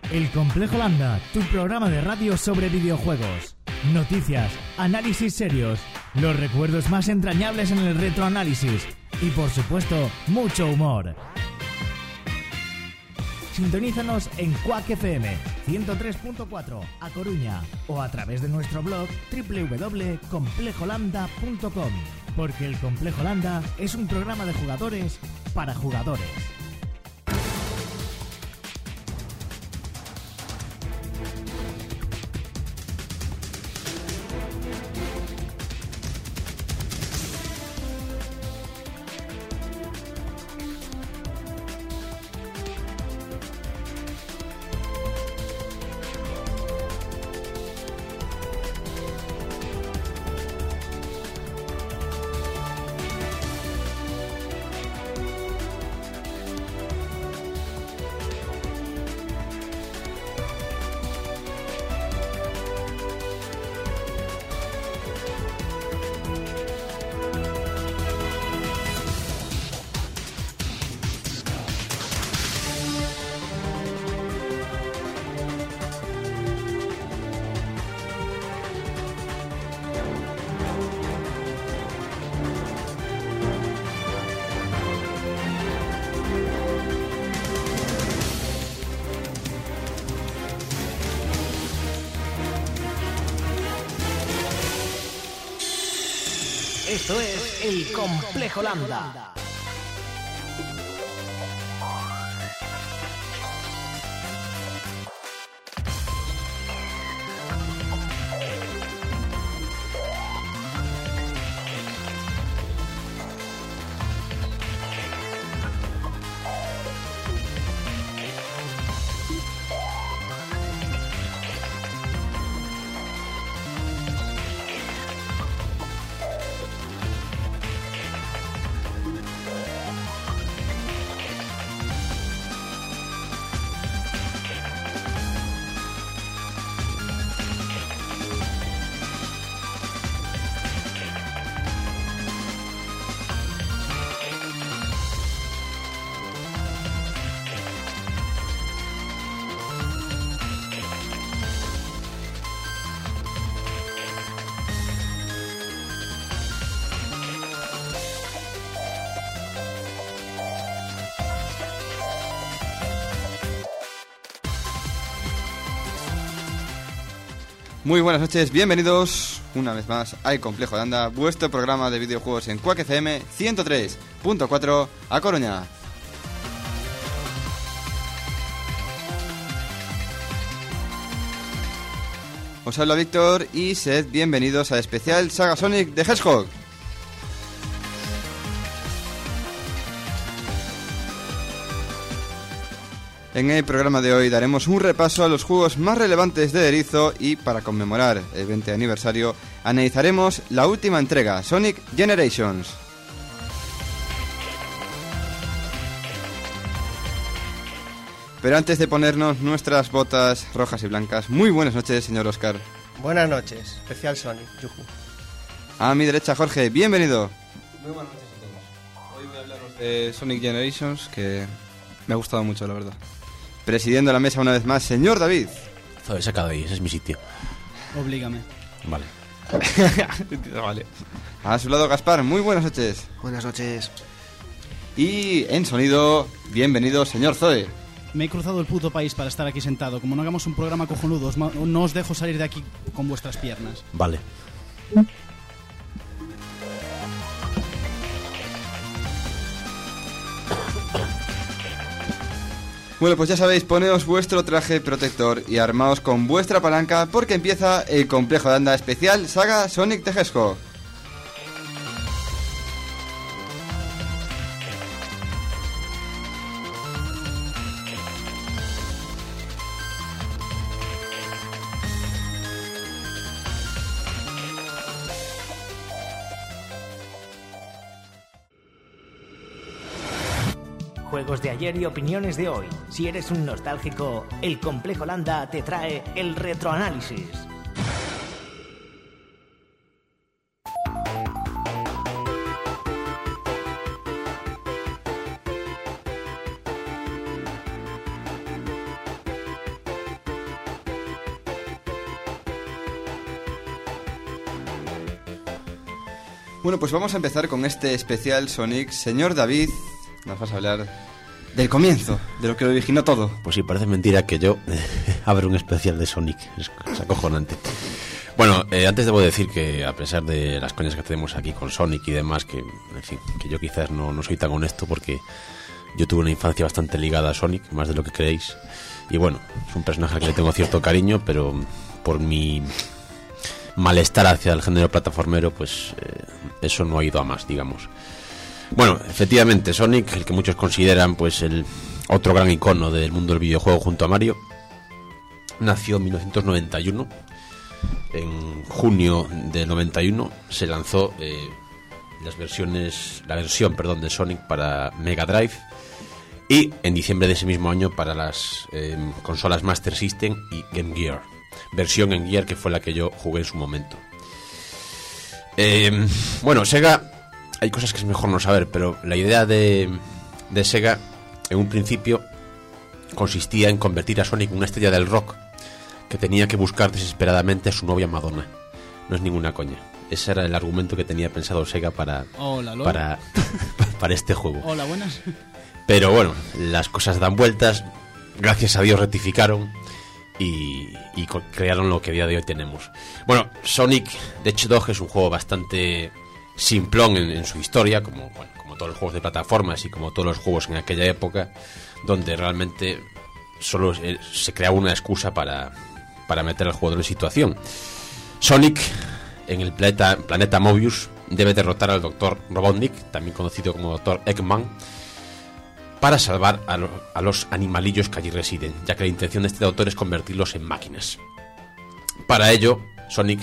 El Complejo Landa, tu programa de radio sobre videojuegos. Noticias, análisis serios, los recuerdos más entrañables en el retroanálisis y, por supuesto, mucho humor. Sintonízanos en Quack FM 103.4 a Coruña o a través de nuestro blog www.complejolanda.com, porque el Complejo Landa es un programa de jugadores para jugadores. Esto es el Complejo Landa. Muy buenas noches, bienvenidos una vez más al Complejo Landa, vuestro programa de videojuegos en Quack FM 103.4 a Coruña. Os habla Víctor y sed bienvenidos al especial Saga Sonic the Hedgehog. En el programa de hoy daremos un repaso a los juegos más relevantes de Erizo y, para conmemorar el 20 aniversario, analizaremos la última entrega, Sonic Generations. Pero antes de ponernos nuestras botas rojas y blancas, muy buenas noches, señor Oscar. Buenas noches, especial Sonic, yujú. A mi derecha, Jorge, bienvenido. Muy buenas noches a todos. Hoy voy a hablaros de Sonic Generations, que me ha gustado mucho, la verdad. Presidiendo la mesa una vez más, señor David. Zoe, saca de ahí, ese es mi sitio. Oblígame. Vale. Vale. A su lado, Gaspar, muy buenas noches. Buenas noches. Y en sonido, bienvenido, señor Zoe. Me he cruzado el puto país para estar aquí sentado. Como no hagamos un programa cojonudo, no os dejo salir de aquí con vuestras piernas. Vale. Bueno, pues ya sabéis, poneos vuestro traje protector y armaos con vuestra palanca porque empieza el Complejo Landa especial Saga Sonic the Hedgehog. Juegos de ayer y opiniones de hoy. Si eres un nostálgico, el Complejo Landa te trae el retroanálisis. Bueno, pues vamos a empezar con este especial Sonic. Señor David, nos vas a hablar del comienzo, de lo que lo originó todo. Pues sí, parece mentira que yo abra un especial de Sonic. Es acojonante. Bueno, antes debo decir que a pesar de las coñas que tenemos aquí con Sonic y demás, que en fin, que yo quizás no soy tan honesto porque yo tuve una infancia bastante ligada a Sonic, más de lo que creéis. Y bueno, es un personaje al que le tengo cierto cariño, pero por mi malestar hacia el género plataformero, pues eso no ha ido a más, digamos. Bueno, efectivamente, Sonic, el que muchos consideran pues el otro gran icono del mundo del videojuego junto a Mario, nació en 1991. En junio del 91 se lanzó la versión de Sonic para Mega Drive, y en diciembre de ese mismo año para las consolas Master System y Game Gear. Versión Game Gear que fue la que yo jugué en su momento. Bueno, Sega, hay cosas que es mejor no saber, pero la idea de Sega en un principio consistía en convertir a Sonic en una estrella del rock que tenía que buscar desesperadamente a su novia Madonna. No es ninguna coña. Ese era el argumento que tenía pensado Sega para este juego. Hola, buenas. Pero bueno, las cosas dan vueltas. Gracias a Dios rectificaron y crearon lo que a día de hoy tenemos. Bueno, Sonic the Hedgehog es un juego bastante simplón en su historia, como todos los juegos de plataformas y como todos los juegos en aquella época, donde realmente solo se creaba una excusa para meter al jugador en situación. Sonic, en el planeta Mobius, debe derrotar al Dr. Robotnik, también conocido como Dr. Eggman, para salvar a los animalillos que allí residen, ya que la intención de este doctor es convertirlos en máquinas. Para ello, Sonic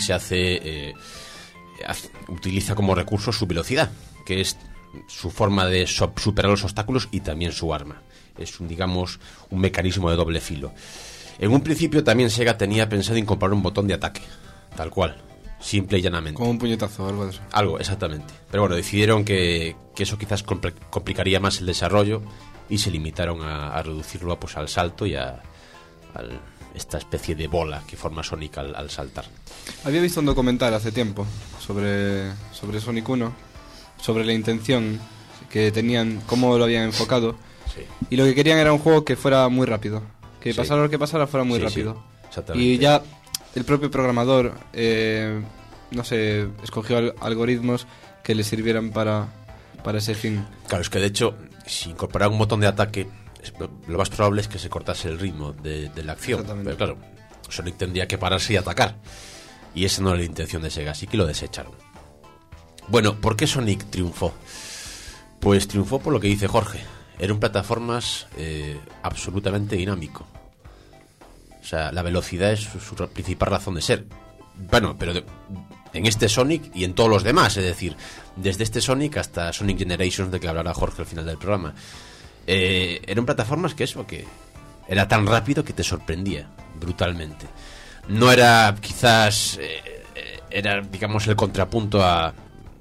utiliza como recurso su velocidad, que es su forma de superar los obstáculos, y también su arma. Es un mecanismo de doble filo. En un principio también Sega tenía pensado incorporar un botón de ataque, tal cual, simple y llanamente. Como un puñetazo o algo de eso. Algo, exactamente. Pero bueno, decidieron que eso quizás complicaría más el desarrollo y se limitaron a reducirlo pues al salto y a esta especie de bola que forma Sonic al saltar. Había visto un documental hace tiempo sobre Sonic 1, sobre la intención que tenían, cómo lo habían enfocado. Sí. Y lo que querían era un juego que fuera muy rápido. Que Sí. pasara lo que pasara, fuera muy rápido. Sí, exactamente. Y ya el propio programador, escogió algoritmos que le sirvieran para ese fin. Claro, es que de hecho, si incorporara un botón de ataque, lo más probable es que se cortase el ritmo de la acción. Exactamente. Pero claro, Sonic tendría que pararse y atacar. Y esa no era la intención de Sega, así que lo desecharon. Bueno, ¿por qué Sonic triunfó? Pues triunfó por lo que dice Jorge. Era un plataformas absolutamente dinámico. O sea, la velocidad es su principal razón de ser. Bueno, pero en este Sonic y en todos los demás, es decir, desde este Sonic hasta Sonic Generations, de que hablará Jorge al final del programa. Era un plataformas que era tan rápido que te sorprendía brutalmente. No era quizás era, digamos, el contrapunto a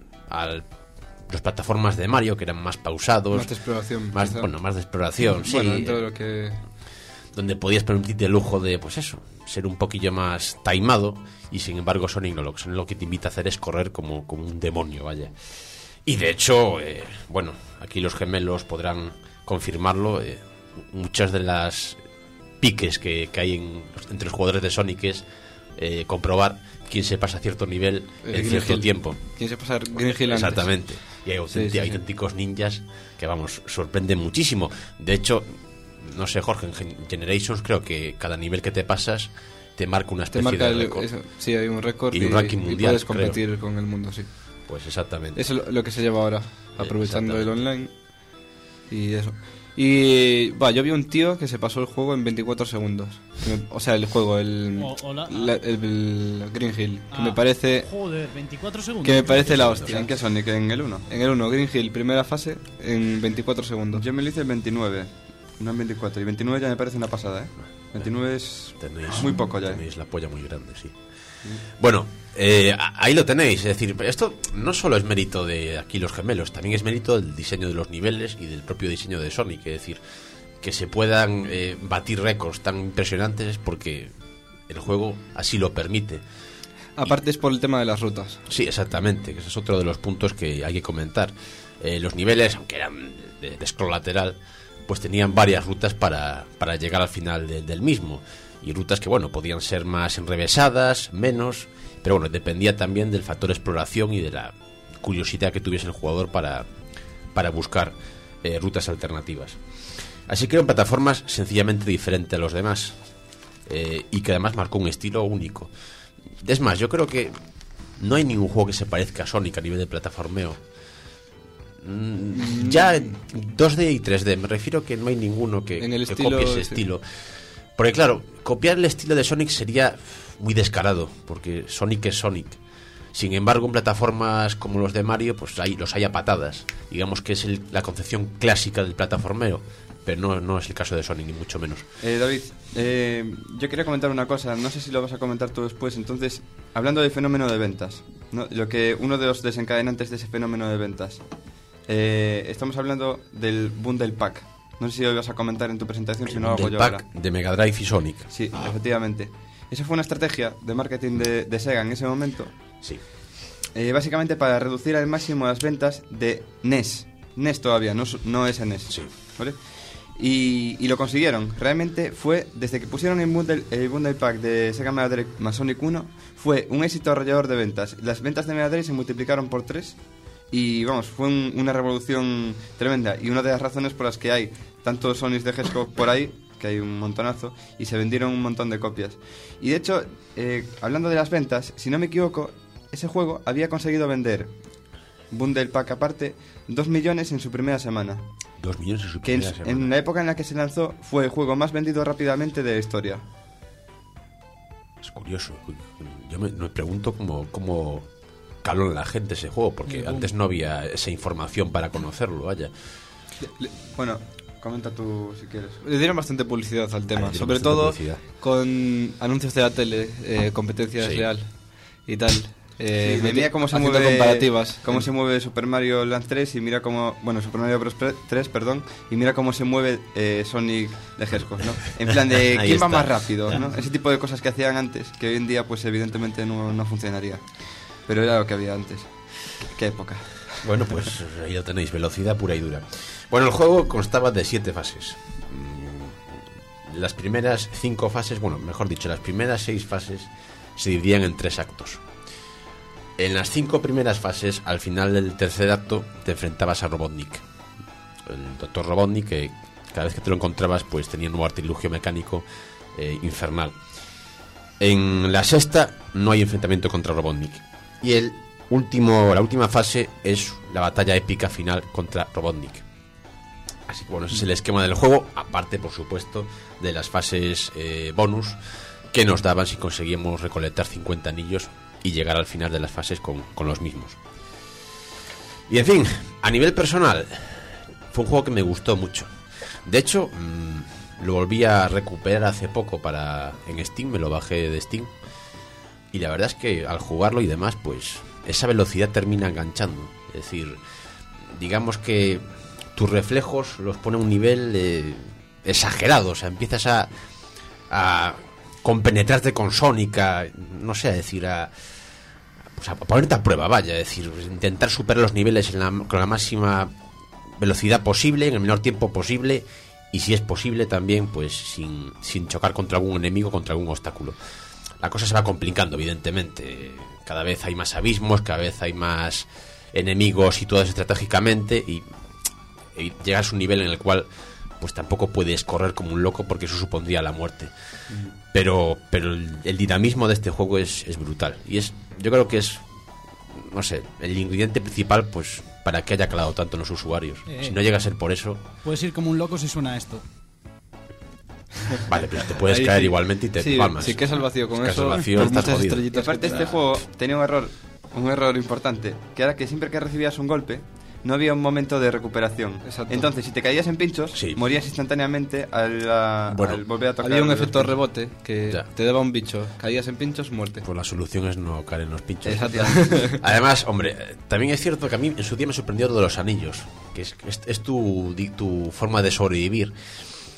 los plataformas de Mario, que eran más pausados, Más de exploración. más de exploración, sí, Bueno, dentro de lo que... donde podías permitirte el lujo de, pues eso, ser un poquillo más taimado. Y sin embargo Sonic no, lo que te invita a hacer es correr como un demonio, vaya. Y de hecho, bueno, aquí los gemelos podrán confirmarlo, muchas de las piques que hay entre los jugadores de Sonic es comprobar quién se pasa cierto nivel en cierto tiempo. ¿Quién se pasa Green Hill antes? Exactamente. Y hay auténticos ninjas que, vamos, sorprenden muchísimo. De hecho, no sé, Jorge, en Generations creo que cada nivel que te pasas te marca una especie de récord. Sí, hay un récord y un ranking mundial, y puedes competir con el mundo, sí. Pues exactamente. Eso es lo que se lleva ahora, aprovechando el online y eso. Y yo vi un tío que se pasó el juego en 24 segundos. O sea, el juego, el Green Hill, que me parece... Joder, 24 segundos. Que me parece la hostia. ¿En qué Sonic? ¿En el 1? En el 1, Green Hill, primera fase, en 24 segundos. Yo me lo hice en 29, no en 24. Y 29 ya me parece una pasada, ¿eh? 29 es muy poco ya, ¿eh? Tenéis la polla muy grande, sí. Bueno, ahí lo tenéis. Es decir, esto no solo es mérito de aquí los gemelos, también es mérito del diseño de los niveles y del propio diseño de Sonic. Es decir, que se puedan batir récords tan impresionantes es porque el juego así lo permite. Aparte es por el tema de las rutas. Sí, exactamente, que ese es otro de los puntos que hay que comentar. Los niveles, aunque eran de scroll lateral, pues tenían varias rutas para llegar al final del mismo. Y rutas que, bueno, podían ser más enrevesadas, menos, pero bueno, dependía también del factor exploración y de la curiosidad que tuviese el jugador para buscar rutas alternativas. Así que eran plataformas sencillamente diferentes a los demás, y que además marcó un estilo único. Es más, yo creo que no hay ningún juego que se parezca a Sonic a nivel de plataformeo. Ya 2D y 3D, me refiero que no hay ninguno que copie ese estilo. Porque claro, copiar el estilo de Sonic sería muy descarado, porque Sonic es Sonic. Sin embargo, en plataformas como los de Mario, pues los hay a patadas. Digamos que es la concepción clásica del plataformeo, pero no es el caso de Sonic, ni mucho menos. David, yo quería comentar una cosa, no sé si lo vas a comentar tú después. Entonces, hablando del fenómeno de ventas, ¿no? Uno de los desencadenantes de ese fenómeno de ventas, estamos hablando del Bundle Pack. No sé si lo ibas a comentar en tu presentación, si no hago yo ahora. De Mega Drive y Sonic. Sí, efectivamente. Esa fue una estrategia de marketing de Sega en ese momento. Sí. Básicamente para reducir al máximo las ventas de NES. NES todavía, no SNES. Sí. ¿Vale? Y lo consiguieron. Realmente fue, desde que pusieron el bundle pack de Sega Mega Drive más Sonic 1, fue un éxito arrollador de ventas. Las ventas de Mega Drive se multiplicaron por 3. Y vamos, fue una revolución tremenda. Y una de las razones por las que hay tantos Sonic de Hedgehog por ahí, que hay un montonazo, y se vendieron un montón de copias. Y de hecho, hablando de las ventas, si no me equivoco, ese juego había conseguido vender, bundle pack aparte, 2 millones en su primera semana. 2 millones en su primera semana. En la época en la que se lanzó, fue el juego más vendido rápidamente de la historia. Es curioso. Yo me pregunto cómo caló en la gente ese juego, porque antes no había esa información para conocerlo, vaya. Bueno, comenta tú si quieres. Le dieron bastante publicidad al tema, sobre todo con anuncios de la tele, competencia desleal y tal. Mira cómo se mueve comparativas. Cómo se mueve Super Mario Land 3 y mira cómo, Super Mario Bros 3, y mira cómo se mueve Sonic de Hedgehog, ¿no? En plan de quién va más rápido, ¿no? Ese tipo de cosas que hacían antes, que hoy en día pues evidentemente no funcionaría. Pero era lo que había antes. Qué época. Bueno, pues ahí lo tenéis, velocidad pura y dura. Bueno, el juego constaba de 7 fases. Las primeras 5 fases, mejor dicho, las primeras 6 fases se dividían en 3 actos. En las 5 primeras fases, al final del tercer acto, te enfrentabas a Robotnik. El Dr. Robotnik, que cada vez que te lo encontrabas, pues tenía un nuevo artilugio mecánico infernal. En la sexta no hay enfrentamiento contra Robotnik. Y la última fase es la batalla épica final contra Robotnik. Así que ese es el esquema del juego, aparte por supuesto de las fases bonus que nos daban si conseguíamos recolectar 50 anillos y llegar al final de las fases con los mismos. Y en fin, a nivel personal, fue un juego que me gustó mucho. De hecho, lo volví a recuperar hace poco en Steam, me lo bajé de Steam. Y la verdad es que al jugarlo y demás, pues esa velocidad termina enganchando. Es decir, digamos que tus reflejos los pone a un nivel exagerado. O sea, empiezas a compenetrarte con Sonic, a ponerte a prueba, vaya. Es decir, intentar superar los niveles con la máxima velocidad posible, en el menor tiempo posible. Y si es posible también, pues sin chocar contra algún enemigo, contra algún obstáculo. La cosa se va complicando, evidentemente. Cada vez hay más abismos, cada vez hay más enemigos y todo estratégicamente. Y llegas a un nivel en el cual pues tampoco puedes correr como un loco porque eso supondría la muerte. Pero el dinamismo de este juego es brutal. Y yo creo que es, el ingrediente principal pues para que haya calado tanto en los usuarios. Si no llega a ser por eso... Puedes ir como un loco si suena esto. Vale, pero te puedes caer sí. Igualmente y te palmas. Sí, que es el vacío con eso. Vacío, muchas estrellitas. Y aparte este juego tenía un error importante, que era que siempre que recibías un golpe no había un momento de recuperación. Exacto. Entonces, si te caías en pinchos, morías instantáneamente al volver a tocar. Había un efecto de rebote que te daba un bicho. Caías en pinchos, muerte. Pues la solución es no caer en los pinchos. Exacto. Además, hombre, también es cierto que a mí en su día me sorprendió lo de los anillos, que es tu forma de sobrevivir.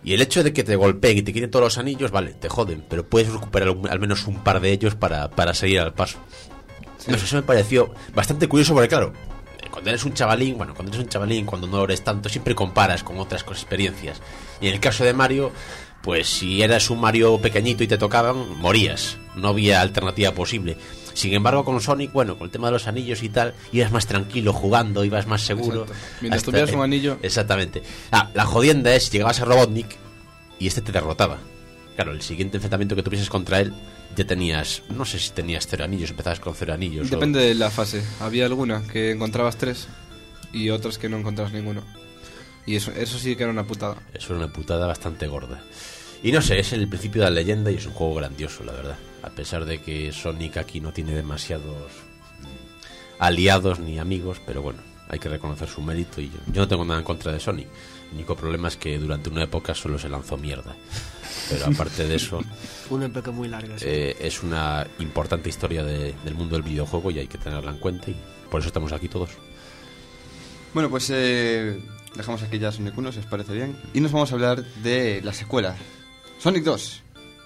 Y el hecho de que te golpeen y te quiten todos los anillos, vale, te joden, pero puedes recuperar al menos un par de ellos para seguir al paso. Sí. No sé, eso me pareció bastante curioso porque, claro, cuando eres un chavalín, cuando no eres tanto, siempre comparas con otras experiencias. Y en el caso de Mario, pues si eras un Mario pequeñito y te tocaban, morías. No había alternativa posible. Sin embargo, con Sonic, bueno, con el tema de los anillos y tal, ibas más tranquilo jugando, ibas más seguro. Exacto. Mientras tuvieras un anillo. Exactamente. La jodienda es, llegabas a Robotnik y este te derrotaba. Claro, el siguiente enfrentamiento que tuvieses contra él, ya tenías, no sé si tenías 0 anillos, empezabas con 0 anillos. Depende de la fase. Había alguna que encontrabas 3 y otras que no encontrabas ninguno. Y eso sí que era una putada. Eso era una putada bastante gorda. Y no sé, es el principio de la leyenda y es un juego grandioso, la verdad. A pesar de que Sonic aquí no tiene demasiados aliados ni amigos, pero bueno, hay que reconocer su mérito y yo no tengo nada en contra de Sonic. El único problema es que durante una época solo se lanzó mierda. Pero aparte de eso, una época muy larga, sí. Es una importante historia del mundo del videojuego y hay que tenerla en cuenta y por eso estamos aquí todos. Bueno, pues dejamos aquí ya Sonic 1, si os parece bien, y nos vamos a hablar de la secuela, Sonic 2.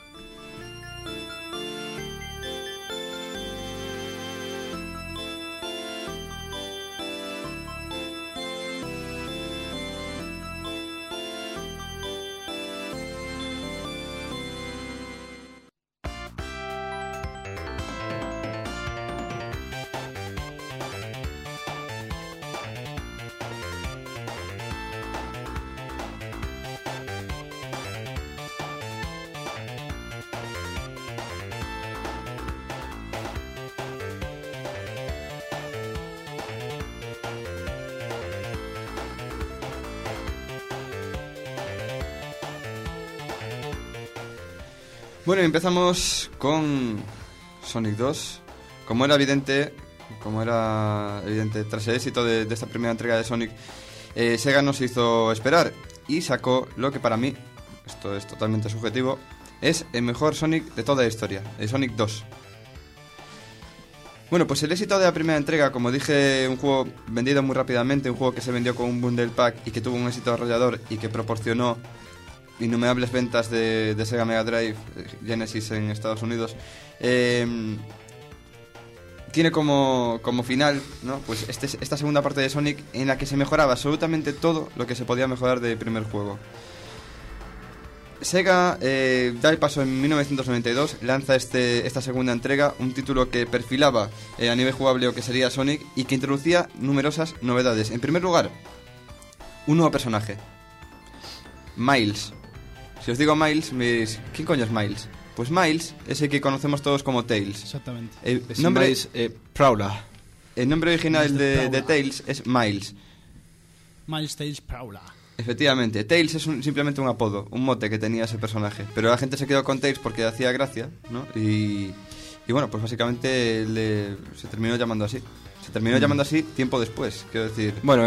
Bueno, empezamos con Sonic 2. Como era evidente tras el éxito de esta primera entrega de Sonic, Sega no se hizo esperar y sacó lo que para mí, esto es totalmente subjetivo, es el mejor Sonic de toda la historia, el Sonic 2. Bueno, pues el éxito de la primera entrega, como dije, un juego vendido muy rápidamente, un juego que se vendió con un bundle pack y que tuvo un éxito arrollador y que proporcionó innumerables ventas de Sega Mega Drive, Genesis en Estados Unidos, tiene como final, ¿no? Pues esta segunda parte de Sonic en la que se mejoraba absolutamente todo lo que se podía mejorar del primer juego. Sega da el paso en 1992, lanza esta segunda entrega, un título que perfilaba a nivel jugable lo que sería Sonic y que introducía numerosas novedades. En primer lugar, un nuevo personaje, Miles. Si os digo Miles, me diréis, ¿quién coño es Miles? Pues Miles es el que conocemos todos como Tails. Exactamente. El Prowler. El nombre original de Tails es Miles. Miles Tails Prowler. Efectivamente, Tails es simplemente un apodo, un mote que tenía ese personaje. Pero la gente se quedó con Tails porque hacía gracia, ¿no? Y bueno, pues básicamente se terminó llamando así. Se terminó llamando así tiempo después, quiero decir. Bueno,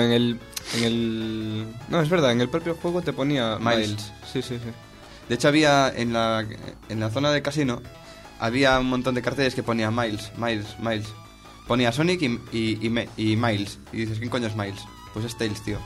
no, es verdad, en el propio juego te ponía Miles. Sí. De hecho, había en la zona del casino, había un montón de carteles que ponía Miles. Ponía Sonic y Miles. Y dices, ¿quién coño es Miles? Pues es Tails, tío.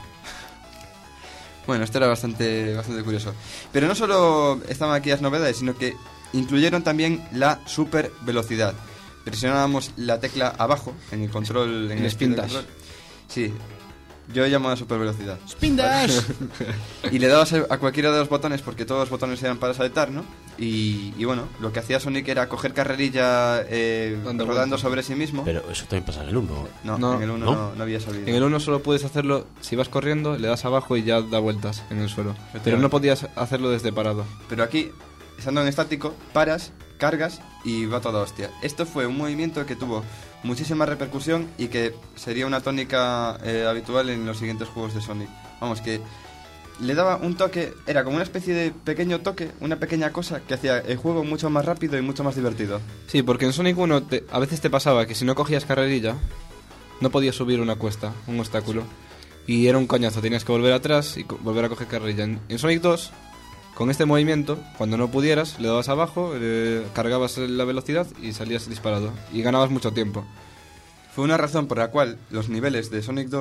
Bueno, esto era bastante curioso. Pero no solo estaban aquí las novedades, sino que incluyeron también la super velocidad. Presionábamos la tecla abajo en el control, en el spin dash. Sí, yo llamo a super velocidad. Spin dash. Y le dabas a cualquiera de los botones porque todos los botones eran para saltar, ¿no? Y bueno, lo que hacía Sonic era coger carrerilla rodando sobre sí mismo. Pero eso también pasa en el 1. No, en el 1 no había salido. En el 1 solo puedes hacerlo si vas corriendo, le das abajo y ya da vueltas en el suelo. Pero no podías hacerlo desde parado. Pero aquí, estando en estático, paras, cargas y va toda hostia. Esto fue un movimiento que tuvo muchísima repercusión y que sería una tónica habitual en los siguientes juegos de Sonic. Vamos, que le daba un toque, era como una especie de pequeño toque, una pequeña cosa que hacía el juego mucho más rápido y mucho más divertido. Sí, porque en Sonic 1 a veces te pasaba que si no cogías carrerilla no podías subir una cuesta, un obstáculo, y era un coñazo, tenías que volver atrás y volver a coger carrerilla. En Sonic 2, con este movimiento, cuando no pudieras, le dabas abajo, cargabas la velocidad y salías disparado. Y ganabas mucho tiempo. Fue una razón por la cual los niveles de Sonic 2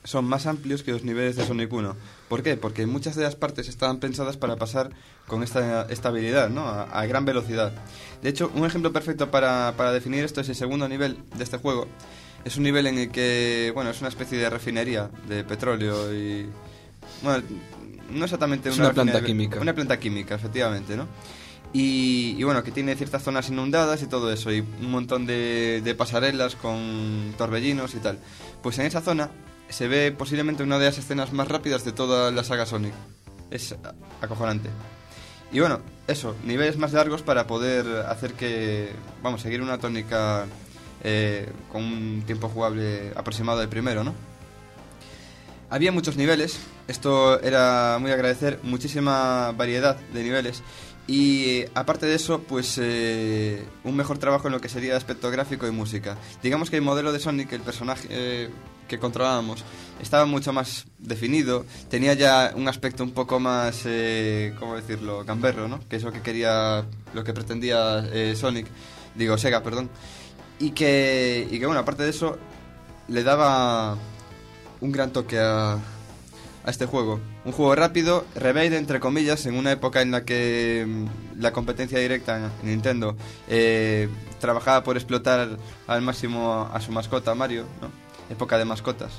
son más amplios que los niveles de Sonic 1. ¿Por qué? Porque muchas de las partes estaban pensadas para pasar con esta habilidad, ¿no? A gran velocidad. De hecho, un ejemplo perfecto para definir esto es el segundo nivel de este juego. Es un nivel en el que, bueno, es una especie de refinería de petróleo y... Bueno, no exactamente una planta química. Una planta química, efectivamente, ¿no? Y bueno, que tiene ciertas zonas inundadas y todo eso, y un montón de pasarelas con torbellinos y tal. Pues en esa zona se ve posiblemente una de las escenas más rápidas de toda la saga Sonic. Es acojonante. Y bueno, eso, niveles más largos para poder hacer que, vamos, seguir una tónica con un tiempo jugable aproximado del primero, ¿no? Había muchos niveles, esto era muy agradecer, muchísima variedad de niveles. Y aparte de eso, pues un mejor trabajo en lo que sería aspecto gráfico y música. Digamos que el modelo de Sonic, el personaje que controlábamos, estaba mucho más definido, tenía ya un aspecto un poco más, ¿cómo decirlo?, gamberro, ¿no? Que es lo que quería, lo que pretendía Sega, perdón. Y que bueno, aparte de eso, le daba un gran toque a este juego. Un juego rápido, rebelde entre comillas, en una época en la que la competencia directa en Nintendo trabajaba por explotar al máximo a su mascota Mario, ¿no? Época de mascotas.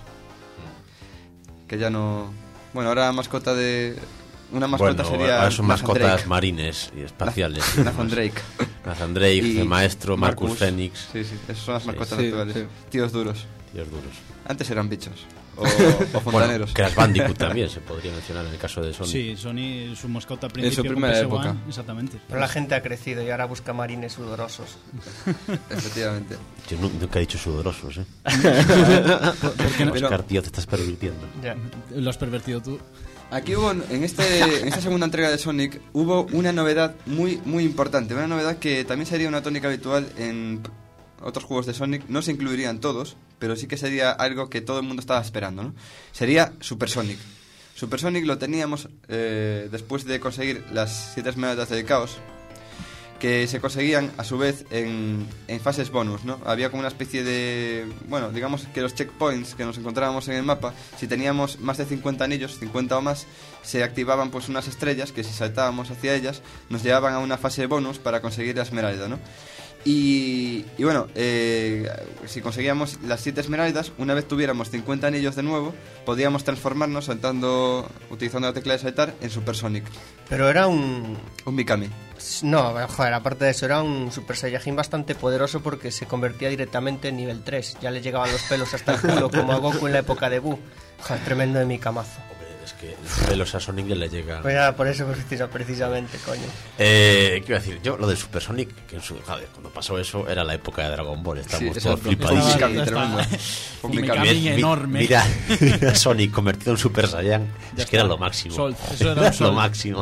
Que ya no... Bueno, ahora mascota de... Una mascota sería... Ahora son mascotas marines y espaciales. Nathan Drake. Nathan Drake, el maestro, Marcus Fenix. Sí, esas son las mascotas naturales. Sí. Tíos duros. Antes eran bichos. O fontaneros. Bueno, Crash Bandicoot también se podría mencionar en el caso de Sony. Sí, Sony, su mascota al principio. En su primera época. Exactamente. Pero la gente ha crecido y ahora busca marines sudorosos. Efectivamente. Yo nunca he dicho sudorosos, ¿eh? ¿Por qué no? Oscar, tío, te estás pervirtiendo. Ya. Lo has pervertido tú. Aquí hubo, en esta segunda entrega de Sonic, hubo una novedad muy, muy importante. Una novedad que también sería una tónica habitual en otros juegos de Sonic. No se incluirían todos, pero sí que sería algo que todo el mundo estaba esperando, ¿no? Sería Super Sonic. Super Sonic lo teníamos después de conseguir las 7 esmeraldas del caos, que se conseguían a su vez en fases bonus, ¿no? Había como una especie de... Bueno, digamos que los checkpoints que nos encontrábamos en el mapa, si teníamos más de 50 anillos, 50 o más, se activaban pues unas estrellas que si saltábamos hacia ellas nos llevaban a una fase bonus para conseguir la esmeralda, ¿no? Y bueno, si conseguíamos las 7 esmeraldas, una vez tuviéramos 50 anillos de nuevo, podíamos transformarnos utilizando la tecla de saltar en Super Sonic. Pero era un Mikami. No, joder, aparte de eso, era un Super Saiyajin bastante poderoso porque se convertía directamente en nivel 3. Ya le llegaban los pelos hasta el culo, como a Goku en la época de Buu. Joder, tremendo de Mikamazo. Es que los pelos a Sonic le llegan. Pues ya, por eso precisamente, coño. ¿Qué iba a decir? Yo, lo del Super Sonic, que cuando pasó eso era la época de Dragon Ball. Estamos todos flipadísimos. Un Mikami enorme. Mira, Sonic convertido en Super Saiyan. Es que era lo máximo. Eso era lo máximo.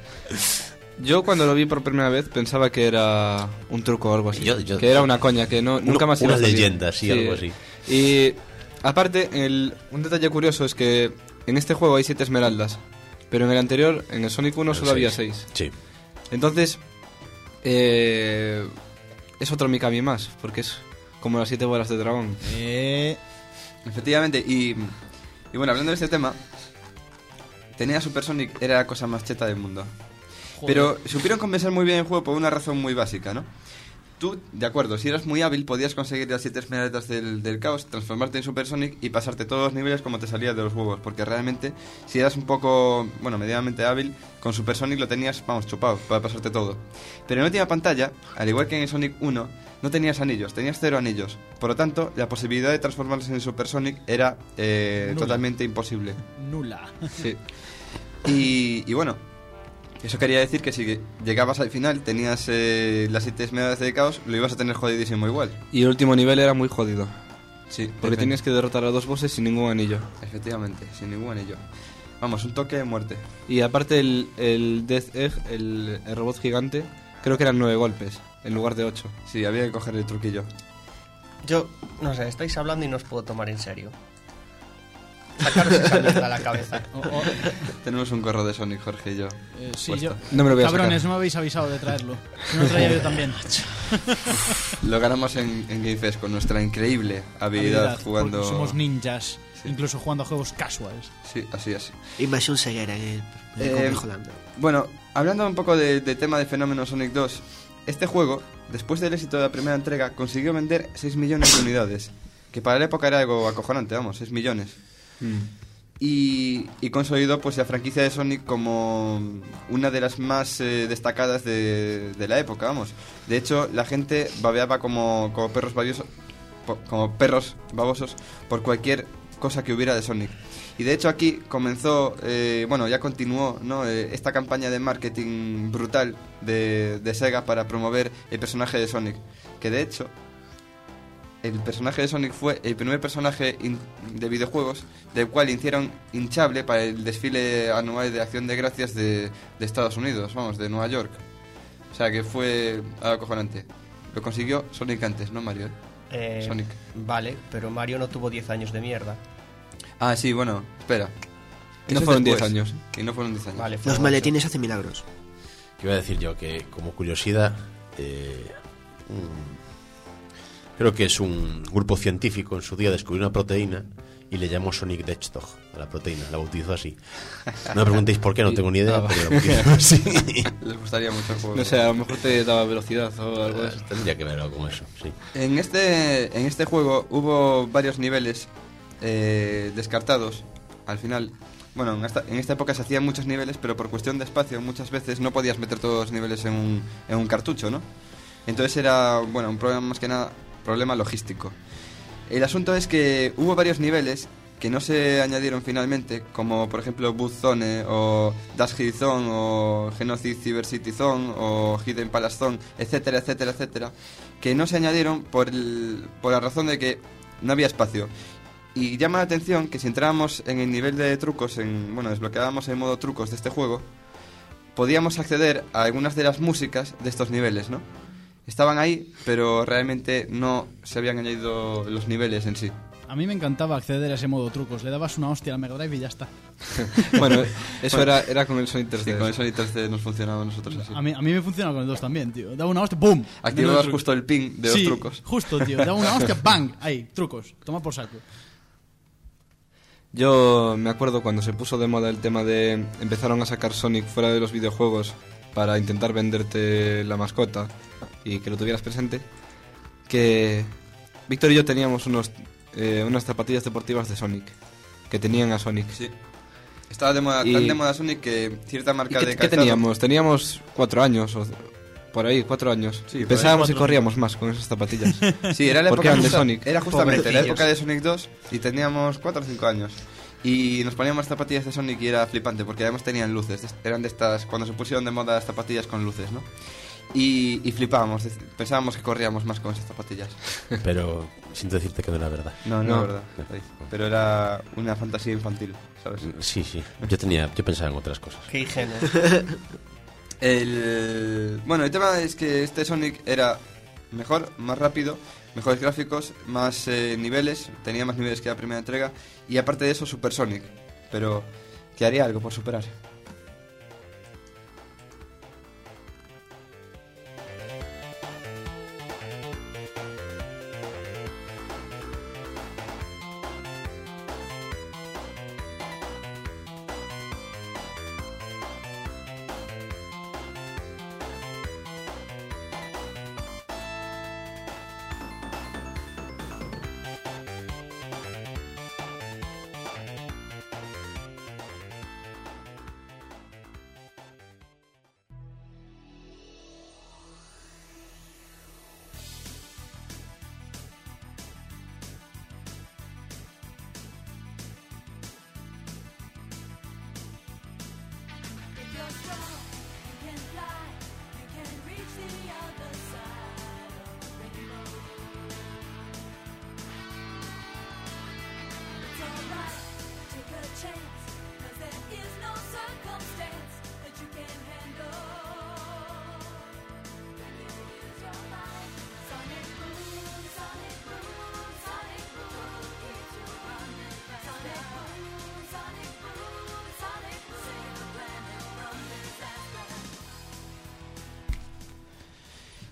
Yo cuando lo vi por primera vez pensaba que era un truco o algo así. Que era una coña, que nunca más iba a salir. Una leyenda, sí, algo así. Y aparte, un detalle curioso es que en este juego hay 7 esmeraldas, pero en el anterior, en el Sonic 1, solo había 6. Sí. Entonces, es otro Mikami más, porque es como las 7 bolas de dragón. Efectivamente, y bueno, hablando de este tema, tenía Super Sonic, era la cosa más cheta del mundo. Joder. Pero supieron compensar muy bien el juego por una razón muy básica, ¿no? Tú, de acuerdo, si eras muy hábil podías conseguir las 7 esmeraldas del caos, transformarte en Super Sonic y pasarte todos los niveles como te salía de los huevos, porque realmente si eras un poco, bueno, medianamente hábil, con Super Sonic lo tenías, vamos, chupado, para pasarte todo. Pero en la última pantalla, al igual que en el Sonic 1, no tenías anillos, tenías 0 anillos. Por lo tanto, la posibilidad de transformarse en Super Sonic era totalmente imposible. Nula. Sí. Y bueno, eso quería decir que si llegabas al final, tenías las 7 esmeraldas de caos, lo ibas a tener jodidísimo igual. Y el último nivel era muy jodido. Sí, porque tenías que derrotar a 2 bosses sin ningún anillo. Efectivamente, sin ningún anillo. Vamos, un toque de muerte. Y aparte el Death Egg, el robot gigante, creo que eran 9 golpes en lugar de 8. Sí, había que coger el truquillo. Yo, no sé, estáis hablando y no os puedo tomar en serio. Sacaros esa mierda a la cabeza. Tenemos un gorro de Sonic, Jorge y yo. Sí, yo. No me lo voy a Cabrones, sacar. no me habéis avisado de traerlo. Si no lo traía yo también. Lo ganamos en Game Fest con nuestra increíble habilidad jugando. Somos ninjas, incluso jugando a juegos casuals. Sí, así. Invasión ceguera en el complejo Lambda. Bueno, hablando un poco del tema de fenómeno Sonic 2, este juego, después del éxito de la primera entrega, consiguió vender 6 millones de unidades, que para la época era algo acojonante, 6 millones. Y consolidó pues la franquicia de Sonic como una de las más destacadas de la época, De hecho, la gente babeaba como perros babosos por cualquier cosa que hubiera de Sonic. Y de hecho aquí comenzó, ya continuó, ¿no? Esta campaña de marketing brutal de Sega para promover el personaje de Sonic, que de hecho el personaje de Sonic fue el primer personaje de videojuegos del cual hicieron hinchable para el desfile anual de Acción de Gracias de Estados Unidos, de Nueva York. O sea que fue algo acojonante. Lo consiguió Sonic antes, ¿no, Mario? Sonic. Vale, pero Mario no tuvo 10 años de mierda. Ah, sí, bueno, espera. Y no fueron 10 años. Y no fueron 10 años. Vale, los maletines hacen milagros. Que iba a decir yo que, como curiosidad, creo que es un grupo científico en su día descubrió una proteína y le llamó Sonic the Hedgehog a la proteína, la bautizó así. No me preguntéis por qué, no tengo ni idea, pero la bautizó así. Les gustaría mucho el juego. No sé, a lo mejor te daba velocidad o algo de eso. Tendría que ver algo con eso, sí. En este juego hubo varios niveles descartados al final. Bueno, en esta época se hacían muchos niveles, pero por cuestión de espacio muchas veces no podías meter todos los niveles en un cartucho, ¿no? Entonces era, un problema más que nada, problema logístico. El asunto es que hubo varios niveles que no se añadieron finalmente, como por ejemplo Booth Zone o Dash Hill Zone o Genocide Cyber City Zone o Hidden Palace Zone, etcétera, etcétera, etcétera, que no se añadieron por la razón de que no había espacio. Y llama la atención que si entrábamos en el nivel de trucos, desbloqueábamos el modo trucos de este juego, podíamos acceder a algunas de las músicas de estos niveles, ¿no? Estaban ahí, pero realmente no se habían añadido los niveles en sí. A mí me encantaba acceder a ese modo trucos. Le dabas una hostia al Mega Drive y ya está. Eso era con el Sonic 3D. Sí, con el Sonic 3D nos funcionaba a nosotros así. A mí me funcionaba con el 2 también, tío. Daba una hostia, ¡pum! Activabas justo el ping de los trucos. Justo, tío. Daba una hostia, ¡bang! Ahí, trucos. Toma por saco. Yo me acuerdo cuando se puso de moda el tema de... Empezaron a sacar Sonic fuera de los videojuegos para intentar venderte la mascota y que lo tuvieras presente, que Víctor y yo teníamos unas zapatillas deportivas de Sonic que tenían a Sonic. Sí. Estaba de moda, tan de moda Sonic que cierta marca de calzado... ¿Qué teníamos? Teníamos 4 años o por ahí, 4 años. Sí, pensábamos y corríamos más con esas zapatillas. Sí, era la época de Sonic. Era justamente la época de Sonic 2 y teníamos 4 o 5 años. Y nos poníamos zapatillas de Sonic y era flipante porque además tenían luces. Eran de estas, cuando se pusieron de moda las zapatillas con luces, ¿no? Y flipábamos, pensábamos que corríamos más con esas zapatillas. Pero siento decirte que no era verdad. No era verdad. Pero era una fantasía infantil, ¿sabes? Sí. Yo pensaba en otras cosas. Qué higiene. El tema es que este Sonic era mejor, más rápido, mejores gráficos, más niveles, tenía más niveles que la primera entrega y aparte de eso Super Sonic, pero que haría algo por superar.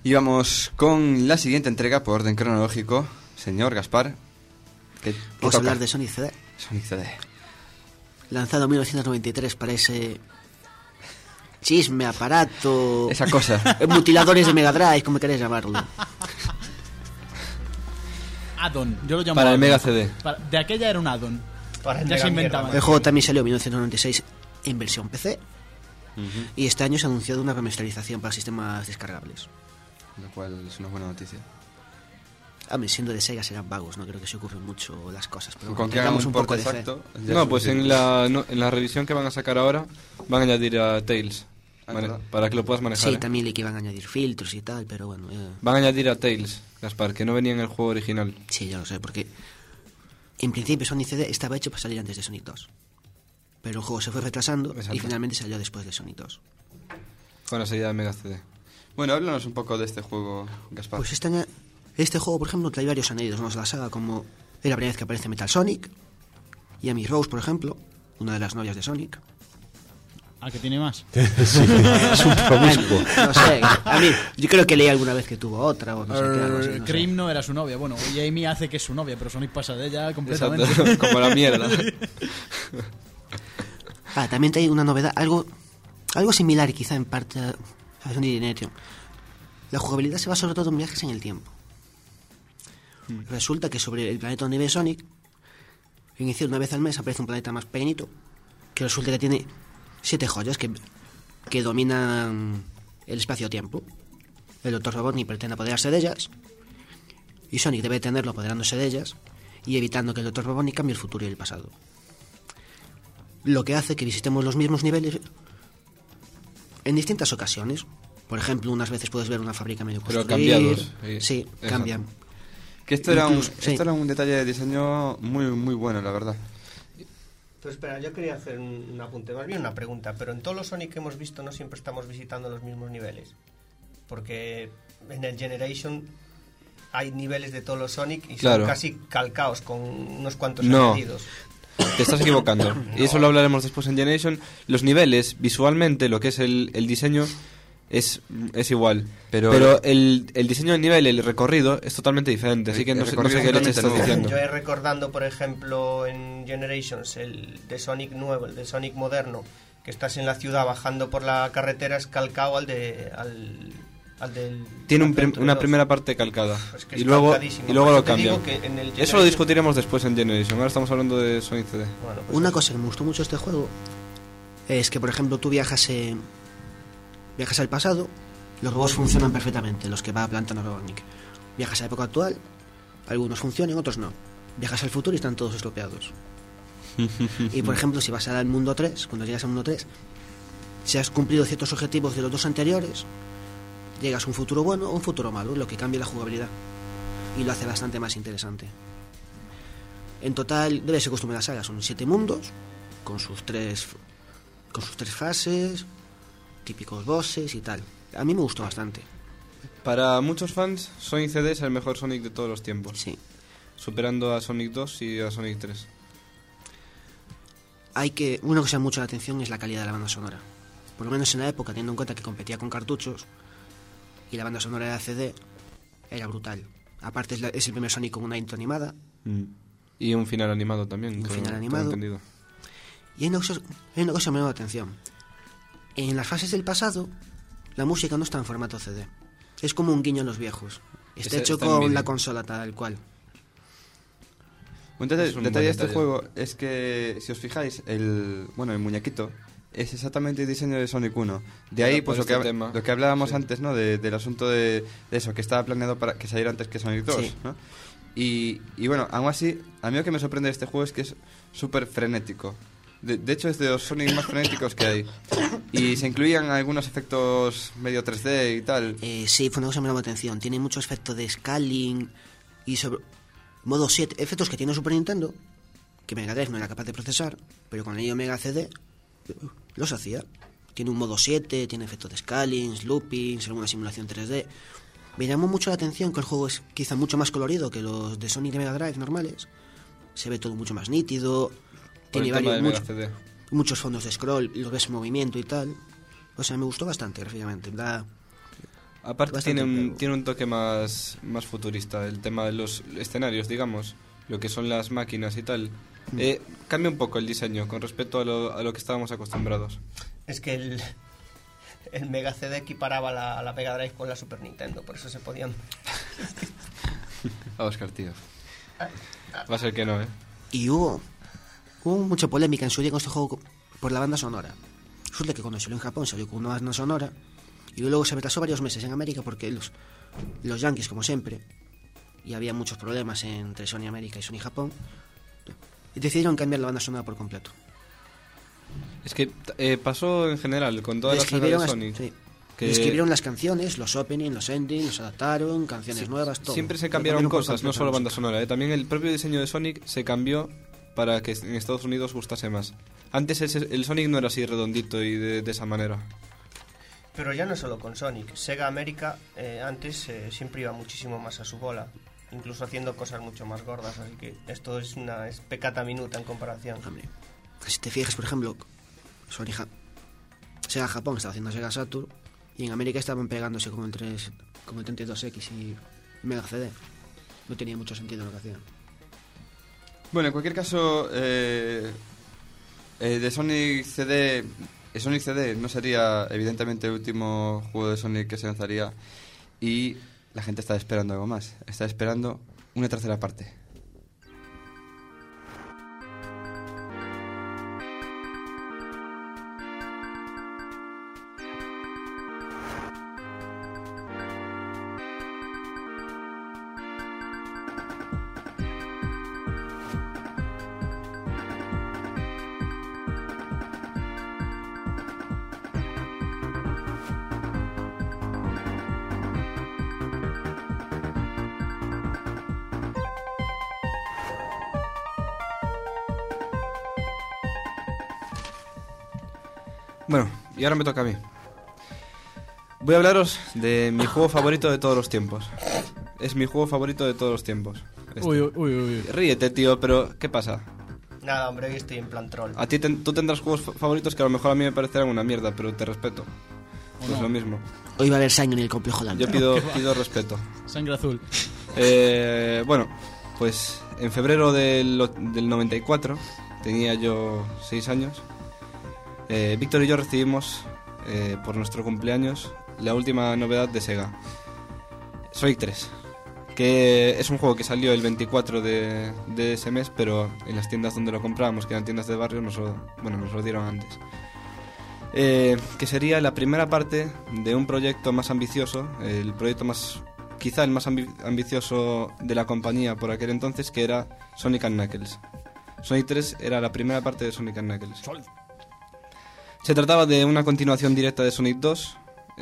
Y vamos con la siguiente entrega por orden cronológico. Señor Gaspar, ¿qué Vamos a toca? hablar de Sonic CD. Sonic CD. Lanzado en 1993 para ese chisme, aparato, Esa cosa. mutiladores de Mega Drive, como queréis llamarlo. Addon, yo lo llamo Para el addon. Mega CD. De aquella era un addon. Para el Ya se Mega inventaban. Mierda, El juego también salió en 1996 en versión PC. Y este año se ha anunciado una remasterización para sistemas descargables. Lo cual es una buena noticia. Siendo de Sega serán vagos, no creo que se ocurren mucho las cosas. Pero Con bueno, que hagan tengamos un poco porte de fe. exacto. ya No, es pues suficiente. en la revisión que van a sacar ahora van a añadir a Tails. Ah, ¿vale? ¿verdad? Para que lo puedas manejar. Sí, también le que iban a añadir filtros y tal, pero bueno. Van a añadir a Tails, Gaspar, que no venía en el juego original. Sí, ya lo sé, porque en principio Sonic CD estaba hecho para salir antes de Sonic 2. Pero el juego se fue retrasando Exacto. y finalmente salió después de Sonic 2. Con la salida de Mega CD. Bueno, háblanos un poco de este juego, Gaspar. Pues este juego, por ejemplo, trae varios añadidos nuevos a la saga, como es la primera vez que aparece Metal Sonic, y Amy Rose, por ejemplo, una de las novias de Sonic. ¿A que tiene más? Sí, es un promiscuo. No sé, a mí, yo creo que leí alguna vez que tuvo otra, o no sé qué, algo así, no sé. Cream no era su novia. Bueno, y Amy hace que es su novia, pero Sonic pasa de ella completamente. Exacto, como la mierda. También trae una novedad, algo similar quizá en parte a Sonic Generations. La jugabilidad se basa sobre todo en viajes en el tiempo. Resulta que sobre el planeta donde vive Sonic, inicia una vez al mes aparece un planeta más pequeñito, que resulta que tiene 7 joyas que dominan el espacio-tiempo. El Dr. Robotnik pretende apoderarse de ellas, y Sonic debe tenerlo apoderándose de ellas y evitando que el Dr. Robotnik cambie el futuro y el pasado. Lo que hace que visitemos los mismos niveles en distintas ocasiones. Por ejemplo, unas veces puedes ver una fábrica medio Pero construir. cambiados. Sí, Exacto. cambian. Que esto era Incluso, sí. esto era un detalle de diseño muy, muy bueno, la verdad. Pero espera, yo quería hacer un apunte, más bien una pregunta. Pero en todos los Sonic que hemos visto no siempre estamos visitando los mismos niveles. Porque en el Generation hay niveles de todos los Sonic y son Claro. casi calcaos con unos cuantos No. añadidos. Te estás equivocando. Y eso lo hablaremos después en Generation. Los niveles, visualmente, lo que es el diseño, es igual. Pero el diseño del nivel, el recorrido, es totalmente diferente. Así que no sé recorrido qué leche es estás totalmente diciendo. Yo recordando, por ejemplo, en Generations, el de Sonic nuevo, el de Sonic moderno, que estás en la ciudad bajando por la carretera, es calcado al del... Tiene Adventure una 2. primera parte calcada. Pues que y es luego calcadísimo. lo Por eso te cambian. digo que en el Eso lo Generation- discutiremos después en Generation. Ahora estamos hablando de Sonic CD. Bueno, pues Una eso. cosa que me gustó mucho de este juego es que, por ejemplo, tú viajas al pasado, los robots funcionan perfectamente, los que va a Plantano Robotnik. Viajas a la época actual, algunos funcionan, otros no. Viajas al futuro y están todos estropeados. Y, por ejemplo, si vas al mundo 3, cuando llegas al mundo 3, si has cumplido ciertos objetivos de los dos anteriores, llegas a un futuro bueno o un futuro malo, lo que cambia la jugabilidad y lo hace bastante más interesante. En total, debe ser costumbre de la saga, son 7 mundos con sus tres fases, típicos bosses y tal. A mí me gustó bastante. Para muchos fans, Sonic CD es el mejor Sonic de todos los tiempos. Sí. Superando a Sonic 2 y a Sonic 3. Una cosa que llama mucho la atención es la calidad de la banda sonora. Por lo menos en la época, teniendo en cuenta que competía con cartuchos y la banda sonora de CD era brutal. Aparte es el primer Sonic con una intro animada. Y un final animado también. Un creo, final tengo animado. entendido. Y hay una cosa que me llama la atención. En las fases del pasado, la música no está en formato CD. Es como un guiño a los viejos. Está hecho está en con MIDI. la consola tal cual. Un detalle Es un de buen este detalle. juego es que, si os fijáis, el muñequito es exactamente el diseño de Sonic 1. De ahí, Por pues este tema. lo que hablábamos Sí. antes, ¿no? Del asunto de eso, que estaba planeado para que saliera antes que Sonic 2, Sí. ¿no? Y bueno, aún así, a mí lo que me sorprende de este juego es que es súper frenético. De hecho, es de los Sonic más frenéticos que hay. Y se incluían algunos efectos medio 3D y tal. Sí, fue una cosa que me llamó la atención. Tiene mucho efecto de scaling y sobre modo 7, efectos que tiene Super Nintendo, que Mega Drive no era capaz de procesar, pero con el Mega CD los hacía. Tiene un modo 7, tiene efectos de scaling, loopings, alguna simulación 3D. Me llamó mucho la atención que el juego es quizá mucho más colorido que los de Sonic y Mega Drive normales. Se ve todo mucho más nítido. Por Tiene el tema del Mega muchos, CD. muchos fondos de scroll, lo ves en movimiento y tal. O sea, me gustó bastante gráficamente. Aparte tiene un toque más futurista, el tema de los escenarios, digamos, lo que son las máquinas y tal. Cambia un poco el diseño con respecto a lo que estábamos acostumbrados. Es que el Mega CD equiparaba la Mega Drive con la Super Nintendo, por eso se podían... A Oscar, tío. Va a ser que no, ¿eh? Y hubo mucha polémica en su día con este juego por la banda sonora. Resulta que cuando salió en Japón salió con una banda sonora y luego se retrasó varios meses en América porque los yankees, como siempre, y había muchos problemas entre Sony América y Sony Japón, y decidieron cambiar la banda sonora por completo. Es que pasó en general con todas las sagas de Sonic. Sí. Que escribieron las canciones, los openings, los endings, los adaptaron, canciones nuevas, todo. Siempre se cambiaron cosas, no solo banda sonora. También el propio diseño de Sonic se cambió para que en Estados Unidos gustase más. Antes el Sonic no era así redondito y de esa manera. Pero ya no solo con Sonic. Sega América antes siempre iba muchísimo más a su bola, incluso haciendo cosas mucho más gordas, así que esto es peccata minuta en comparación. Hombre, si te fijas, por ejemplo, Sega Japón estaba haciendo Sega Saturn y en América estaban pegándose con el 32X y Mega CD. No tenía mucho sentido lo que hacían. Bueno, en cualquier caso, de Sonic CD no sería evidentemente el último juego de Sonic que se lanzaría, y la gente está esperando algo más. Está esperando una tercera parte. Bueno, y ahora me toca a mí. Voy a hablaros de mi juego favorito de todos los tiempos. Es mi juego favorito de todos los tiempos. Uy. Ríete, tío, pero ¿qué pasa? Nada, hombre, hoy estoy en plan troll. A ti tú tendrás juegos favoritos que a lo mejor a mí me parecerán una mierda, pero te respeto. Pues lo mismo. Hoy va a haber sangre en el complejo de Yo pido respeto. Sangre azul. Bueno, pues en febrero del 94, tenía yo 6 años, Víctor y yo recibimos por nuestro cumpleaños la última novedad de Sega, Sonic 3, que es un juego que salió el 24 de ese mes, pero en las tiendas donde lo comprábamos, que eran tiendas de barrio, nos lo dieron antes. Que sería la primera parte de un proyecto más ambicioso, el proyecto quizá el más ambicioso de la compañía por aquel entonces, que era Sonic & Knuckles. Sonic 3 era la primera parte de Sonic & Knuckles. Se trataba de una continuación directa de Sonic 2.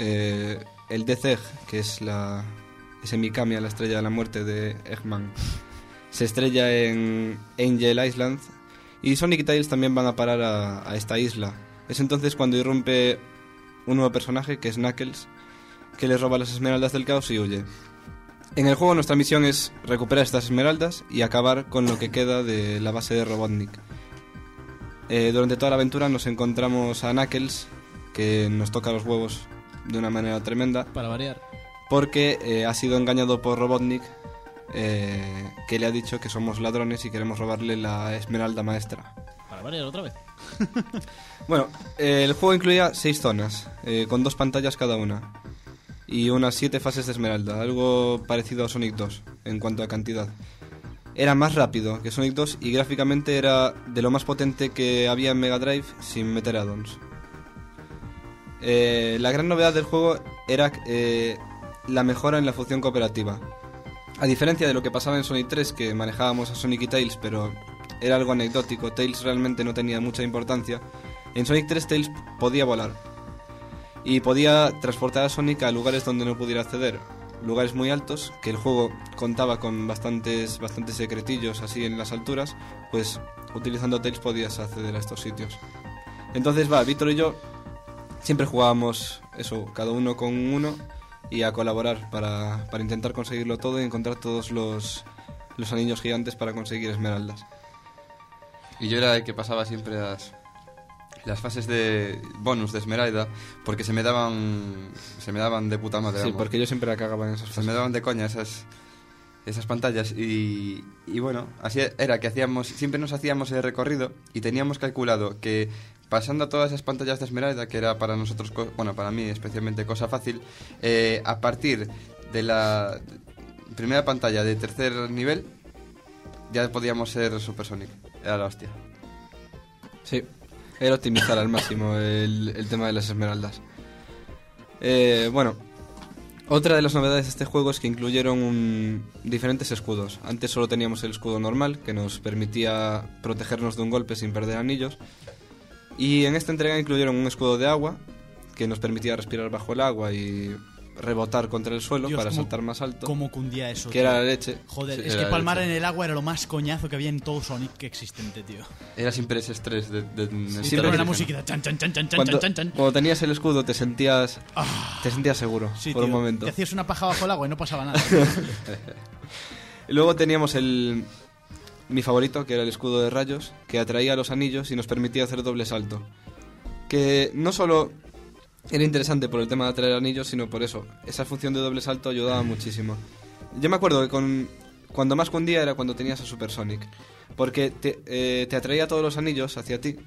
El Death Egg, que es ese Mikami, la estrella de la muerte de Eggman, se estrella en Angel Island, y Sonic y Tails también van a parar a esta isla. Es entonces cuando irrumpe un nuevo personaje, que es Knuckles, que les roba las esmeraldas del caos y huye. En el juego nuestra misión es recuperar estas esmeraldas y acabar con lo que queda de la base de Robotnik. Durante toda la aventura nos encontramos a Knuckles, que nos toca los huevos de una manera tremenda. Para variar. Porque ha sido engañado por Robotnik, que le ha dicho que somos ladrones y queremos robarle la esmeralda maestra. Para variar otra vez. Bueno, el juego incluía 6 zonas, con 2 pantallas cada una, y unas 7 fases de esmeralda, algo parecido a Sonic 2 en cuanto a cantidad. Era más rápido que Sonic 2 y gráficamente era de lo más potente que había en Mega Drive sin meter add-ons. La gran novedad del juego era la mejora en la función cooperativa. A diferencia de lo que pasaba en Sonic 3, que manejábamos a Sonic y Tails, pero era algo anecdótico, Tails realmente no tenía mucha importancia. En Sonic 3 Tails podía volar y podía transportar a Sonic a lugares donde no pudiera acceder, lugares muy altos, que el juego contaba con bastantes secretillos así en las alturas, pues utilizando Tails podías acceder a estos sitios. Entonces Víctor y yo siempre jugábamos eso, cada uno con uno, y a colaborar para intentar conseguirlo todo y encontrar todos los anillos gigantes para conseguir esmeraldas. Y yo era el que pasaba siempre las fases de bonus de Esmeralda, porque se me daban de puta madre. Sí, porque yo siempre la cagaba en esas fases. Se me daban de coña esas pantallas y bueno, así era que siempre nos hacíamos el recorrido y teníamos calculado que pasando a todas esas pantallas de Esmeralda, que era para nosotros, para mí especialmente cosa fácil, a partir de la primera pantalla de tercer nivel ya podíamos ser Super Sonic. Era la hostia. Sí, era optimizar al máximo el tema de las esmeraldas. Bueno, otra de las novedades de este juego es que incluyeron diferentes escudos. Antes solo teníamos el escudo normal, que nos permitía protegernos de un golpe sin perder anillos. Y en esta entrega incluyeron un escudo de agua, que nos permitía respirar bajo el agua y rebotar contra el suelo. Dios, para saltar más alto. ¿Cómo cundía eso? Que tío? Era la leche. Joder, sí, es que palmar en el agua era lo más coñazo que había en todo Sonic que existente, tío. Era siempre ese estrés siempre era la musiquita. Cuando tenías el escudo te sentías seguro, sí, por tío, un momento. Te hacías una paja bajo el agua y no pasaba nada. Y luego teníamos mi favorito, que era el escudo de rayos, que atraía los anillos y nos permitía hacer doble salto. Que no solo era interesante por el tema de atraer anillos, sino por eso. Esa función de doble salto ayudaba muchísimo. Yo me acuerdo que cuando más cundía era cuando tenías a Super Sonic, porque te atraía todos los anillos hacia ti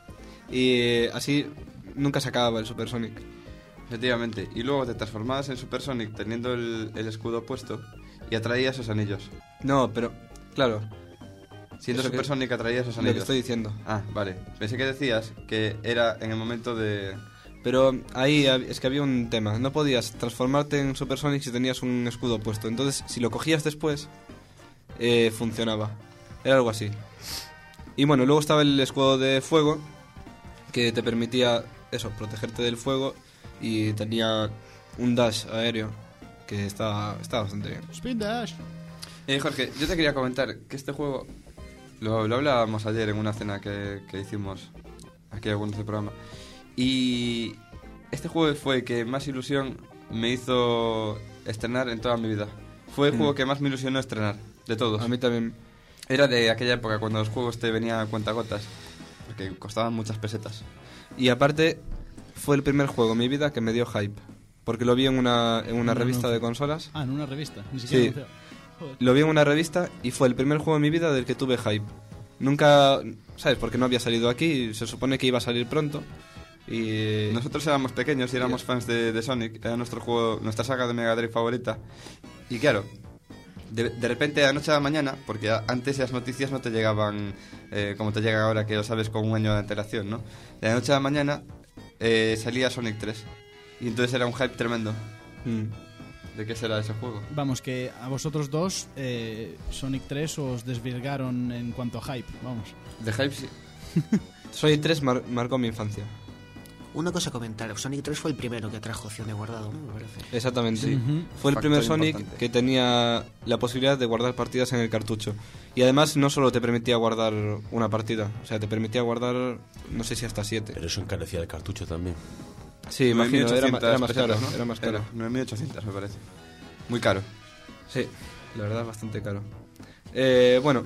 y así nunca se acababa el Super Sonic. Efectivamente. Y luego te transformabas en Super Sonic teniendo el escudo puesto y atraías esos anillos. No, pero claro, siendo Super Sonic atraías esos anillos. Lo que estoy diciendo. Ah, vale. Pensé que decías que era en el momento de... Pero ahí es que había un tema. No podías transformarte en Super Sonic si tenías un escudo puesto. Entonces, si lo cogías después, funcionaba. Era algo así. Y bueno, luego estaba el escudo de fuego, que te permitía, protegerte del fuego. Y tenía un dash aéreo, que está bastante bien. Spin dash. Jorge, yo te quería comentar que este juego... Lo hablábamos ayer en una cena que hicimos aquí algunos del programa. Y este juego fue el que más ilusión me hizo estrenar en toda mi vida. Fue el juego que más me ilusionó estrenar, de todos. A mí también. Era de aquella época cuando los juegos te venían a cuentagotas, porque costaban muchas pesetas. Y aparte, fue el primer juego en mi vida que me dio hype, porque lo vi en una revista de consolas. Ah, en una revista, ni siquiera. Sí, lo vi en una revista y fue el primer juego en mi vida del que tuve hype. Nunca, ¿sabes? Porque no había salido aquí, se supone que iba a salir pronto. Y nosotros éramos pequeños y éramos fans de Sonic, era nuestro juego, nuestra saga de Mega Drive favorita. Y claro, de repente de la noche a la mañana, porque antes las noticias no te llegaban como te llegan ahora, que lo sabes con un año de antelación, ¿no? De la noche a la mañana salía Sonic 3 y entonces era un hype tremendo. ¿De qué será ese juego? Vamos, que a vosotros dos Sonic 3 os desvirgaron en cuanto a hype, vamos. De hype sí. Sonic 3 marcó mi infancia. Una cosa a comentar, Sonic 3 fue el primero que trajo opción de guardado, ¿no? Me parece. Exactamente, sí. Fue el primer Sonic importante, que tenía la posibilidad de guardar partidas en el cartucho. Y además no solo te permitía guardar una partida, o sea, te permitía guardar, no sé si hasta 7. Pero eso encarecía el cartucho también. Sí, imagino, era más caro, ¿no? Era más caro. 9.800 me parece. Muy caro. Sí, la verdad es bastante caro. Bueno,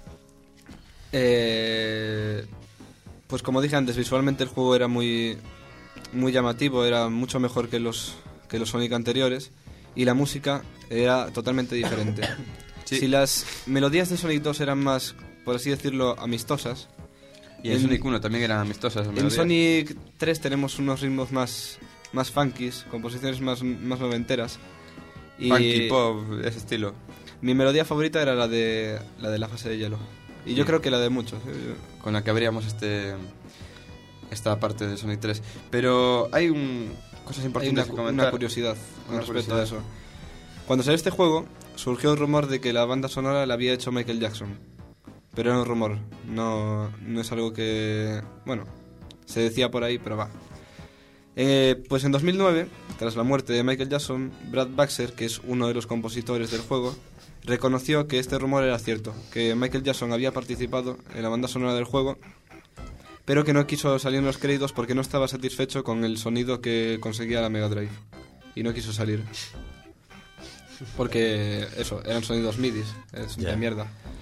pues como dije antes, visualmente el juego era muy llamativo, era mucho mejor que los Sonic anteriores y la música era totalmente diferente. Sí. Si las melodías de Sonic 2 eran más, por así decirlo, amistosas, y en Sonic 1 también eran amistosas. En Sonic 3 tenemos unos ritmos más funkis, composiciones más noventeras. Y funky, pop, ese estilo. Mi melodía favorita era la de la fase de hielo. Y yo creo que la de muchos. Con la que abríamos esta parte de Sonic 3. Pero hay cosas importantes que comentar. Una curiosidad con respecto a eso. Cuando salió este juego, surgió el rumor de que la banda sonora la había hecho Michael Jackson. Pero era un rumor, no es algo que... Bueno, se decía por ahí, pero va. Pues en 2009, tras la muerte de Michael Jackson, Brad Baxter, que es uno de los compositores del juego, reconoció que este rumor era cierto, que Michael Jackson había participado en la banda sonora del juego, pero que no quiso salir en los créditos porque no estaba satisfecho con el sonido que conseguía la Mega Drive. Y no quiso salir. Porque, eran sonidos MIDI, es de mierda.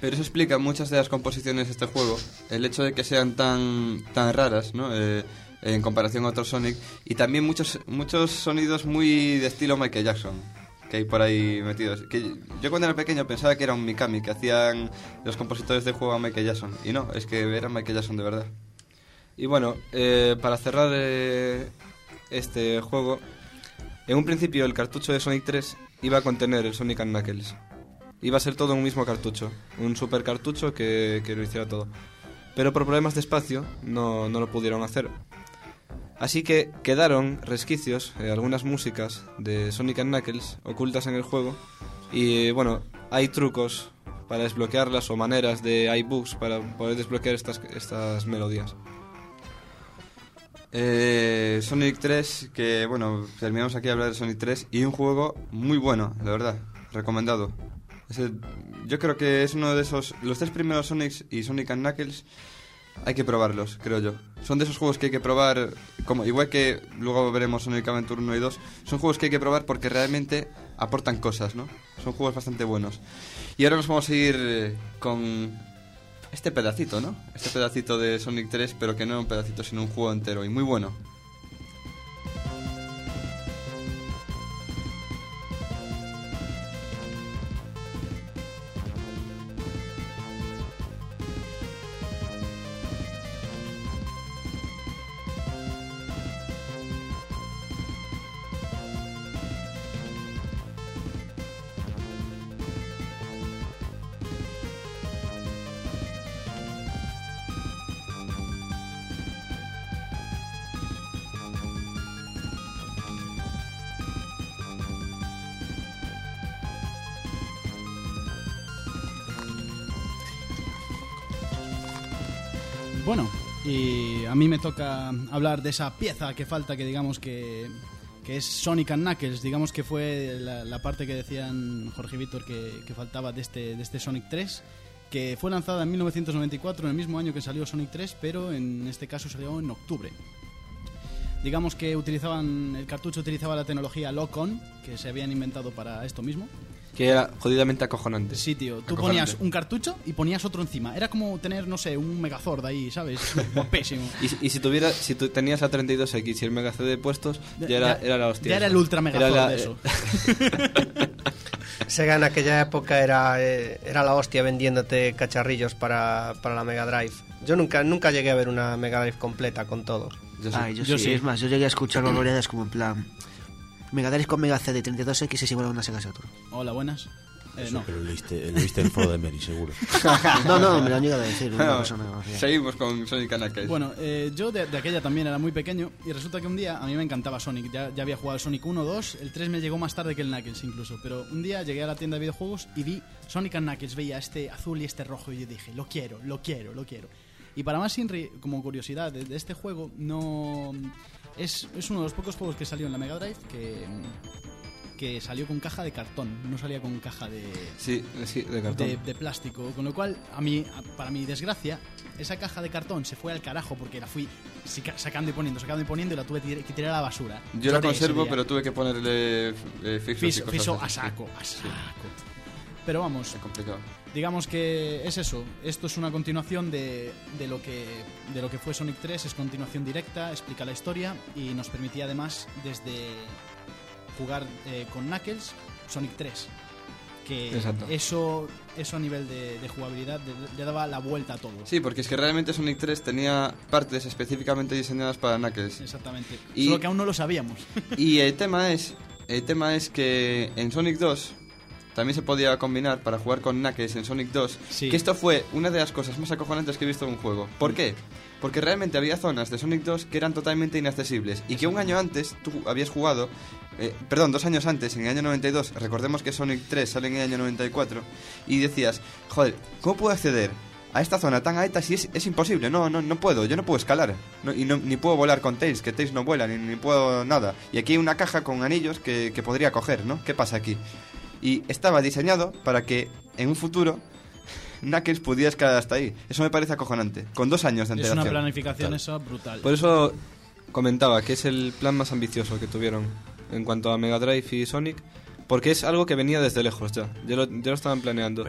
Pero eso explica muchas de las composiciones de este juego, el hecho de que sean tan raras, ¿no? En comparación a otros Sonic, y también muchos sonidos muy de estilo Michael Jackson que hay por ahí metidos. Que yo cuando era pequeño pensaba que era un Mikami que hacían los compositores del juego a Michael Jackson, y no, es que era Michael Jackson de verdad. Y bueno, para cerrar este juego, en un principio el cartucho de Sonic 3 iba a contener el Sonic & Knuckles. Iba a ser todo un mismo cartucho, un super cartucho que lo hiciera todo. Pero por problemas de espacio no lo pudieron hacer. Así que quedaron resquicios, algunas músicas de Sonic & Knuckles ocultas en el juego. Y bueno, hay trucos para desbloquearlas o maneras hay bugs para poder desbloquear estas melodías. Sonic 3, que bueno, terminamos aquí a hablar de Sonic 3, y un juego muy bueno, la verdad, recomendado. Yo creo que es uno de esos... Los 3 primeros Sonics y Sonic & Knuckles hay que probarlos, creo yo. Son de esos juegos que hay que probar, igual que luego veremos Sonic Adventure 1 y 2, son juegos que hay que probar porque realmente aportan cosas, ¿no? Son juegos bastante buenos. Y ahora nos vamos a ir con este pedacito, ¿no? Este pedacito de Sonic 3, pero que no un pedacito, sino un juego entero y muy bueno. Bueno, y a mí me toca hablar de esa pieza que falta, que digamos que es Sonic & Knuckles. Digamos que fue la parte que decían Jorge y Víctor que faltaba de este Sonic 3, que fue lanzada en 1994, en el mismo año que salió Sonic 3, pero en este caso salió en octubre. Digamos que el cartucho utilizaba la tecnología Lock-On, que se habían inventado para esto mismo. Que era jodidamente acojonante. Sí, tío. Tú ponías un cartucho y ponías otro encima. Era como tener, no sé, un Megazord ahí, ¿sabes? Guapísimo. Y si tú tenías la 32X y el Mega CD puestos, ya era la hostia. Ya era el Ultra Megazord eso. Sega en aquella época era la hostia vendiéndote cacharrillos para la Mega Drive. Yo nunca llegué a ver una Mega Drive completa con todo. Yo sí. Es más, yo llegué a escuchar barbaridades como en plan... Mega Drive con Mega CD 32X es igual a una Sega Saturn. Hola, buenas. Eso, No. pero lo leíste en el foro de Mary, seguro. No, me lo han llegado a decir una persona. Seguimos con Sonic & Knuckles. Bueno, yo de aquella también era muy pequeño y resulta que un día a mí me encantaba Sonic. Ya había jugado Sonic 1, 2, el 3 me llegó más tarde que el Knuckles incluso. Pero un día llegué a la tienda de videojuegos y vi Sonic & Knuckles, veía este azul y este rojo y yo dije, lo quiero. Y para más como curiosidad de este juego, no... Es uno de los pocos juegos que salió en la Mega Drive que salió con caja de cartón, no salía con caja de cartón. De plástico, con lo cual para mi desgracia esa caja de cartón se fue al carajo porque la fui sacando y poniendo y la tuve que tirar a la basura. Yo la conservo, pero tuve que ponerle fiso a saco. Pero vamos, es complicado. Digamos que es eso. Esto es una continuación de lo que fue Sonic 3. Es continuación directa, explica la historia y nos permitía además desde jugar con Knuckles Sonic 3. Que eso a nivel de jugabilidad le daba la vuelta a todo. Sí, porque es que realmente Sonic 3 tenía partes específicamente diseñadas para Knuckles. Exactamente. Solo que aún no lo sabíamos. Y el tema es que en Sonic 2 también se podía combinar para jugar con Knuckles en Sonic 2. Sí. Que esto fue una de las cosas más acojonantes que he visto en un juego. ¿Por qué? Porque realmente había zonas de Sonic 2 que eran totalmente inaccesibles y que un año antes tú habías jugado, 2 años antes, en el año 92, recordemos que Sonic 3 sale en el año 94, y decías, joder, ¿cómo puedo acceder a esta zona tan alta si es imposible? No puedo, yo no puedo escalar, ni puedo volar con Tails, que Tails no vuela, ni puedo nada. Y aquí hay una caja con anillos que podría coger, ¿no? ¿Qué pasa aquí? Y estaba diseñado para que en un futuro Knuckles pudiera escalar hasta ahí. Eso me parece acojonante. Con 2 años de antelación. Es una planificación esa brutal. Por eso comentaba que es el plan más ambicioso que tuvieron en cuanto a Mega Drive y Sonic, porque es algo que venía desde lejos ya lo estaban planeando.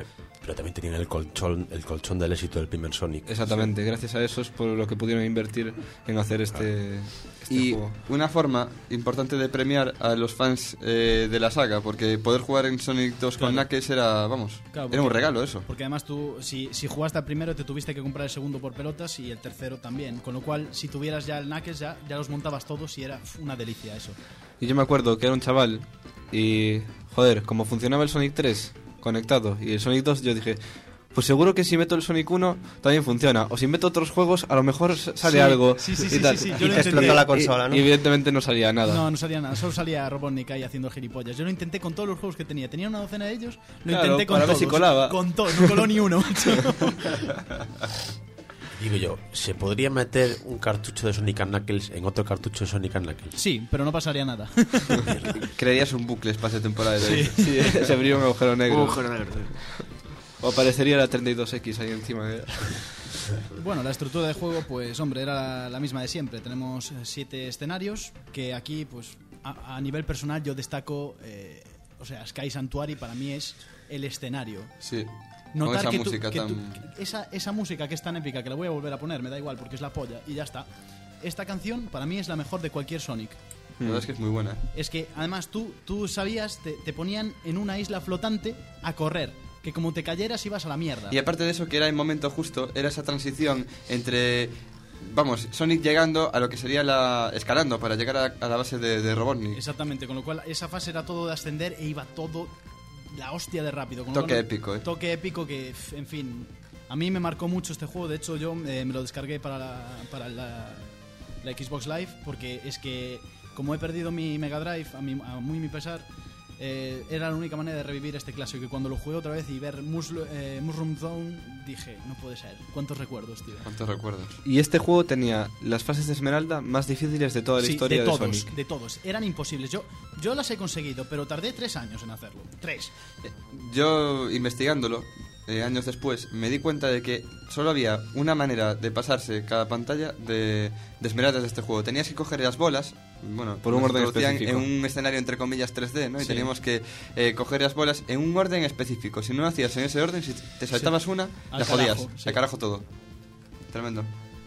Pero también tenían el colchón del éxito del primer Sonic. Exactamente, gracias a eso es por lo que pudieron invertir en hacer este juego. Una forma importante de premiar a los fans de la saga, porque poder jugar en Sonic 2 con Knuckles era un regalo eso. Porque además tú, si jugaste al primero, te tuviste que comprar el segundo por pelotas y el tercero también. Con lo cual, si tuvieras ya el Knuckles, ya los montabas todos y era una delicia eso. Y yo me acuerdo que era un chaval y, joder, como funcionaba el Sonic 3 conectado y el Sonic 2, yo dije, pues seguro que si meto el Sonic 1 también funciona, o si meto otros juegos a lo mejor sale algo y tal. Sí, yo lo explotó la consola, ¿no? Y evidentemente no salía nada. No salía nada, solo salía Robotnik ahí haciendo gilipollas. Yo lo intenté con todos los juegos que tenía una docena de ellos, lo intenté con para todos, ver si colaba. con todos, no coló ni uno. Digo yo, ¿se podría meter un cartucho de Sonic & Knuckles en otro cartucho de Sonic & Knuckles? Sí, pero no pasaría nada. Crearías un bucle espacio temporal. Sí, se abriría un agujero negro. Un agujero negro. O aparecería la 32X ahí encima. Bueno, la estructura del juego, pues hombre, era la misma de siempre. Tenemos 7 escenarios que aquí, pues a nivel personal yo destaco, Sky Sanctuary para mí es el escenario. Sí. Notar con esa que música esa música que es tan épica, que la voy a volver a poner, me da igual porque es la polla y ya está. Esta canción para mí es la mejor de cualquier Sonic. La verdad es que es muy buena. Es que además tú sabías, te ponían en una isla flotante a correr, que como te cayeras ibas a la mierda. Y aparte de eso, que era el momento justo, era esa transición entre, Sonic llegando a lo que sería escalando para llegar a la base de Robotnik. Exactamente, con lo cual esa fase era todo de ascender e iba todo la hostia de rápido. Toque épico, Toque épico que, en fin, a mí me marcó mucho este juego. De hecho, yo me lo descargué para la Xbox Live, porque es que, como he perdido mi Mega Drive, a mi pesar, era la única manera de revivir este clásico. Que cuando lo jugué otra vez y ver Mushroom Zone, dije, no puede ser. ¿Cuántos recuerdos, tío? ¿Cuántos recuerdos? Y este juego tenía las fases de Esmeralda más difíciles de toda la historia de Sonic. De todos, eran imposibles. Yo las he conseguido, pero tardé 3 años en hacerlo. 3. Yo, investigándolo, años después, me di cuenta de que solo había una manera de pasarse cada pantalla de esmeraldas de este juego. Tenías que coger las bolas, por un orden específico, en un escenario entre comillas 3D, ¿no? Y teníamos que coger las bolas en un orden específico. Si no lo hacías en ese orden, si te saltabas una, te jodías. Al carajo todo. Tremendo.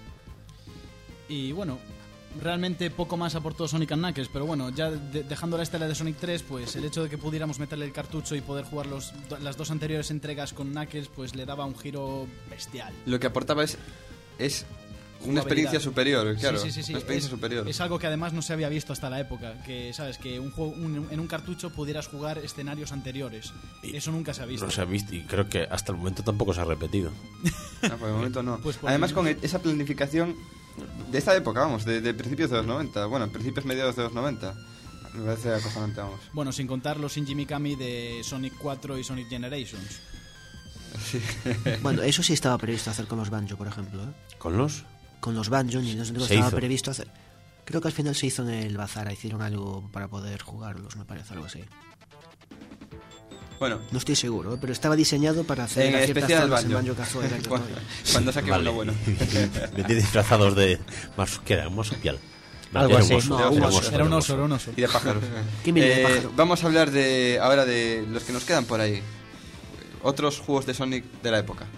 Y bueno, realmente poco más aportó Sonic & Knuckles, pero bueno, ya dejando la estela de Sonic 3, pues el hecho de que pudiéramos meterle el cartucho y poder jugar las 2 anteriores entregas con Knuckles, pues le daba un giro bestial. Lo que aportaba es una experiencia superior, claro. Sí. Una experiencia superior. Es algo que además no se había visto hasta la época, que sabes que en un cartucho pudieras jugar escenarios anteriores. Eso nunca se ha visto. No se ha visto y creo que hasta el momento tampoco se ha repetido. Por el momento no. Pues además con esa planificación de esta época, de principios de los 90, principios mediados de los 90. Me parece acojonante, Bueno, sin contar los Shinji Mikami de Sonic 4 y Sonic Generations. Sí. Bueno, eso sí estaba previsto hacer con los Banjo, por ejemplo, ¿eh? ¿Con los? Con los Banjo, ni no estaba previsto hacer. Creo que al final se hizo en el Bazar, hicieron algo para poder jugarlos, me parece, algo así. Bueno, no estoy seguro, pero estaba diseñado para hacer en especial el Banjo Kazooie. cuando saque uno bueno. Vendí disfrazados de un marsupial. Algo así. Era un oso. Y de pájaros. pájaro. Vamos a hablar ahora de los que nos quedan por ahí. Otros juegos de Sonic de la época.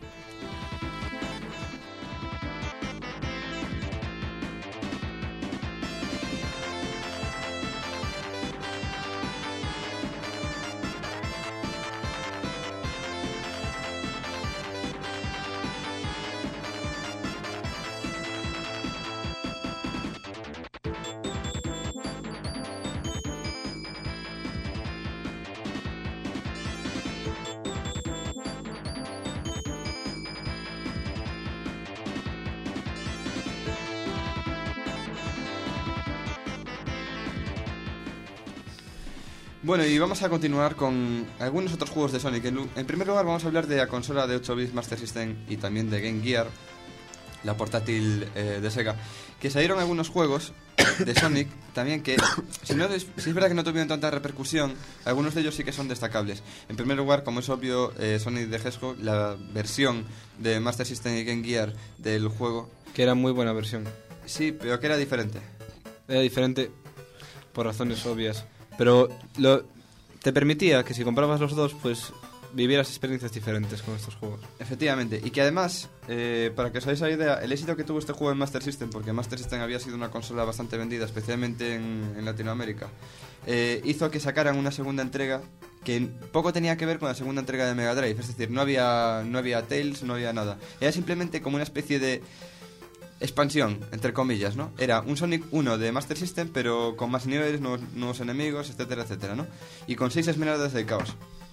Bueno, y vamos a continuar con algunos otros juegos de Sonic. En primer lugar vamos a hablar de la consola de 8 bits Master System y también de Game Gear, la portátil de Sega, que salieron algunos juegos de Sonic también que, si es verdad que no tuvieron tanta repercusión, algunos de ellos sí que son destacables. En primer lugar, como es obvio, Sonic the Hedgehog, la versión de Master System y Game Gear del juego. Que era muy buena versión. Sí, pero que era diferente. Era diferente por razones obvias. Pero te permitía que si comprabas los dos, pues vivieras experiencias diferentes con estos juegos. Efectivamente, y que además, para que os hagáis la idea, el éxito que tuvo este juego en Master System, porque Master System había sido una consola bastante vendida, especialmente en Latinoamérica, hizo que sacaran una segunda entrega que poco tenía que ver con la segunda entrega de Mega Drive. Es decir, no había Tails, no había nada. Era simplemente como una especie de expansión, entre comillas, ¿no? Era un Sonic 1 de Master System, pero con más niveles, nuevos enemigos, etcétera, etcétera, ¿no? Y con 6 esmeraldas de caos.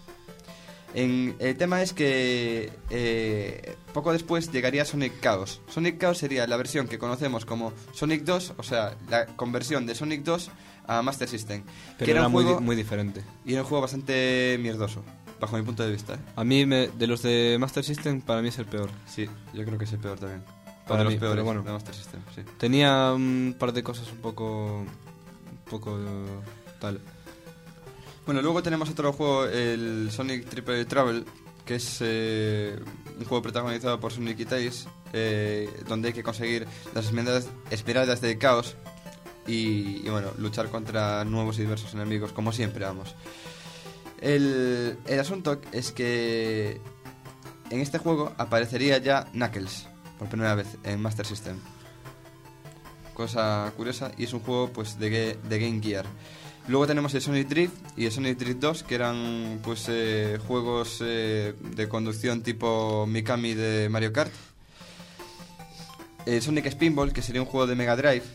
El tema es que poco después llegaría Sonic Chaos. Sonic Chaos sería la versión que conocemos como Sonic 2, o sea, la conversión de Sonic 2 a Master System. Pero que era un juego muy diferente. Y era un juego bastante mierdoso, bajo mi punto de vista. A mí, de los de Master System, para mí es el peor. Sí, yo creo que es el peor también. Para los mí, peores pero bueno, de Master System, sí. Tenía un par de cosas un poco tal. Bueno, luego tenemos otro juego, el Sonic Triple Trouble, que es un juego protagonizado por Sonic y Tails, donde hay que conseguir las esmeraldas de caos y bueno, luchar contra nuevos y diversos enemigos, como siempre, vamos. El asunto es que en este juego aparecería ya Knuckles por primera vez en Master System. Cosa curiosa, y es un juego pues de Game Gear. Luego tenemos el Sonic Drift y el Sonic Drift 2, que eran pues juegos de conducción tipo Mikami de Mario Kart. El Sonic Spinball, que sería un juego de Mega Drive,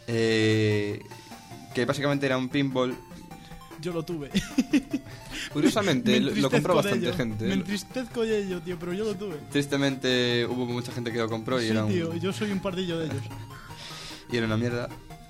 que básicamente era un pinball. Yo lo tuve. Curiosamente, lo compró bastante gente. Me entristezco de ello, tío, pero yo lo tuve. Tristemente hubo mucha gente que lo compró y sí, era tío, yo soy un pardillo de ellos. Y era una mierda.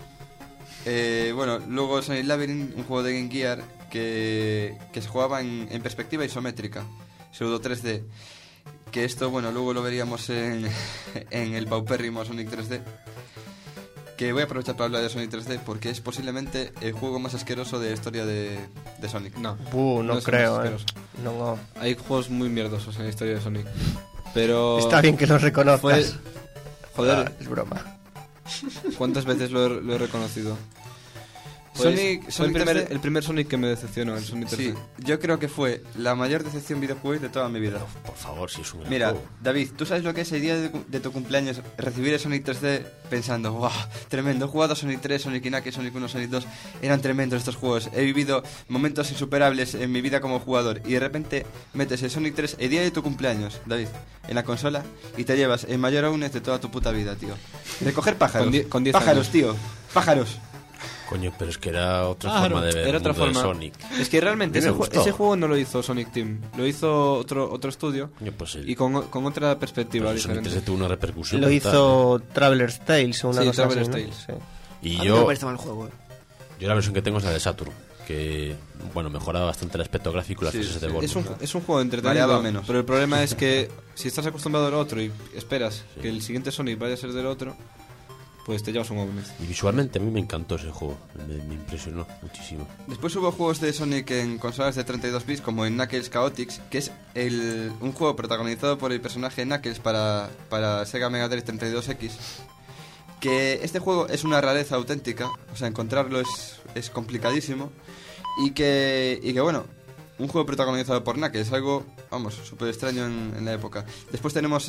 Bueno, luego Sonic Labyrinth, un juego de Game Gear que se jugaba en perspectiva isométrica, pseudo 3D. Que esto, bueno, luego lo veríamos en el paupérrimo Sonic 3D. Que voy a aprovechar para hablar de Sonic 3D porque es posiblemente el juego más asqueroso de la historia de Sonic. No es creo, no. Hay juegos muy mierdosos en la historia de Sonic. Pero está bien que los reconozcas. Joder, es broma. ¿Cuántas veces lo he reconocido? Sonic fue el primer Sonic que me decepcionó, el Sonic 3D. Sí, yo creo que fue la mayor decepción videojuego de toda mi vida. Por favor, si es un Mira, juego. David, ¿tú sabes lo que es el día de tu cumpleaños recibir el Sonic 3D pensando, ¡wow! Tremendo, he jugado a Sonic 3, Sonic Knuckles, Sonic 1, Sonic 2, eran tremendos estos juegos, he vivido momentos insuperables en mi vida como jugador, y de repente metes el Sonic 3 el día de tu cumpleaños, David, en la consola, y te llevas el mayor aunes de toda tu puta vida, tío. Recoger pájaros. Con 10 pájaros, años. tío. Pájaros. Coño, pero es que era otra Claro, forma de ver Era el otra mundo de forma. Sonic. Es que realmente A mí me gustó. ese juego no lo hizo Sonic Team, lo hizo otro estudio. Coño, pues Y con otra perspectiva pues el Sonic diferente. 3D tuvo una repercusión Lo brutal. hizo Traveler's Tales o una Sí, cosa Traveler's así, Tales. ¿no? Sí. Y A mí no me yo parece mal juego, la versión que tengo es la de Saturn, que bueno, mejoraba bastante el aspecto gráfico y las Sí, fases de sí. volumen. Es un juego entretenido, Variado menos. pero el problema es que si estás acostumbrado al otro y esperas que el siguiente Sonic vaya a ser del otro, pues te llevas un aunes. Y visualmente a mí me encantó ese juego, me impresionó muchísimo. Después hubo juegos de Sonic en consolas de 32 bits como en Knuckles Chaotix, que es un juego protagonizado por el personaje Knuckles para Sega Mega Drive 32X. Que este juego es una rareza auténtica, o sea, encontrarlo es complicadísimo. Y que bueno, un juego protagonizado por Knuckles, algo, vamos, súper extraño en la época. Después tenemos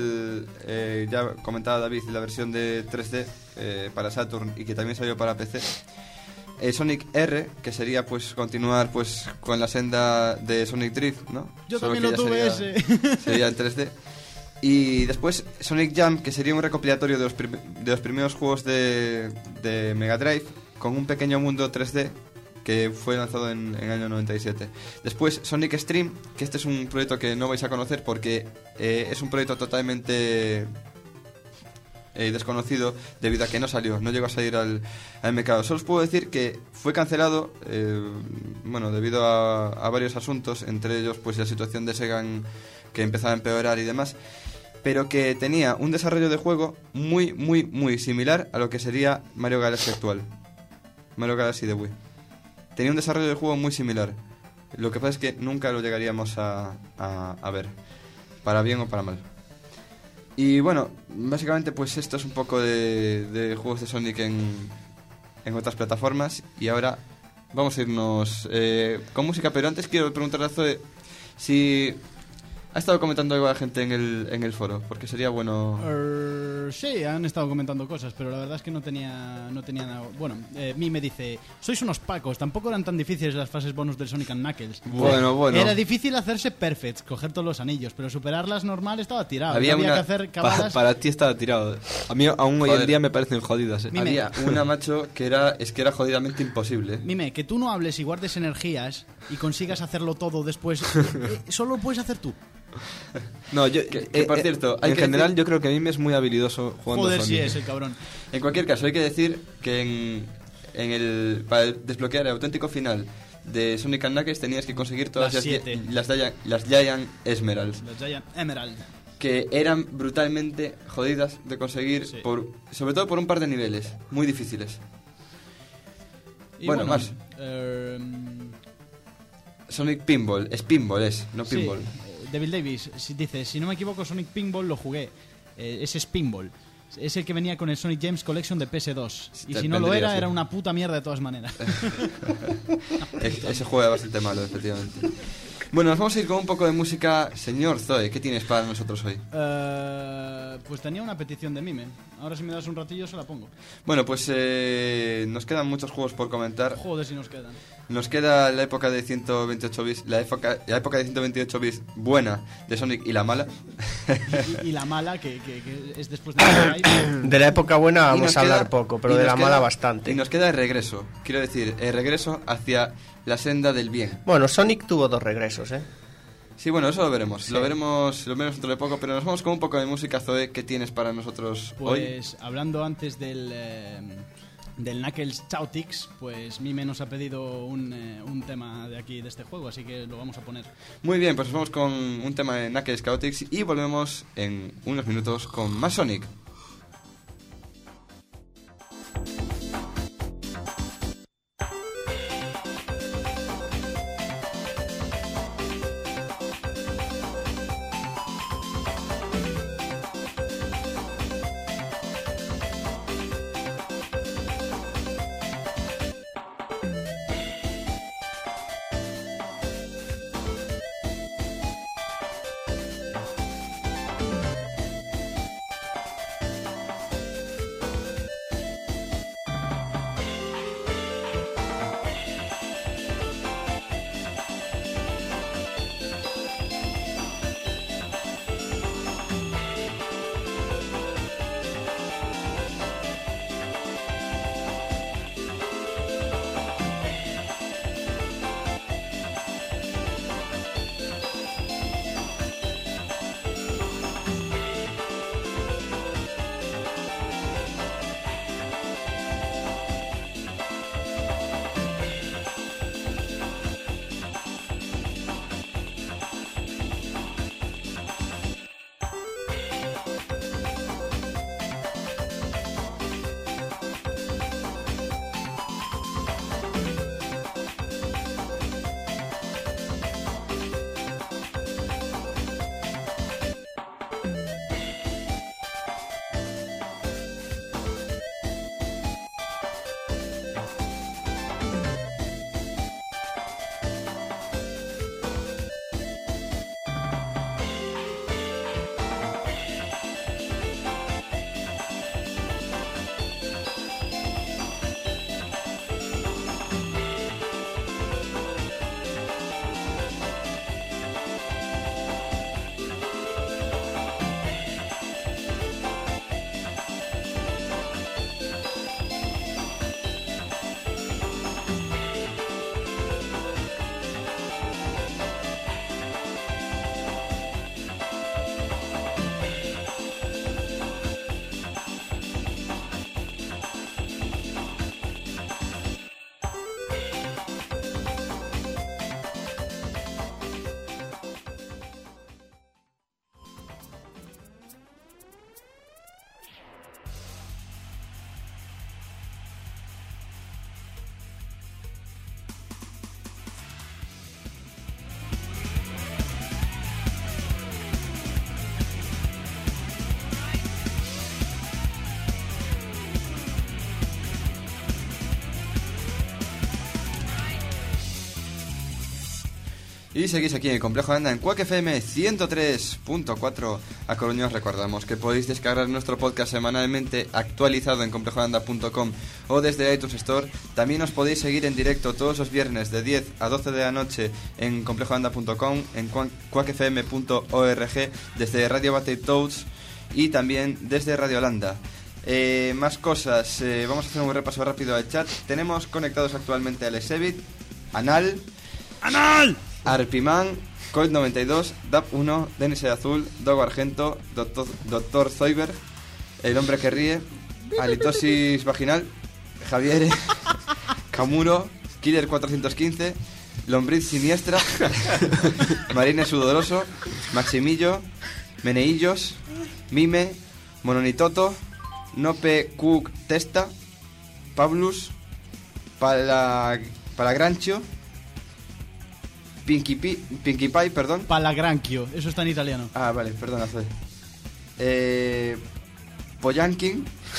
ya comentaba David, la versión de 3D para Saturn y que también salió para PC. Sonic R, que sería pues continuar pues con la senda de Sonic Drift, ¿no? Yo Solo también que lo ya tuve ese. sería en 3D. Y después Sonic Jump, que sería un recopilatorio de los primeros juegos de Mega Drive con un pequeño mundo 3D que fue lanzado en el año 97. Después Sonic Stream, que este es un proyecto que no vais a conocer porque es un proyecto totalmente desconocido debido a que no llegó a salir al mercado. Solo os puedo decir que fue cancelado debido a varios asuntos, entre ellos pues la situación de Sega que empezaba a empeorar y demás, pero que tenía un desarrollo de juego muy, muy, muy similar a lo que sería Mario Galaxy actual, Mario Galaxy de Wii. Tenía un desarrollo de juego muy similar. Lo que pasa es que nunca lo llegaríamos a ver, para bien o para mal. Y bueno, básicamente pues esto es un poco de juegos de Sonic en otras plataformas. Y ahora vamos a irnos con música, pero antes quiero preguntarle a Zoe Si ha estado comentando algo la gente en el foro, porque sería bueno... Sí, han estado comentando cosas, pero la verdad es que no tenía nada. Bueno, Mi me dice, sois unos pacos, tampoco eran tan difíciles las fases bonus del Sonic and Knuckles. Bueno. Era difícil hacerse perfects, coger todos los anillos, pero superarlas normal estaba tirado. Había que hacer cavadas. Para ti estaba tirado. A mí aún hoy en día me parecen jodidas. Había una, macho, que era jodidamente imposible. Mime, que tú no hables y guardes energías y consigas hacerlo todo después, solo lo puedes hacer tú. No, yo que por cierto, en general yo creo que Mime es muy habilidoso jugando Joder, Sonic. sí es el cabrón. En cualquier caso, hay que decir que para desbloquear el auténtico final de Sonic and Knuckles tenías que conseguir todas las Giant Emeralds. Las Giant Emerald. Que eran brutalmente jodidas de conseguir, Sí. sobre todo por un par de niveles muy difíciles. Y Bueno, más. Sonic Pinball, es no sí, Pinball. Devil Davis dice, si no me equivoco, Sonic Pinball lo jugué. Ese es Pinball. Es el que venía con el Sonic Games Collection de PS2. Y si no lo vendría, era, sí. era una puta mierda de todas maneras. Ese juego era bastante malo, efectivamente. Bueno, nos vamos a ir con un poco de música. Señor Zoe, ¿qué tienes para nosotros hoy? Pues tenía una petición de Mime. Ahora si me das un ratillo se la pongo. Bueno, pues nos quedan muchos juegos por comentar. Joder, si nos quedan. Nos queda la época de 128 bits, la época de 128 bits buena de Sonic y la mala. Y la mala, que es después de la De la época buena Y vamos nos a hablar queda- poco, pero y de nos la queda- mala bastante. Y nos queda el regreso, quiero decir, el regreso hacia la senda del bien. Bueno, Sonic tuvo 2 regresos, ¿eh? Sí, bueno, eso lo veremos. Sí. Lo veremos dentro de poco, pero nos vamos con un poco de música, Zoe. ¿Qué tienes para nosotros hoy? Pues hablando antes del Knuckles Chaotix, pues Mime nos ha pedido un tema de aquí, de este juego, así que lo vamos a poner. Muy bien, pues nos vamos con un tema de Knuckles Chaotix y volvemos en unos minutos con más Sonic. Y seguís aquí en el Complejo de Anda en Quack FM 103.4. A Coruña os recordamos que podéis descargar nuestro podcast semanalmente actualizado en complejodeanda.com o desde iTunes Store. También os podéis seguir en directo todos los viernes de 10 a 12 de la noche en complejodeanda.com, en quackfm.org, desde Radio Battletoads y también desde Radio Holanda. Más cosas, vamos a hacer un repaso rápido al chat. Tenemos conectados actualmente a Alexevit, Anal, Arpiman, Colt92, DAP1, Denis el Azul, Dogo Argento, Doctor Zoiber, El Hombre que Ríe, Halitosis Vaginal, Javier, Camuro, Killer 415, Lombriz Siniestra, Marines Sudoroso, Maximillo, Meneillos, Mime, Mononitoto, Nope Cook Testa, Pablus, Palagrancio, Pinkie Pie, perdón. Palagranchio, eso está en italiano. Ah, vale, perdona, Zoe. Poyankin.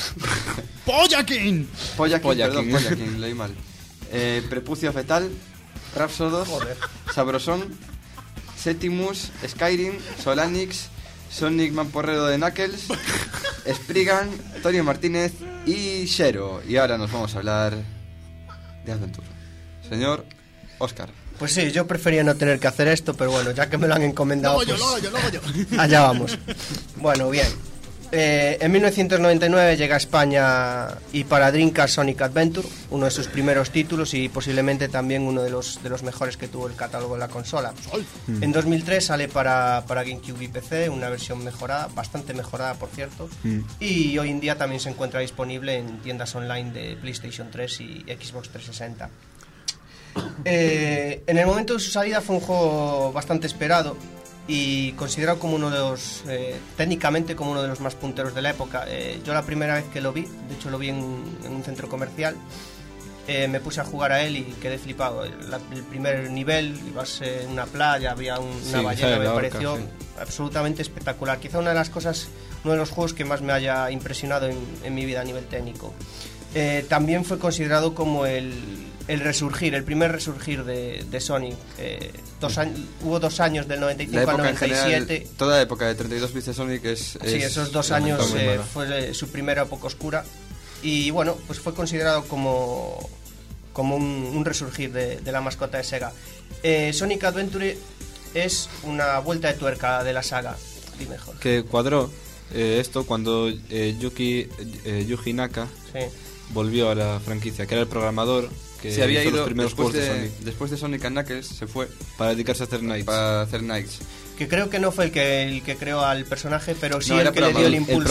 ¡Pollakin! Pollakin, leí mal. Prepucio Fetal, Rhapsodos, Sabrosón, Septimus, Skyrim, Solanix, Sonic Mamporrero de Knuckles, Spriggan, Antonio Martínez y Shero. Y ahora nos vamos a hablar de Adventure. Señor Óscar. Pues sí, yo prefería no tener que hacer esto, pero bueno, ya que me lo han encomendado, Luego yo. allá vamos. Bueno, bien. En 1999 llega a España y para Dreamcast Sonic Adventure, uno de sus primeros títulos y posiblemente también uno de los mejores que tuvo el catálogo de la consola. En 2003 sale para GameCube y PC, una versión mejorada, bastante mejorada por cierto, y hoy en día también se encuentra disponible en tiendas online de PlayStation 3 y Xbox 360. En el momento de su salida fue un juego bastante esperado y considerado como uno de los técnicamente como uno de los más punteros de la época. Yo la primera vez que lo vi, de hecho lo vi en un centro comercial, me puse a jugar a él y quedé flipado. El primer nivel, ibas en una playa, había una ballena, me pareció absolutamente espectacular. Quizá uno de los juegos que más me haya impresionado en mi vida a nivel técnico. También fue considerado como el primer resurgir de Sonic. Hubo 2 años, del 95 al 97. En general, toda la época de 32 bits de Sonic sí, esos 2 años fue su primera época oscura. Y bueno, pues fue considerado como un resurgir de la mascota de Sega. Sonic Adventure es una vuelta de tuerca de la saga. Dime, mejor. Que cuadró esto cuando Yuji Naka volvió a la franquicia, que era el programador que se había ido los primeros juegos de Sonic. Después de Sonic and Knuckles se fue para dedicarse a hacer Knights. Que creo que no fue el que creó al personaje, pero sí el que le dio el impulso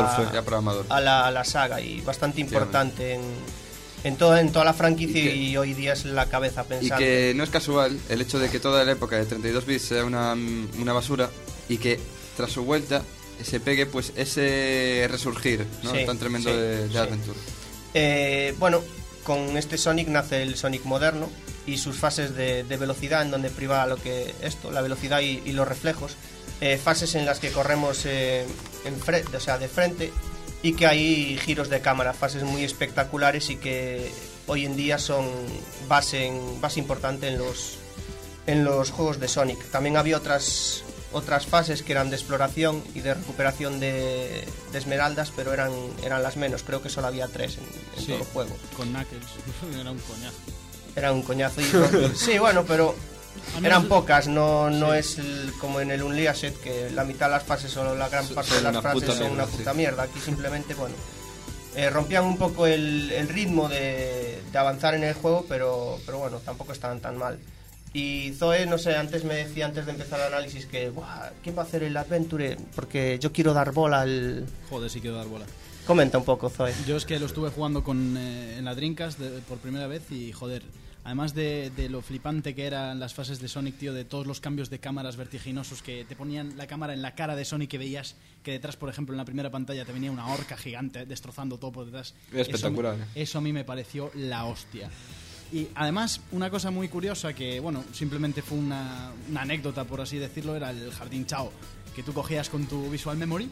a la saga, y bastante importante en toda la franquicia, y hoy día es la cabeza pensando. Y que no es casual el hecho de que toda la época de 32 bits sea una basura, y que tras su vuelta se pegue pues ese resurgir, ¿no? Tan tremendo de Adventure. Bueno, con este Sonic nace el Sonic moderno y sus fases de velocidad, en donde priva la velocidad y los reflejos, fases en las que corremos de frente, y que hay giros de cámara, fases muy espectaculares y que hoy en día son base importante en los juegos de Sonic. También había otras fases que eran de exploración y de recuperación de esmeraldas, pero eran las menos. Creo que solo había 3 en todo el juego. Con Knuckles era un coñazo. Era un coñazo. Sí, bueno, pero eran pocas. No es como en el Unleashed, que la mitad de las fases o la gran parte de las fases son una puta mierda. Aquí simplemente, bueno, rompían un poco el ritmo de avanzar en el juego, pero bueno, tampoco estaban tan mal. Y Zoe, no sé, antes me decía, antes de empezar el análisis, que ¿quién va a hacer el Adventure? Porque yo quiero dar bola al... Joder, sí quiero dar bola. Comenta un poco, Zoe. Yo es que lo estuve jugando en la Dreamcast por primera vez y, joder, además de lo flipante que eran las fases de Sonic, tío, de todos los cambios de cámaras vertiginosos que te ponían la cámara en la cara de Sonic, que veías que detrás, por ejemplo, en la primera pantalla te venía una horca gigante destrozando todo por detrás. Espectacular. Eso a mí me pareció la hostia. Y además, una cosa muy curiosa que, bueno, simplemente fue una anécdota, por así decirlo, era el Jardín Chao, que tú cogías con tu Visual Memory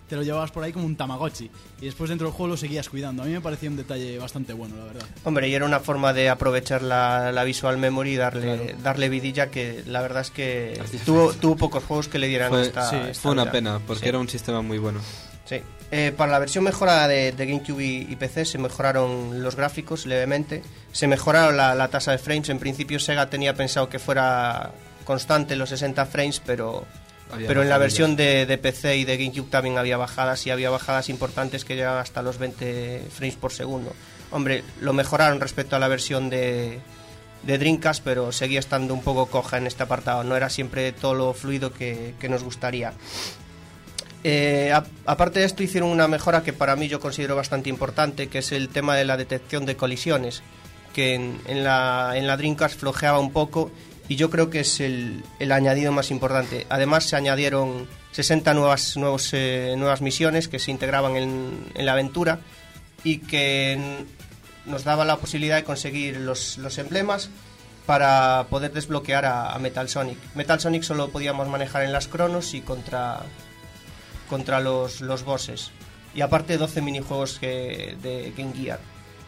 te lo llevabas por ahí como un Tamagotchi. Y después dentro del juego lo seguías cuidando. A mí me parecía un detalle bastante bueno, la verdad. Hombre, y era una forma de aprovechar la visual memory y darle vidilla, que la verdad es que tuvo pocos juegos que le dieran esta fue una vida. pena, porque era un sistema muy bueno. Sí. Para la versión mejorada de GameCube y PC se mejoraron los gráficos levemente, se mejoraron la tasa de frames. En principio Sega tenía pensado que fuera constante los 60 frames, pero en la versión de PC y de GameCube también había bajadas, y había bajadas importantes que llegaban hasta los 20 frames por segundo. Hombre, lo mejoraron respecto a la versión de Dreamcast, pero seguía estando un poco coja en este apartado, no era siempre todo lo fluido que nos gustaría. Aparte de esto, hicieron una mejora que para mí yo considero bastante importante, que es el tema de la detección de colisiones, que en la Dreamcast flojeaba un poco, y yo creo que es el añadido más importante. Además se añadieron 60 nuevas misiones que se integraban en la aventura, y que nos daba la posibilidad de conseguir los emblemas para poder desbloquear a Metal Sonic. Metal Sonic solo podíamos manejar en las cronos y contra los bosses, y aparte 12 minijuegos de Game Gear.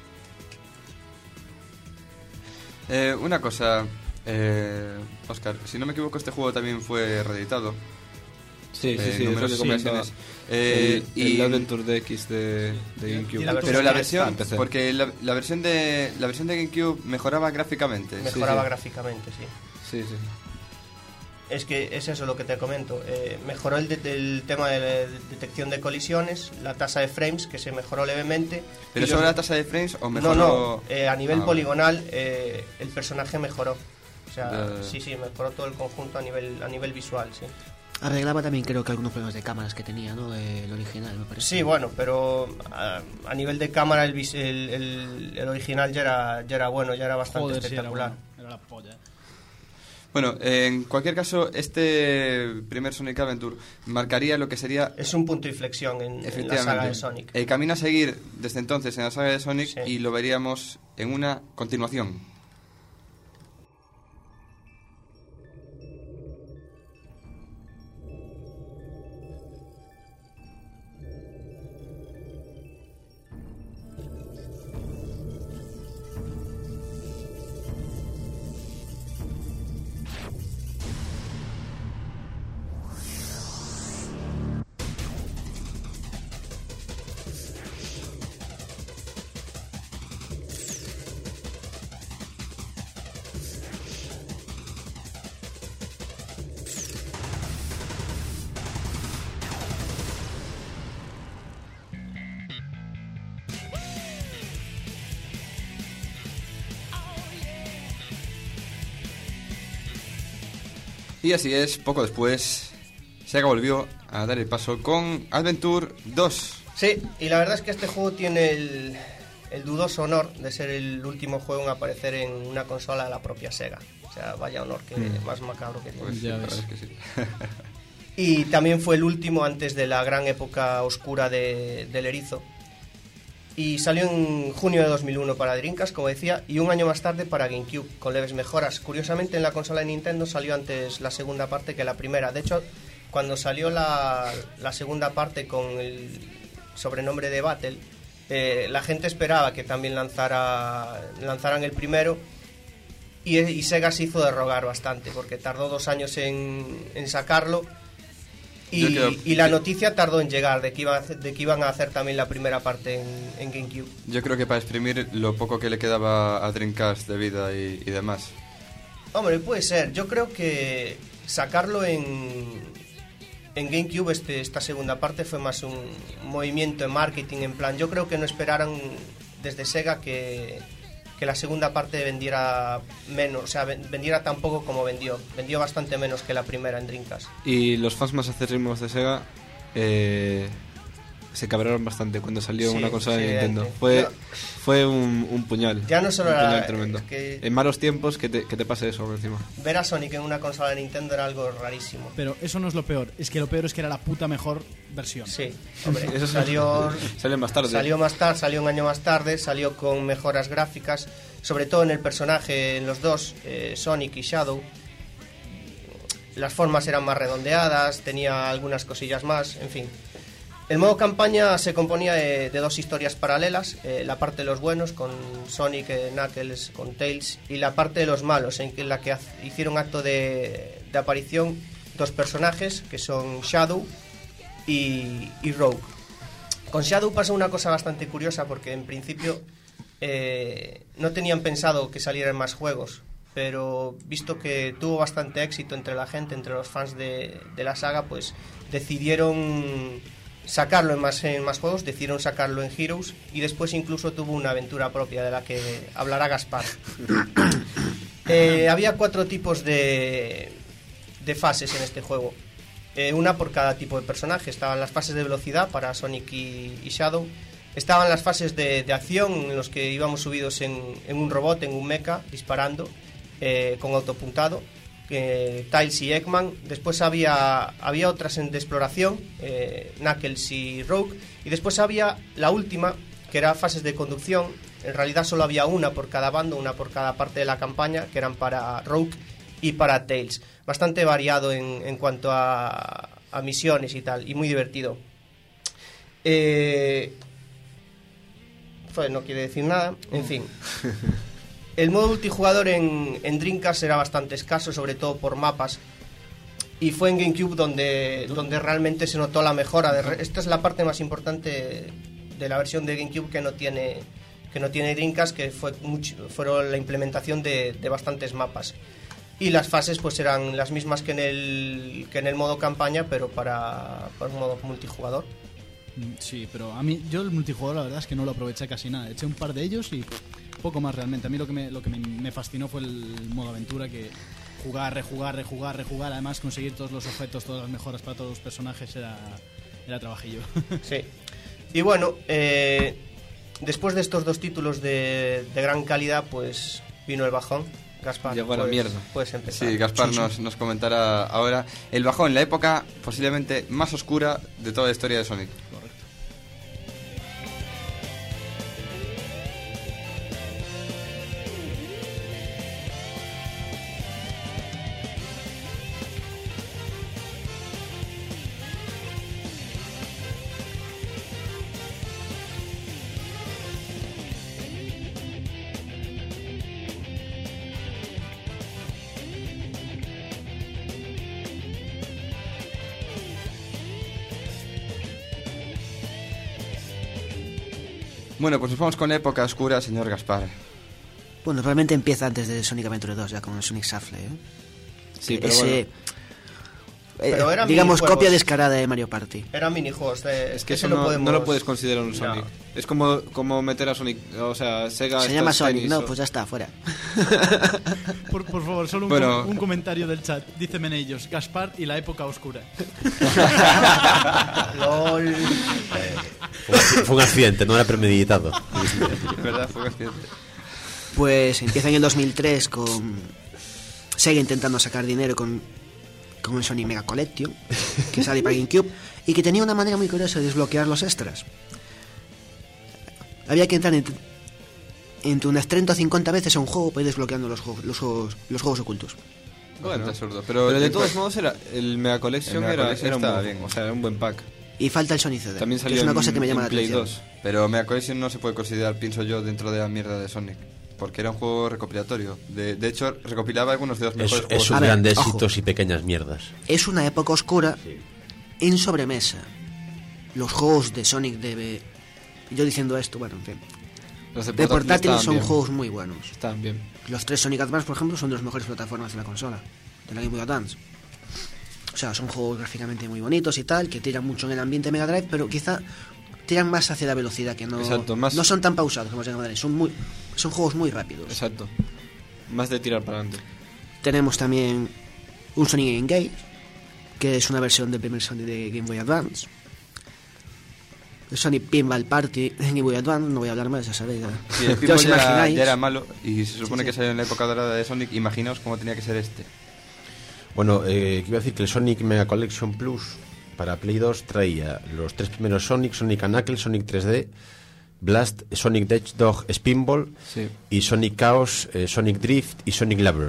Una cosa, Oscar, si no me equivoco, este juego también fue reeditado. Sí, numerosas combinaciones. El Adventure DX de GameCube. Pero la versión, porque la versión de GameCube mejoraba gráficamente. Gráficamente, sí. Sí. Es que es eso lo que te comento. Mejoró el tema de detección de colisiones, la tasa de frames, que se mejoró levemente. ¿Pero solo la tasa de frames o mejoró? No, a nivel poligonal el personaje mejoró. O sea, sí, mejoró todo el conjunto a nivel visual, sí. Arreglaba también, creo que algunos problemas de cámaras que tenía, ¿no? El original, me parece. Sí, bueno, pero a nivel de cámara el original ya era bueno, ya era bastante espectacular. Sí, era la polla. Bueno, en cualquier caso, este primer Sonic Adventure marcaría lo que sería... Es un punto de inflexión en la saga de Sonic. El camino a seguir desde entonces en la saga de Sonic, sí. Y lo veríamos en una continuación. Y así es, poco después, Sega volvió a dar el paso con Adventure 2. Sí, y la verdad es que este juego tiene el dudoso honor de ser el último juego en aparecer en una consola de la propia Sega. O sea, vaya honor, que más macabro que tiene. Pues sí, la verdad es que sí. Y también fue el último antes de la gran época oscura del erizo. Y salió en junio de 2001 para Dreamcast, como decía, y un año más tarde para GameCube, con leves mejoras. Curiosamente, en la consola de Nintendo salió antes la segunda parte que la primera. De hecho, cuando salió la segunda parte con el sobrenombre de Battle, la gente esperaba que también lanzaran el primero, y Sega se hizo de rogar bastante, porque tardó 2 años en sacarlo. Y la noticia tardó en llegar de que iban a hacer también la primera parte en GameCube. Yo creo que para exprimir lo poco que le quedaba a Dreamcast de vida y demás. Hombre, puede ser. Yo creo que sacarlo en GameCube, esta segunda parte, fue más un movimiento de marketing, en plan, yo creo que no esperaran desde Sega que la segunda parte vendiera menos, o sea, vendiera tan poco como vendió bastante menos que la primera en Dreamcast. Y los fans más acérrimos de Sega se cabraron bastante cuando salió una consola de Nintendo. Fue un puñal. Ya no solo era tremendo. En malos tiempos que te pase eso por encima. Ver a Sonic en una consola de Nintendo era algo rarísimo. Pero eso no es lo peor. Es que lo peor es que era la puta mejor versión. Sí, hombre. Eso salió más tarde. Salió un año más tarde. Salió con mejoras gráficas, sobre todo en el personaje, en los dos, Sonic y Shadow. Las formas eran más redondeadas, tenía algunas cosillas más, en fin. El modo campaña se componía de dos historias paralelas, la parte de los buenos con Sonic, Knuckles, con Tails, y la parte de los malos, en la que hicieron acto de aparición dos personajes que son Shadow y Rogue. Con Shadow pasa una cosa bastante curiosa porque en principio no tenían pensado que salieran más juegos, pero visto que tuvo bastante éxito entre la gente, entre los fans de la saga, pues decidieron sacarlo en más juegos, decidieron sacarlo en Heroes, y después incluso tuvo una aventura propia de la que hablará Gaspar. Había 4 tipos de fases en este juego, una por cada tipo de personaje. Estaban las fases de velocidad para Sonic y Shadow, estaban las fases de acción en los que íbamos subidos en un robot, en un mecha, disparando con autopuntado, Tails y Eggman. Después había otras de exploración, Knuckles y Rogue, y después había la última, que era fases de conducción. En realidad solo había una por cada bando, una por cada parte de la campaña, que eran para Rogue y para Tails. Bastante variado en cuanto a misiones y tal, y muy divertido. No quiere decir nada, en fin. El modo multijugador en Dreamcast era bastante escaso, sobre todo por mapas, y fue en GameCube donde realmente se notó la mejora. Esta es la parte más importante de la versión de GameCube que no tiene Dreamcast, que fueron la implementación de bastantes mapas. Y las fases pues eran las mismas que en el modo campaña, pero para un modo multijugador. Sí, pero yo el multijugador la verdad es que no lo aproveché casi nada. Eché un par de ellos y poco más realmente. A mí lo que me fascinó fue el modo aventura, que rejugar, además conseguir todos los objetos, todas las mejoras para todos los personajes era trabajillo. Sí. Y bueno, después de estos 2 títulos de gran calidad, pues vino el bajón. Gaspar, llegó la mierda. Puedes empezar. Sí, Gaspar nos comentará ahora el bajón, la época posiblemente más oscura de toda la historia de Sonic. Correcto. Bueno, pues nos vamos con la época oscura, señor Gaspar. Bueno, realmente empieza antes de Sonic Adventure 2, ya con el Sonic Shuffle, ¿eh? Sí, pero bueno. Pero era digamos, copia descarada de Mario Party. Eran minijuegos. Es que eso no lo puedes considerar un Sonic. No. Es como meter a Sonic, o sea, Sega... Se llama Sonic, no, pues ya está, fuera. Por favor, solo un comentario del chat. Díceme ellos, Gaspar y la época oscura. LOL. Fue un accidente, no era premeditado. ¿Verdad? Fue un accidente. Pues empieza en el 2003 con Sega intentando sacar dinero con el Sonic Mega Collection, que sale para GameCube, y que tenía una manera muy curiosa de desbloquear los extras. Había que entrar entre unas 30 o 50 veces a un juego para ir desbloqueando los juegos ocultos. Bueno, absurdo. Pero de todos modos el Mega Collection era bien, o sea, era un buen pack. Y falta el Sonic CD, también salió que es una cosa que me llama la Play atención. 2. Pero Mega Collection no se puede considerar, pienso yo, dentro de la mierda de Sonic, porque era un juego recopilatorio. De hecho, recopilaba algunos de los mejores juegos. Es un gran éxitos y pequeñas mierdas. Es una época oscura en sobremesa. Los juegos de Sonic yo diciendo esto, bueno, en fin. Los de portátiles son juegos muy buenos. Están bien. Los 3 Sonic Advance, por ejemplo, son de las mejores plataformas de la consola, de la Game Boy Advance. O sea, son juegos gráficamente muy bonitos y tal, que tiran mucho en el ambiente Mega Drive, pero quizá tiran más hacia la velocidad, que no, exacto, no son tan pausados como Mega Drive. Son juegos muy rápidos. Exacto. Más de tirar para adelante. Tenemos también un Sonic Engage, que es una versión del primer Sonic de Game Boy Advance. El Sonic Pinball Party en Game Boy Advance, no voy a hablar más, ya sabéis. Sí, el Pinball ya era malo y se supone que salió en la época dorada de Sonic. Imaginaos cómo tenía que ser este. Bueno, iba a decir que el Sonic Mega Collection Plus para Play 2 traía los 3 primeros Sonic Knuckles, Sonic 3D, Blast, Sonic the Hedgehog Spinball, sí, y Sonic Chaos, Sonic Drift y Sonic Labyrinth.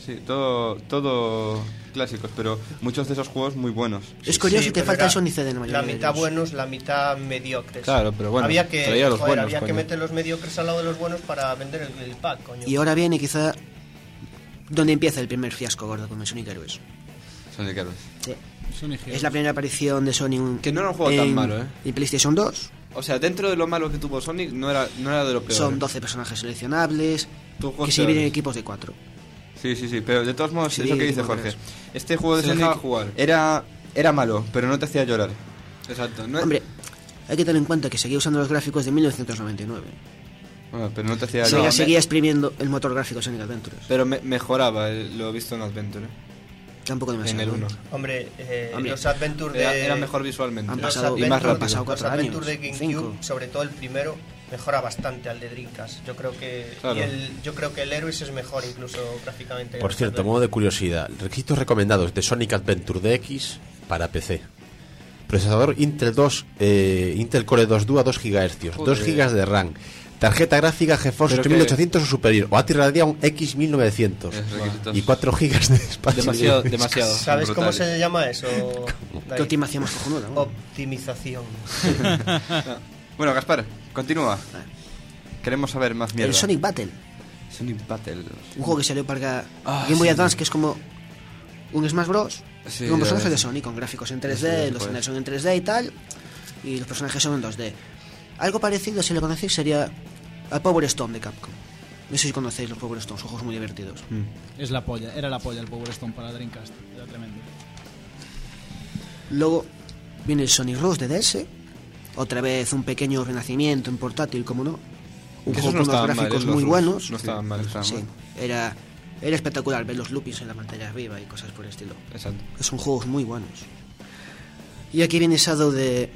Sí, todo clásicos, pero muchos de esos juegos muy buenos. Es curioso que falta el Sonic CD en la mayoría la de mitad ellos. buenos, la mitad mediocres. Claro, pero bueno, había que, traía los buenos, había que coño. meter los mediocres al lado de los buenos para vender el pack, coño. Y ahora viene quizá donde empieza el primer fiasco gordo con el Sonic Heroes. Sonic Heroes. Sí. Sonic Es Heroes. la primera aparición de Sonic Que no era un juego tan malo, ¿eh? en PlayStation 2. O sea, dentro de lo malo que tuvo Sonic, no era de lo peor. Son 12 personajes seleccionables Tú que juegos se dividen en peores. equipos de 4. Sí, pero de todos modos Sí, es lo que dice tipo Jorge. tres. Este juego de Se dejaba Sonic jugar. era malo, pero no te hacía llorar. Exacto. No, Hombre, hay que tener en cuenta que seguía usando los gráficos de 1999. Bueno, pero no te hacía Sega llorar. seguía exprimiendo el motor gráfico de Sonic Adventures. pero mejoraba lo visto en Adventure, Tampoco demasiado. en el 1. Hombre, Hombre, los Adventures de... Era mejor visualmente. Han los pasado- y más Adventures- rápido. pasado los 4 Adventures años, de GameCube, 5. sobre todo el primero, mejora bastante al de Dreamcast. Yo creo que Claro. yo creo que el Heroes es mejor incluso gráficamente. que Por los cierto, Adventures. modo de curiosidad, requisitos recomendados de Sonic Adventure DX para PC. Procesador Intel Core 2 Duo a 2 GHz, 2 GB de RAM, tarjeta gráfica GeForce Pero 8800 o superior o ATI Radeon X1900 Es requisitos. y 4 GB de espacio. Demasiado. ¿Sabes cómo brutales. se llama eso? Qué David? optimización más cojonuda, ¿no? Optimización. Bueno, Gaspar, continúa. Queremos saber más mierda. El Sonic Battle, Sonic Battle. un juego que salió para Ah, Game Boy sí. Advance, que es como un Smash Bros. Sí, con personajes ya de ves. Sonic, con gráficos en 3D, Sí, los joder. escenarios son en 3D y tal, y los personajes son en 2D. Algo parecido, si lo conocéis, sería al Power Stone de Capcom. No sé si conocéis los Power Stones, son juegos muy divertidos. Es la polla, era la polla el Power Stone para Dreamcast. Era tremendo. Luego viene el Sonic Rush de DS, otra vez un pequeño renacimiento en portátil, como no. Un Que juego esos no con unos estaban mal, gráficos los muy Rush. buenos. No estaban mal. Sí, era espectacular ver los loopings en la pantalla arriba y cosas por el estilo. Exacto. Son juegos muy buenos. Y aquí viene Shadow de...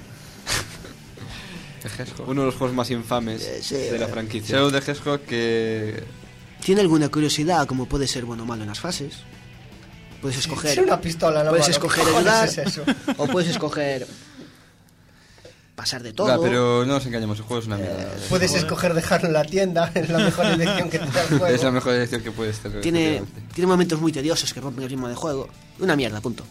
Uno de los juegos más infames Sí, de la franquicia. Shadow the Hedgehog que... Tiene alguna curiosidad, como puede ser bueno o malo en las fases. Puedes escoger... Es una pistola en la Puedes mano. escoger ¿Qué cojones ayudar, es eso? o puedes escoger pasar de todo. Va, pero no nos engañemos, el juego es una mierda. Puedes escoger dejarlo en la tienda, es la mejor elección que te da el juego. Es la mejor elección que puedes tener. Tiene efectivamente. momentos muy tediosos que rompen el ritmo de juego. Una mierda, punto.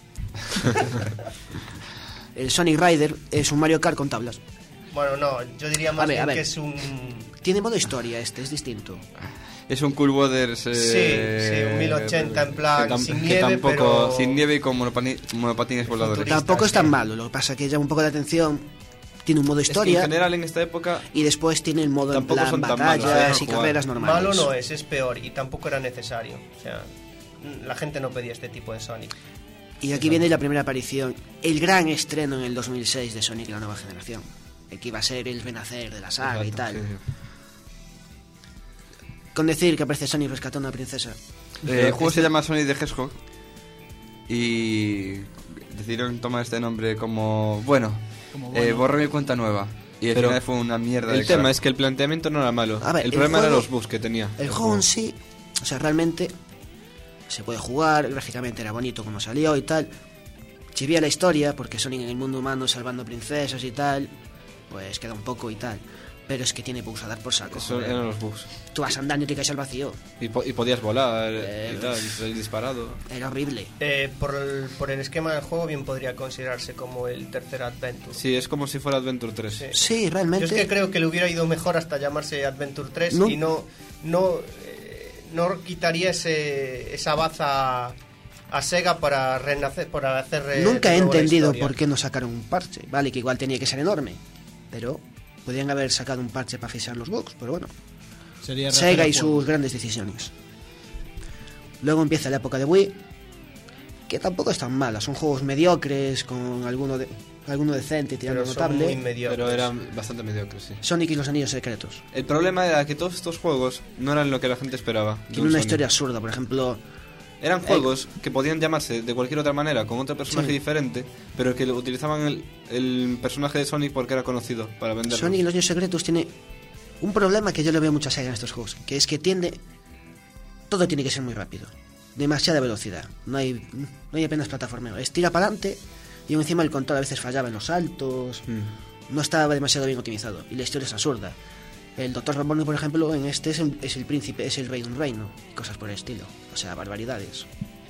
El Sonic Rider es un Mario Kart con tablas. Bueno, no, yo diría más A ver, bien a ver. que es un... Tiene modo historia es distinto. Es un Cool Borders... Sí, un 1080 en plan, sin que nieve, tampoco, pero... sin nieve y con monopatines voladores. Futurista. Tampoco es tan sí. malo, lo que pasa es que llama un poco la atención. Tiene un modo Es que historia en general en esta época y después tiene el modo en tampoco plan son tan malos, batallas y jugar. carreras normales. Malo no es peor y tampoco era necesario. O sea, la gente no pedía este tipo de Sonic. Y aquí viene la primera aparición, el gran estreno en el 2006 de Sonic la nueva generación. El que iba a ser el renacer de la saga y tal. Sí, sí. Con decir que aparece Sonic rescatando a una princesa. El juego se llama Sonic the Hedgehog y decidieron tomar este nombre como... Bueno, Como bueno. borré mi cuenta nueva. Y al Pero final fue una mierda el de tema cara. es que el planteamiento no era malo. A ver, el el problema eran juego- los bugs que tenía. El juego en sí, o sea, realmente se puede jugar, gráficamente era bonito como salió y tal. Chivía la historia, porque Sonic en el mundo humano salvando princesas y tal, pues queda un poco y tal. Pero es que tiene bugs a dar por saco. Eso joder. eran los bugs. Tú vas andando y te caes al vacío. Y podías volar y tal, y salir disparado. Era horrible. Por el esquema del juego bien podría considerarse como el tercer Adventure. Sí, es como si fuera Adventure 3. Sí. Sí, Yo realmente. es que creo que le hubiera ido mejor hasta llamarse Adventure 3 No. y no quitaría esa baza a Sega para renacer, para hacer Nunca de he nuevo la entendido historia. por qué no sacaron un parche. Vale, que igual tenía que ser enorme. Pero podrían haber sacado un parche para fixar los bugs. Pero bueno, Sería Sega y rehacer el juego. sus grandes decisiones. Luego empieza la época de Wii, que tampoco es tan mala. Son juegos mediocres, con alguno decente, tirando Pero son muy notable. mediocres. Pero eran bastante mediocres, sí. Sonic y los Anillos Secretos. El problema era que todos estos juegos no eran lo que la gente esperaba. de Tiene un una Sonic. historia absurda, por ejemplo. Eran juegos que podían llamarse de cualquier otra manera, con otro personaje Sí. diferente, pero que utilizaban el personaje de Sonic porque era conocido para venderlo. Sonic y los Anillos Secretos tiene un problema que yo le veo mucho a Sega en estos juegos, que es que todo tiene que ser muy rápido. Demasiada velocidad. No hay apenas plataformeo. Es tira para adelante y encima el control a veces fallaba en los saltos. No estaba demasiado bien optimizado. Y la historia es absurda. El Dr. Robotnik, por ejemplo, en este es el príncipe, es el rey de un reino, y cosas por el estilo. O sea, barbaridades.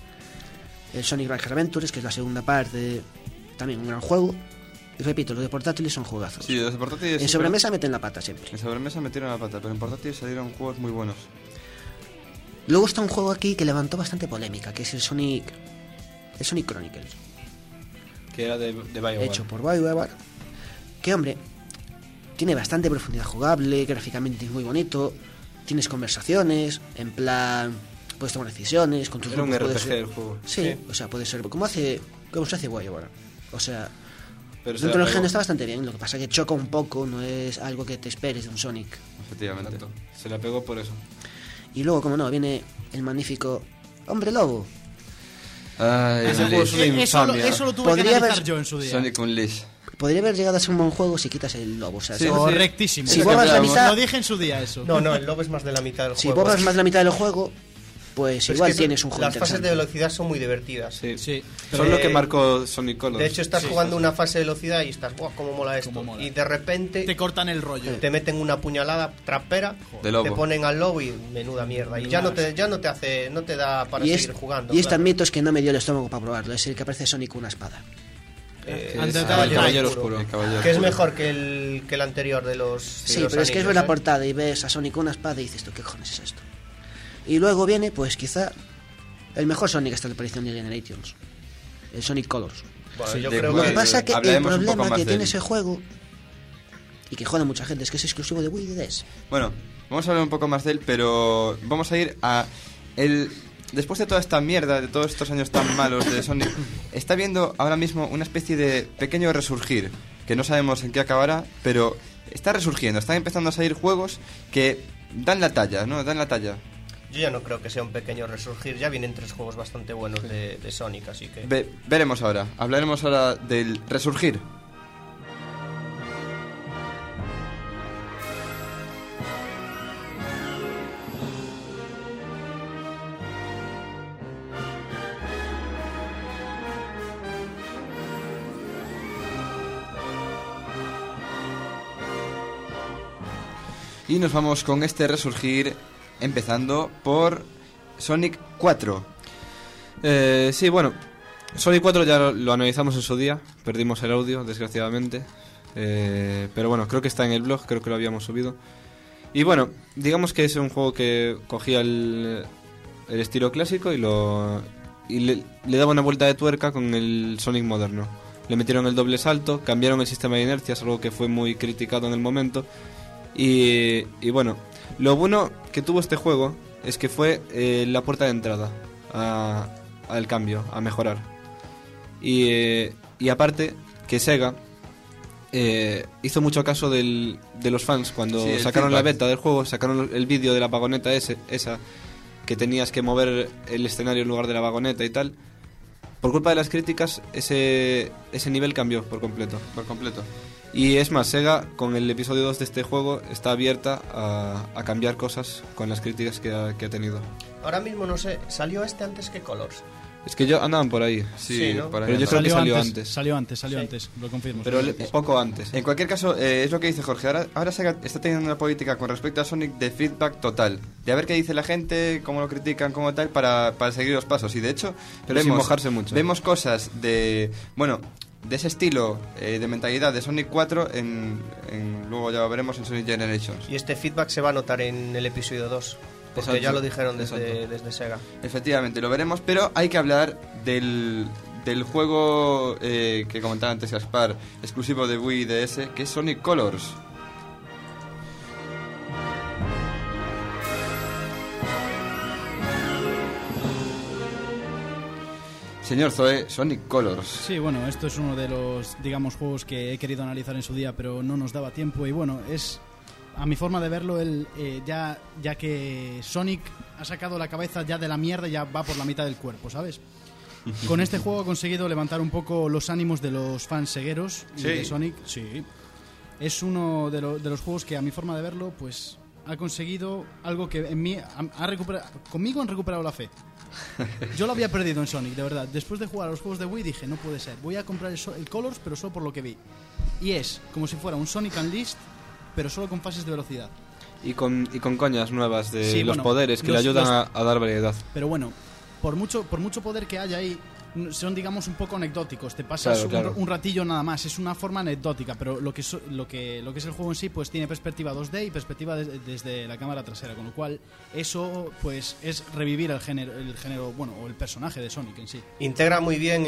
El Sonic Adventure Adventures, que es la segunda parte, también un gran juego. Y repito, los de portátiles son juegazos. Sí, los de portátiles. En sobremesa meten la pata siempre. En sobremesa metieron la pata, pero en portátiles salieron juegos muy buenos. Luego está un juego aquí que levantó bastante polémica, que es el Sonic Chronicles. Que era de BioWare. Hecho por BioWare. Que, hombre, tiene bastante profundidad jugable, gráficamente es muy bonito, tienes conversaciones, en plan, puedes tomar decisiones, con tus Era un grupos RPG puedes- el juego. Sí, o sea, puede ser como se hace BioWare. O sea, Pero se dentro la del pegó. género está bastante bien, lo que pasa es que choca un poco, no es algo que te esperes de un Sonic. Efectivamente. Exacto. Se la pegó por eso. Y luego, como no, viene el magnífico Hombre Lobo. Ay, Ese juego es una infamia. Eso lo tuve que Podría analizar haber- yo en su día. Sonic Unleashed. Podría haber llegado a ser un buen juego si quitas el lobo. O sea, Sí, si- Correctísimo. Si borras la mitad- Lo dije en su día eso. No, el lobo es más de la mitad del si juego. borras más de la mitad del juego, pues Pero es igual que tienes un juego Las fases de interesante. velocidad son muy divertidas. Sí. Sí. Son lo que marcó Sonic Colors. De hecho, estás jugando una fase de velocidad y estás, ¡buah, cómo mola esto! Cómo mola. Y de repente Te cortan el rollo. te meten una puñalada trapera, De lobo. te ponen al lobo y menuda mierda. Y ya no te da para Y, seguir jugando. y este claro. admito es que no me dio el estómago para probarlo. Es el que aparece Sonic con una espada. Antes de el Caballero Oscuro. Oscuro. El Caballero Que es Oscuro. mejor que el anterior de los. Sí, de los pero es que anillos, ves la ¿eh? portada y ves a Sonic con una espada y dices tú, ¿qué cojones es esto? Y luego viene, pues quizá, el mejor Sonic hasta la aparición de Generations. El Sonic Colors. Bueno, Sí, yo de- creo Lo que que. pasa que el hablaremos un poco problema más que de tiene él. ese juego, y que juega mucha gente, es que es exclusivo de Wii y de DS. Bueno, vamos a hablar un poco más de él, pero vamos a ir a el... Después de toda esta mierda, de todos estos años tan malos de Sonic, está viendo ahora mismo una especie de pequeño resurgir, que no sabemos en qué acabará, pero está resurgiendo, están empezando a salir juegos que dan la talla, ¿no? Dan la talla. Yo ya no creo que sea un pequeño resurgir. Ya vienen 3 juegos bastante buenos de Sonic, así que. Veremos ahora, hablaremos ahora del resurgir. Y nos vamos con este resurgir, empezando por Sonic 4. Sí, bueno, Sonic 4 ya lo analizamos en su día, perdimos el audio, desgraciadamente. Pero bueno, creo que está en el blog, creo que lo habíamos subido. Y bueno, digamos que es un juego que cogía el estilo clásico y le daba una vuelta de tuerca con el Sonic moderno. Le metieron el doble salto, cambiaron el sistema de inercias, algo que fue muy criticado en el momento. Y bueno, lo bueno que tuvo este juego es que fue la puerta de entrada al cambio, a mejorar. Y aparte que Sega hizo mucho caso de los fans cuando Sí, el sacaron la feedback. beta del juego, sacaron el vídeo de la vagoneta esa que tenías que mover el escenario en lugar de la vagoneta y tal. Por culpa de las críticas ese nivel cambió por completo. Por completo. Y es más, Sega con el episodio 2 de este juego está abierta a cambiar cosas con las críticas que ha tenido. Ahora mismo no sé, ¿salió este antes que Colors? Es que yo andaban por ahí, Sí, ¿no? por ahí pero yo creo que andaba. salió antes. Salió antes, lo confirmo. Pero poco antes. En cualquier caso, es lo que dice Jorge. Ahora Sega está teniendo una política con respecto a Sonic de feedback total. De a ver qué dice la gente, cómo lo critican, cómo tal, para seguir los pasos. Y de hecho, Pero sin mojarse mucho. Vemos cosas de ese estilo de mentalidad de Sonic 4 luego ya lo veremos en Sonic Generations. Y este feedback se va a notar en el episodio 2. Porque Exacto, ya lo dijeron exacto. desde Sega. Efectivamente, lo veremos, pero hay que hablar del juego que comentaba antes Gaspar, exclusivo de Wii y DS, que es Sonic Colors. Señor Zoe, Sonic Colors. Sí, bueno, esto es uno de los, digamos, juegos que he querido analizar en su día, pero no nos daba tiempo. Y bueno, es, a mi forma de verlo, ya que Sonic ha sacado la cabeza ya de la mierda y ya va por la mitad del cuerpo, ¿sabes? Con este juego ha conseguido levantar un poco los ánimos de los fans segueros de Sonic. Sí. Es uno de los juegos que, a mi forma de verlo, pues ha conseguido algo que en mí conmigo han recuperado la fe. Yo lo había perdido en Sonic, de verdad. Después de jugar a los juegos de Wii dije, no puede ser, voy a comprar el Colors, pero solo por lo que vi. Y es como si fuera un Sonic Unleashed, pero solo con fases de velocidad. Y con coñas nuevas de Sí, los bueno, poderes que le ayudan a dar variedad. Pero bueno, por mucho poder que haya ahí, son, digamos, un poco anecdóticos. Te pasas Claro. un ratillo nada más. Es una forma anecdótica, pero lo que es el juego en sí, pues tiene perspectiva 2D y perspectiva desde la cámara trasera, con lo cual eso pues es revivir el género, bueno, o el personaje de Sonic en sí. Integra muy bien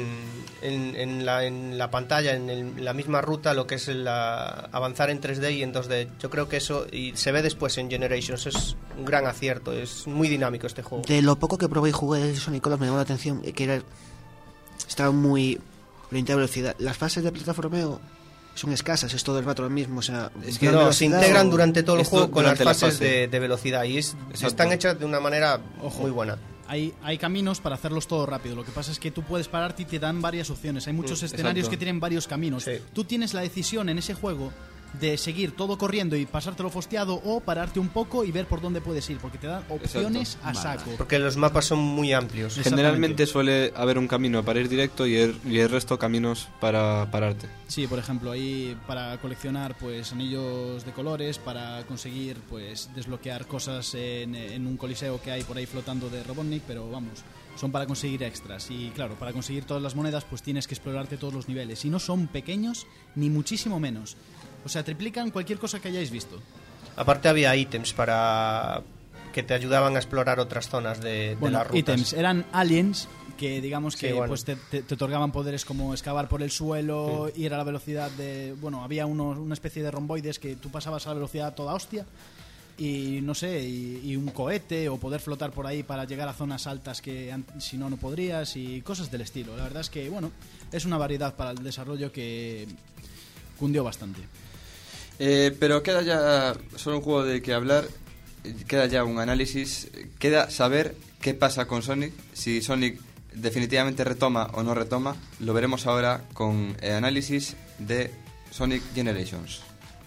en la pantalla, en la misma ruta, lo que es avanzar en 3D y en 2D. Yo creo que eso, y se ve después en Generations, es un gran acierto. Es muy dinámico este juego. De lo poco que probé y jugué de Sonic Colors me llamó la atención que estaba muy orientado a velocidad. Las fases de plataformeo son escasas, es todo el rato lo mismo. O sea, Es que No, se integran durante todo el juego con las durante la fases fase. de velocidad y Exacto. están hechas de una manera muy buena. Hay caminos para hacerlos todo rápido. Lo que pasa es que tú puedes pararte y te dan varias opciones. Hay muchos escenarios exacto. que tienen varios caminos. Sí. Tú tienes la decisión en ese juego de seguir todo corriendo y pasártelo fosteado, o pararte un poco y ver por dónde puedes ir, porque te dan opciones a saco. Porque los mapas son muy amplios. Generalmente suele haber un camino para ir directo y el resto caminos para pararte. Sí, por ejemplo, ahí para coleccionar pues anillos de colores, para conseguir pues desbloquear cosas en un coliseo que hay por ahí flotando de Robotnik, pero vamos, son para conseguir extras. Y claro, para conseguir todas las monedas pues tienes que explorarte todos los niveles, y no son pequeños ni muchísimo menos. O sea, triplican cualquier cosa que hayáis visto. Aparte había ítems para que te ayudaban a explorar otras zonas de las rutas. Ítems eran aliens que digamos que Sí, bueno. pues te otorgaban poderes como excavar por el suelo, ir a la velocidad de... Bueno, había una especie de romboides que tú pasabas a la velocidad a toda hostia, y no sé, y un cohete, o poder flotar por ahí para llegar a zonas altas que si no podrías, y cosas del estilo. La verdad es que, bueno, es una variedad para el desarrollo que cundió bastante. Pero queda ya solo un juego de que hablar, queda ya un análisis, queda saber qué pasa con Sonic, si Sonic definitivamente retoma o no retoma. Lo veremos ahora con el análisis de Sonic Generations.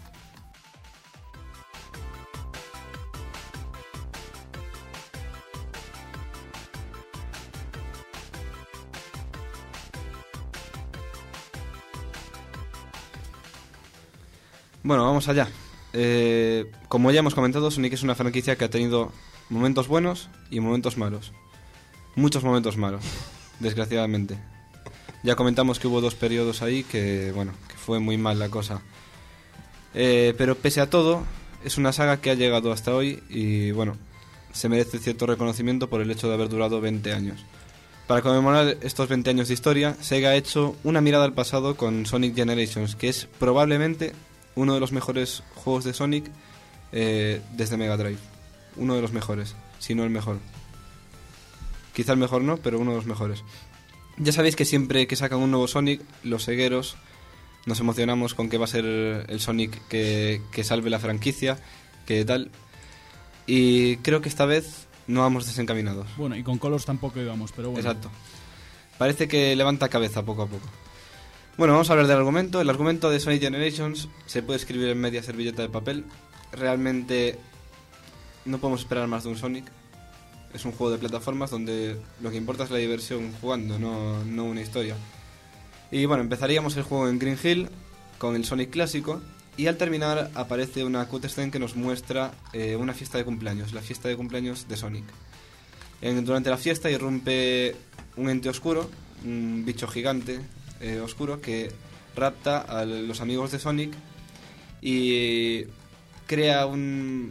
Bueno, vamos allá. Como ya hemos comentado, Sonic es una franquicia que ha tenido momentos buenos y momentos malos. Muchos momentos malos, desgraciadamente. Ya comentamos que hubo 2 periodos ahí que fue muy mal la cosa. Pero pese a todo, es una saga que ha llegado hasta hoy y, bueno, se merece cierto reconocimiento por el hecho de haber durado 20 años. Para conmemorar estos 20 años de historia, Sega ha hecho una mirada al pasado con Sonic Generations, que es probablemente uno de los mejores juegos de Sonic desde Mega Drive. Uno de los mejores, si no el mejor. Quizá el mejor no, pero uno de los mejores. Ya sabéis que siempre que sacan un nuevo Sonic, los segueros nos emocionamos con que va a ser el Sonic que salve la franquicia, que tal. Y creo que esta vez no vamos desencaminados. Bueno, y con Colors tampoco íbamos, pero bueno. Exacto. Parece que levanta cabeza poco a poco. Bueno, vamos a hablar del argumento. El argumento de Sonic Generations se puede escribir en media servilleta de papel. Realmente no podemos esperar más de un Sonic. Es un juego de plataformas donde lo que importa es la diversión jugando, no una historia. Y bueno, empezaríamos el juego en Green Hill con el Sonic clásico, y al terminar aparece una cutscene que nos muestra una fiesta de cumpleaños, la fiesta de cumpleaños de Sonic. Durante la fiesta irrumpe un ente oscuro, un bicho gigante oscuro que rapta a los amigos de Sonic y crea una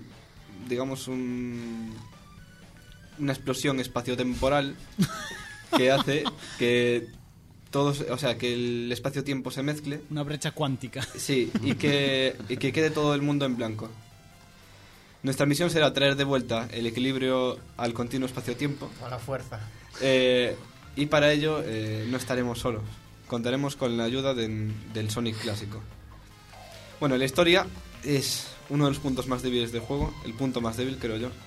explosión espaciotemporal que hace que que el espacio-tiempo se mezcle. Una brecha cuántica. Sí, y que quede todo el mundo en blanco. Nuestra misión será traer de vuelta el equilibrio al continuo espacio-tiempo. A la fuerza. Y para ello no estaremos solos. Contaremos con la ayuda del Sonic clásico. Bueno, la historia es uno de los puntos más débiles del juego, el punto más débil, creo yo.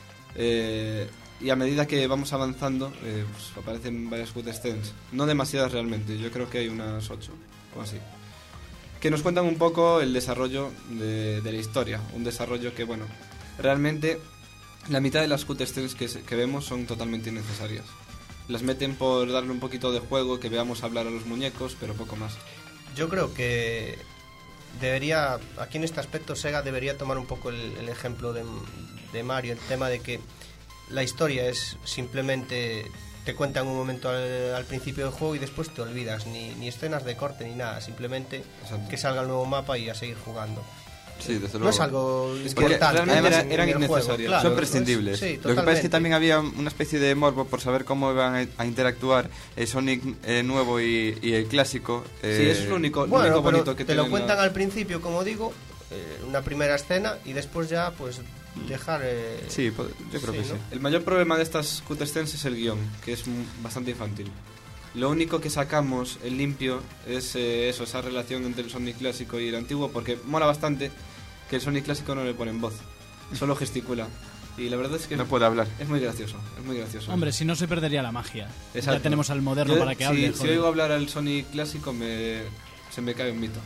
Y a medida que vamos avanzando, pues aparecen varias cutscenes. No demasiadas realmente, yo creo que hay unas 8 o así. Que nos cuentan un poco el desarrollo de la historia. Un desarrollo que, bueno, realmente la mitad de las cutscenes que vemos son totalmente innecesarias. Las meten por darle un poquito de juego, que veamos hablar a los muñecos, pero poco más. Yo creo que debería, aquí en este aspecto Sega debería tomar un poco el ejemplo de Mario, el tema de que la historia es simplemente te cuentan un momento al principio del juego y después te olvidas, ni escenas de corte ni nada, simplemente que salga el nuevo mapa y a seguir jugando. Sí, desde luego. No es algo Porque importante. además eran innecesarias. Claro, son prescindibles. sí, lo que pasa es que también había una especie de morbo por saber cómo iban a interactuar el Sonic nuevo y el clásico. Sí, eso es lo único, Bueno, lo único pero bonito que te lo tiene cuentan al principio, como digo, una primera escena y después ya pues dejar... Sí, yo creo que ¿no? sí. El mayor problema de estas cutscenes es el guión, que es bastante infantil. Lo único que sacamos en limpio es esa relación entre el Sonic clásico y el antiguo, porque mola bastante que el Sonic clásico no le ponen voz, solo gesticula. Y la verdad es que No puede hablar. es muy gracioso, es muy gracioso. Hombre, si no se perdería la magia. Exacto. Ya tenemos al moderno para que hable. Si joder. oigo hablar al Sonic clásico se me cae un mito.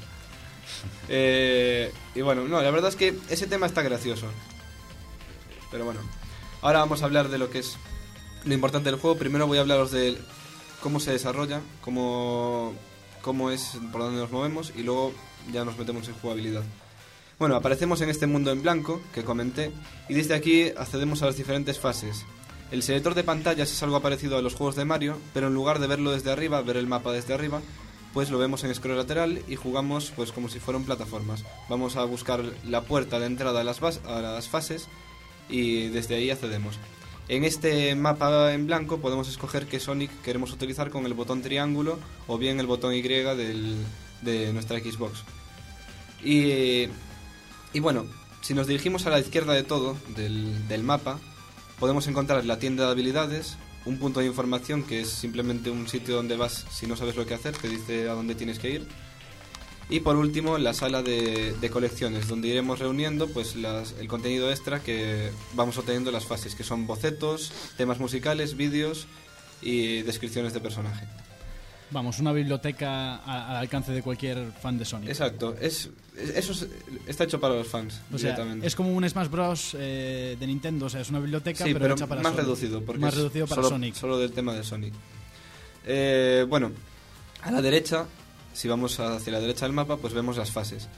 Y bueno, no, la verdad es que ese tema está gracioso. Pero bueno, ahora vamos a hablar de lo que es lo importante del juego. Primero voy a hablaros de cómo se desarrolla, cómo es, por dónde nos movemos, y luego ya nos metemos en jugabilidad. Bueno, aparecemos en este mundo en blanco que comenté, y desde aquí accedemos a las diferentes fases. El selector de pantallas es algo parecido a los juegos de Mario, pero en lugar de verlo desde arriba, ver el mapa desde arriba, pues lo vemos en scroll lateral y jugamos pues como si fueran plataformas. Vamos a buscar la puerta de entrada a las fases y desde ahí accedemos. En este mapa en blanco podemos escoger qué Sonic queremos utilizar con el botón triángulo o bien el botón Y de nuestra Xbox. Y bueno, si nos dirigimos a la izquierda de todo del mapa, podemos encontrar la tienda de habilidades, un punto de información que es simplemente un sitio donde vas si no sabes lo que hacer, te dice a dónde tienes que ir. Y por último, la sala de colecciones, donde iremos reuniendo pues el contenido extra que vamos obteniendo en las fases, que son bocetos, temas musicales, vídeos y descripciones de personaje. Vamos, una biblioteca al alcance de cualquier fan de Sonic. Exacto, está hecho para los fans, O sea, directamente. es como un Smash Bros. De Nintendo, o sea, es una biblioteca, Sí, pero hecha para más Sonic. reducido, porque más es reducido para Sonic. solo del tema de Sonic. Bueno, a la derecha, si vamos hacia la derecha del mapa, pues vemos las fases.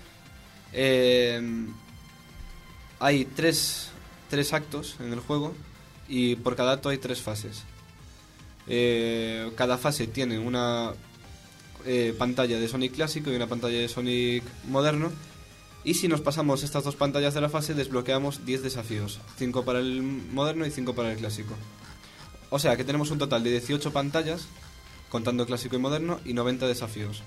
Hay tres actos en el juego y por cada acto hay 3 fases. Cada fase tiene una pantalla de Sonic clásico y una pantalla de Sonic moderno. Y si nos pasamos estas 2 pantallas de la fase, desbloqueamos 10 desafíos. 5 para el moderno y 5 para el clásico. O sea que tenemos un total de 18 pantallas, contando clásico y moderno, y 90 desafíos.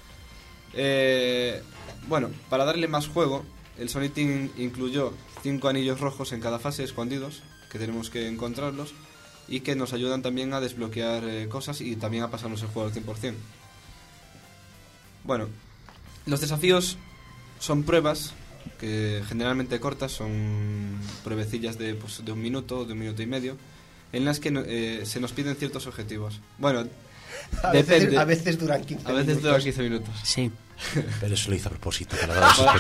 Bueno, para darle más juego, el Sonic Team incluyó 5 anillos rojos en cada fase, escondidos, que tenemos que encontrarlos, y que nos ayudan también a desbloquear cosas y también a pasarnos el juego al 100%. Bueno, los desafíos son pruebas que generalmente cortas, son pruebecillas de 1 minuto, de 1 minuto y medio, en las que se nos piden ciertos objetivos. Bueno, depende. A veces duran 15 minutos. A veces duran 15 minutos. Sí. Pero eso lo hizo a propósito, para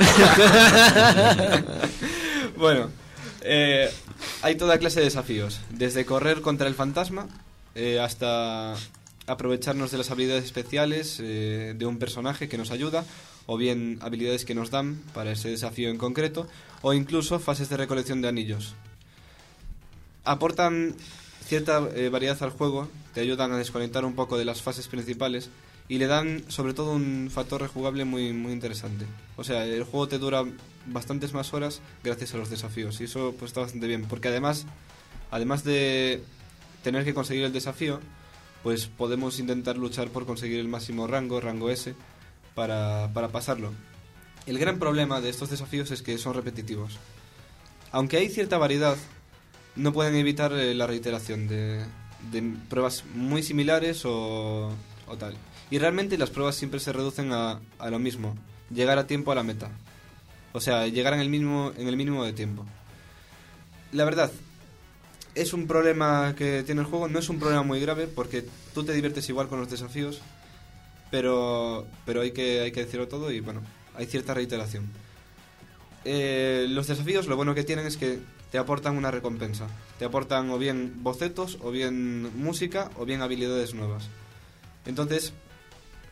dar Bueno, hay toda clase de desafíos, desde correr contra el fantasma hasta aprovecharnos de las habilidades especiales de un personaje que nos ayuda, o bien habilidades que nos dan para ese desafío en concreto, o incluso fases de recolección de anillos. Aportan cierta variedad al juego, te ayudan a desconectar un poco de las fases principales y le dan sobre todo un factor rejugable muy, muy interesante. O sea, el juego te dura bastantes más horas gracias a los desafíos y eso pues está bastante bien, porque además de tener que conseguir el desafío, pues podemos intentar luchar por conseguir el máximo rango S, para pasarlo. El gran problema de estos desafíos es que son repetitivos. Aunque hay cierta variedad, no pueden evitar la reiteración de pruebas muy similares o tal. Y realmente las pruebas siempre se reducen a lo mismo: llegar a tiempo a la meta. O sea, llegar en el mínimo de tiempo. La verdad, es un problema que tiene el juego. No es un problema muy grave porque tú te diviertes igual con los desafíos, pero hay que decirlo todo y bueno, hay cierta reiteración. Los desafíos, lo bueno que tienen es que te aportan una recompensa. Te aportan o bien bocetos, o bien música, o bien habilidades nuevas. Entonces,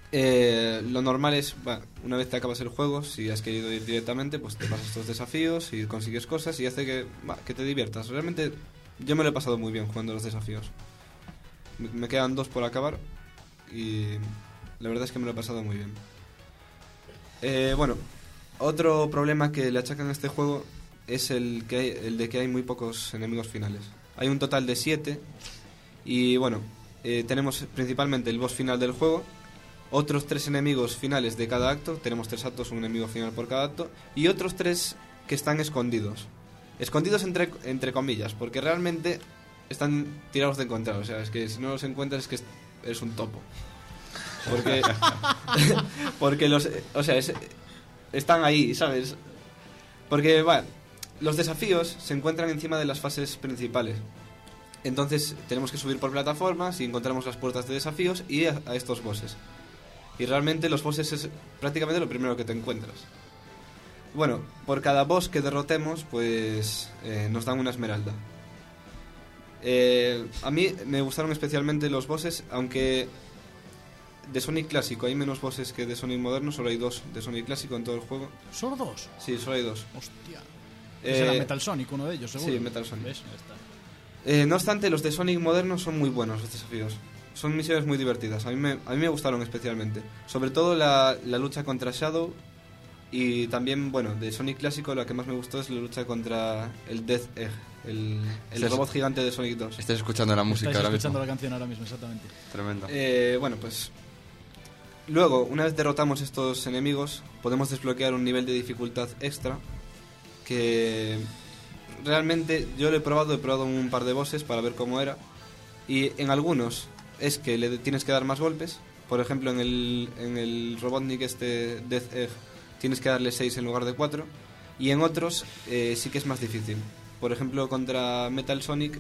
Lo normal es, una vez te acabas el juego, si has querido ir directamente, pues te pasas estos desafíos y consigues cosas y hace que te diviertas. Realmente yo me lo he pasado muy bien jugando los desafíos. Me quedan 2 por acabar y la verdad es que me lo he pasado muy bien. Bueno, otro problema que le achacan a este juego es el de que hay muy pocos enemigos finales. Hay un total de 7 y bueno, tenemos principalmente el boss final del juego, otros 3 enemigos finales de cada acto, tenemos 3 actos, un enemigo final por cada acto, y otros 3 que están escondidos. Escondidos entre comillas, porque realmente están tirados de encontrar, o sea, es que si no los encuentras es que eres un topo. Porque están ahí, ¿sabes? Porque, los desafíos se encuentran encima de las fases principales. Entonces tenemos que subir por plataformas y encontramos las puertas de desafíos y a estos bosses. Y realmente los bosses es prácticamente lo primero que te encuentras. Bueno, por cada boss que derrotemos, pues nos dan una esmeralda. A mí me gustaron especialmente los bosses, aunque de Sonic clásico hay menos bosses que de Sonic moderno, solo hay 2 de Sonic clásico en todo el juego. ¿Solo 2? Sí, solo hay 2. Hostia. Será Metal Sonic, uno de ellos, seguro. Sí, Metal Sonic. ¿Ves? Ya está. No obstante, los de Sonic moderno son muy buenos, los desafíos. Son misiones muy divertidas, a mí me gustaron especialmente. Sobre todo la lucha contra Shadow. Y también, bueno, de Sonic clásico la que más me gustó es la lucha contra el Death Egg, el robot gigante de Sonic 2. Estás escuchando la música ahora mismo. Escuchando la canción ahora mismo, exactamente. Tremendo. Bueno, pues luego, una vez derrotamos estos enemigos, podemos desbloquear un nivel de dificultad extra que realmente yo lo he probado un par de bosses para ver cómo era, y en algunos es que le tienes que dar más golpes. Por ejemplo, en el Robotnik Death Egg tienes que darle 6 en lugar de 4, y en otros sí que es más difícil. Por ejemplo, contra Metal Sonic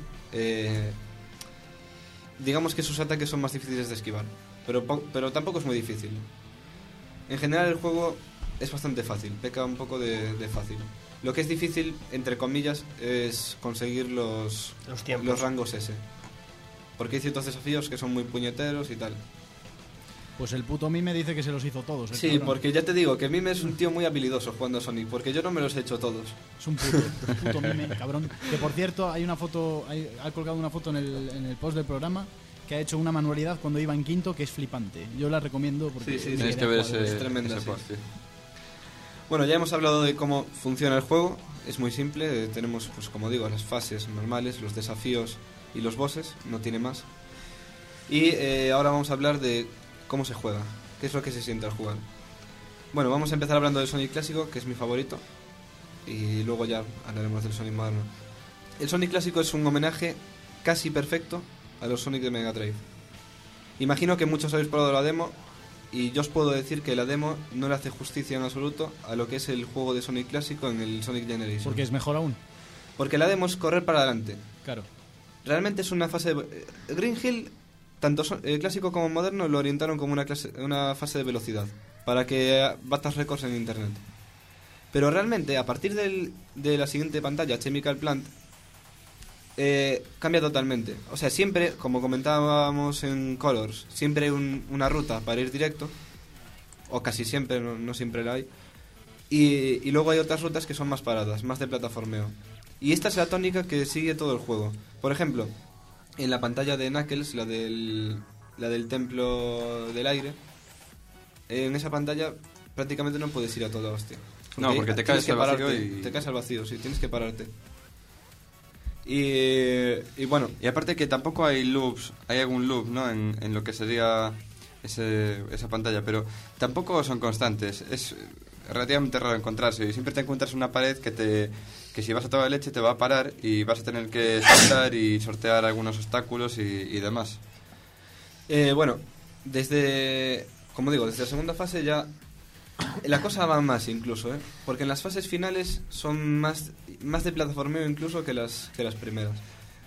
digamos que sus ataques son más difíciles de esquivar, pero tampoco es muy difícil. En general el juego es bastante fácil, peca un poco de fácil. Lo que es difícil, entre comillas, es conseguir los rangos S, porque hay ciertos desafíos que son muy puñeteros y tal. Pues el puto Mime dice que se los hizo todos. Sí, cabrón. Porque ya te digo que Mime es un tío muy habilidoso jugando a Sonic, porque yo no me los he hecho todos. Es un puto Mime, cabrón. Que por cierto, hay una foto, ha colgado una foto en el post del programa que ha hecho una manualidad cuando iba en quinto que es flipante. Yo la recomiendo porque sí, tienes que ver es tremenda. Sí. Bueno, ya hemos hablado de cómo funciona el juego. Es muy simple. Tenemos, pues como digo, las fases normales, los desafíos y los bosses. No tiene más. Y ahora vamos a hablar de cómo se juega, qué es lo que se siente al jugar. Bueno, vamos a empezar hablando del Sonic clásico, que es mi favorito, y luego ya hablaremos del Sonic moderno. El Sonic clásico es un homenaje casi perfecto a los Sonic de Mega Drive. Imagino que muchos habéis probado la demo, y yo os puedo decir que la demo no le hace justicia en absoluto a lo que es el juego de Sonic clásico en el Sonic Generation. Porque es mejor aún. Porque la demo es correr para adelante. Claro. Realmente es una fase de... Green Hill, tanto clásico como moderno, lo orientaron como una fase de velocidad, para que batas récords en internet. Pero realmente, a partir de la siguiente pantalla, Chemical Plant, cambia totalmente. O sea, siempre, como comentábamos en Colors, siempre hay una ruta para ir directo, o casi siempre, no siempre la hay. Y luego hay otras rutas que son más paradas, más de plataformeo. Y esta es la tónica que sigue todo el juego. Por ejemplo, en la pantalla de Knuckles, la del templo del aire, en esa pantalla prácticamente no puedes ir a toda hostia. Porque te caes al vacío Te caes al vacío, sí, tienes que pararte. Y bueno... Y aparte que tampoco hay loops, hay algún loop, ¿no? En lo que sería esa pantalla, pero tampoco son constantes. Es relativamente raro encontrarse, y siempre te encuentras una pared que si vas a toda leche te va a parar y vas a tener que saltar y sortear algunos obstáculos y demás. Bueno, como digo, desde la segunda fase ya la cosa va más incluso, porque en las fases finales son más de plataformeo incluso que las primeras.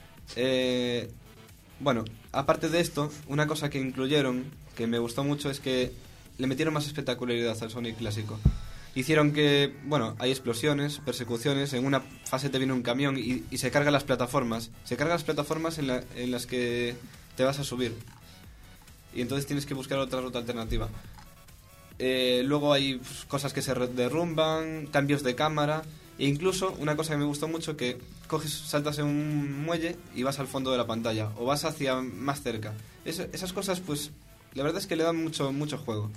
Bueno, aparte de esto, una cosa que incluyeron que me gustó mucho es que le metieron más espectacularidad al Sonic clásico. Hicieron que, bueno, hay explosiones, persecuciones, en una fase te viene un camión y se cargan las plataformas. Se cargan las plataformas en las que te vas a subir. y entonces tienes que buscar otra ruta alternativa. Luego hay cosas que se derrumban, cambios de cámara, e incluso una cosa que me gustó mucho, que saltas en un muelle y vas al fondo de la pantalla, o vas hacia más cerca. Esas cosas, pues, la verdad es que le dan mucho juego.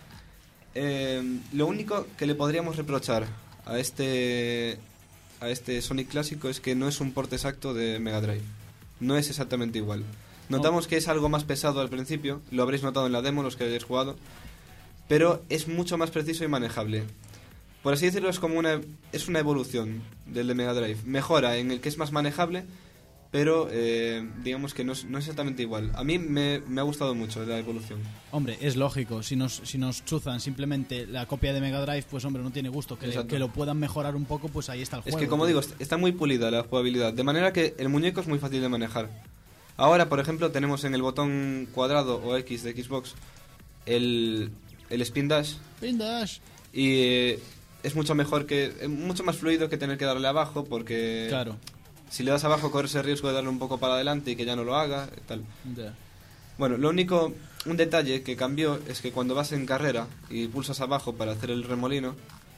Lo único que le podríamos reprochar a este Sonic clásico es que no es un port exacto de Mega Drive. No es exactamente igual. Notamos que es algo más pesado al principio, lo habréis notado en la demo los que hayáis jugado, pero es mucho más preciso y manejable. Por así decirlo, es una evolución del de Mega Drive. Mejora en el que es más manejable, pero digamos que no es exactamente igual. A mí me ha gustado mucho la evolución. Hombre, es lógico. Si nos chuzan simplemente la copia de Mega Drive, pues hombre, no tiene gusto. Que lo puedan mejorar un poco, pues ahí está el juego. Es que, como digo, está muy pulida la jugabilidad, de manera que el muñeco es muy fácil de manejar. Ahora, por ejemplo, tenemos en el botón cuadrado o X de Xbox el Spin Dash. Spin Dash. Y es mucho más fluido que tener que darle abajo, porque claro, si le das abajo corres el riesgo de darle un poco para adelante y que ya no lo haga, tal. Yeah. Bueno, un detalle que cambió es que cuando vas en carrera y pulsas abajo para hacer el remolino,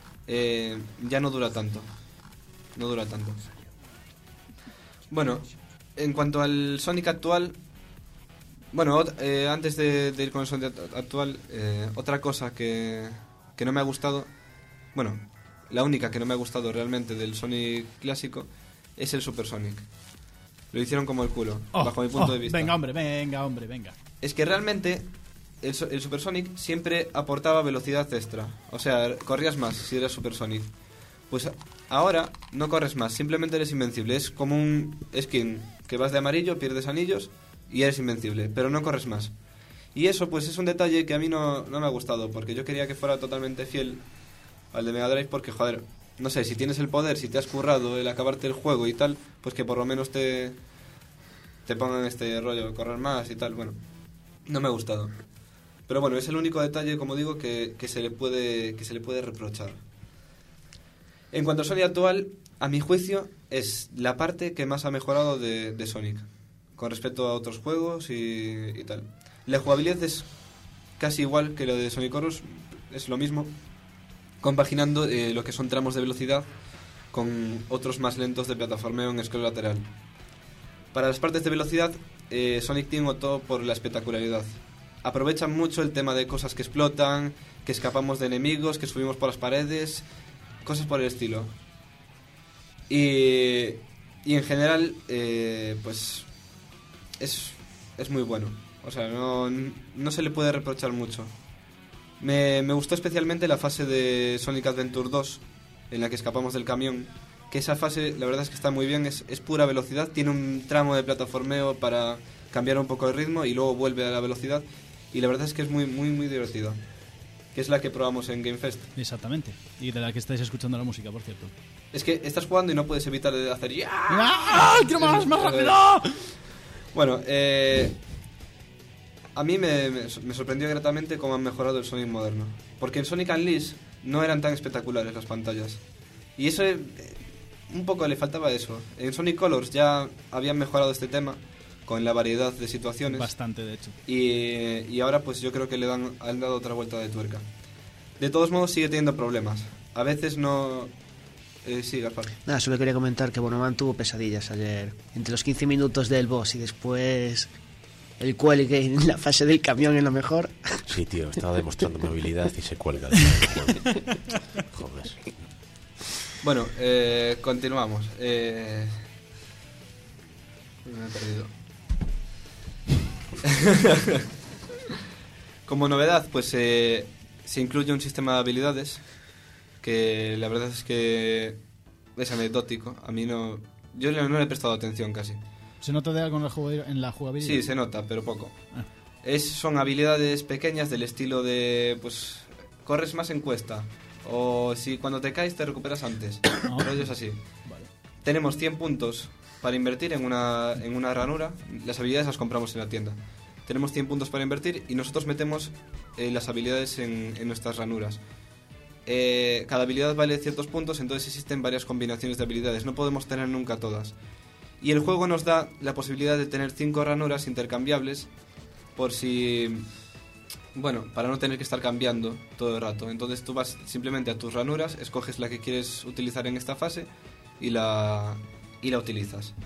ya no dura tanto. No dura tanto. Bueno, en cuanto al Sonic actual, bueno, antes de ir con el Sonic actual, otra cosa que no me ha gustado, bueno, la única que no me ha gustado realmente del Sonic clásico es el Super Sonic. Lo hicieron como el culo, bajo mi punto de vista. Venga, hombre. Es que realmente el Super Sonic siempre aportaba velocidad extra. O sea, corrías más si eras Super Sonic. Pues ahora no corres más, simplemente eres invencible. Es como un skin que vas de amarillo, pierdes anillos y eres invencible, pero no corres más. Y eso pues es un detalle que a mí no me ha gustado, porque yo quería que fuera totalmente fiel al de Mega Drive, porque joder, no sé, si tienes el poder, si te has currado el acabarte el juego y tal, pues que por lo menos te pongan este rollo de correr más y tal. Bueno, no me ha gustado. Pero bueno, es el único detalle, como digo, que se le puede reprochar. En cuanto a Sonic actual, a mi juicio, es la parte que más ha mejorado de Sonic, con respecto a otros juegos y tal. La jugabilidad es casi igual que lo de Sonic Colors, es lo mismo, compaginando lo que son tramos de velocidad con otros más lentos de plataformeo en escala lateral. Para las partes de velocidad, Sonic Team optó por la espectacularidad. Aprovechan mucho el tema de cosas que explotan, que escapamos de enemigos, que subimos por las paredes, cosas por el estilo. Y en general, pues es muy bueno. O sea, no se le puede reprochar mucho. Me gustó especialmente la fase de Sonic Adventure 2, en la que escapamos del camión. Que esa fase, la verdad es que está muy bien, es pura velocidad. Tiene un tramo de plataformeo para cambiar un poco el ritmo y luego vuelve a la velocidad. Y la verdad es que es muy, muy, muy divertida. Que es la que probamos en Game Fest. Exactamente. Y de la que estáis escuchando la música, por cierto. Es que estás jugando y no puedes evitar de hacer ¡ya! ¡Ah! ¡Quiero más rápido! Bueno, a mí me sorprendió gratamente cómo han mejorado el Sonic moderno. Porque en Sonic Unleashed no eran tan espectaculares las pantallas. Y eso, un poco le faltaba eso. En Sonic Colors ya habían mejorado este tema con la variedad de situaciones. Bastante, de hecho. Y ahora pues yo creo que han dado otra vuelta de tuerca. De todos modos sigue teniendo problemas. A veces no... sí, Gaspar. Nada, solo quería comentar que Bonoman tuvo pesadillas ayer. Entre los 15 minutos del boss y después el cuelgue en la fase del camión en lo mejor. Sí, tío, estaba demostrando movilidad y se cuelga. Joder. Bueno, continuamos. Me he perdido. Como novedad, pues se incluye un sistema de habilidades que la verdad es que es anecdótico. A mí no le he prestado atención casi. ¿Se nota de algo en la jugabilidad? Sí, se nota, pero poco. Son habilidades pequeñas del estilo de, pues, corres más en cuesta, o si cuando te caes te recuperas antes. Rollos así. Vale. Tenemos 100 puntos para invertir en una ranura. Las habilidades las compramos en la tienda. Tenemos 100 puntos para invertir y nosotros metemos las habilidades en nuestras ranuras. Cada habilidad vale ciertos puntos, entonces existen varias combinaciones de habilidades. No podemos tener nunca todas. Y el juego nos da la posibilidad de tener 5 ranuras intercambiables por si... Bueno, para no tener que estar cambiando todo el rato. Entonces tú vas simplemente a tus ranuras, escoges la que quieres utilizar en esta fase y la utilizas.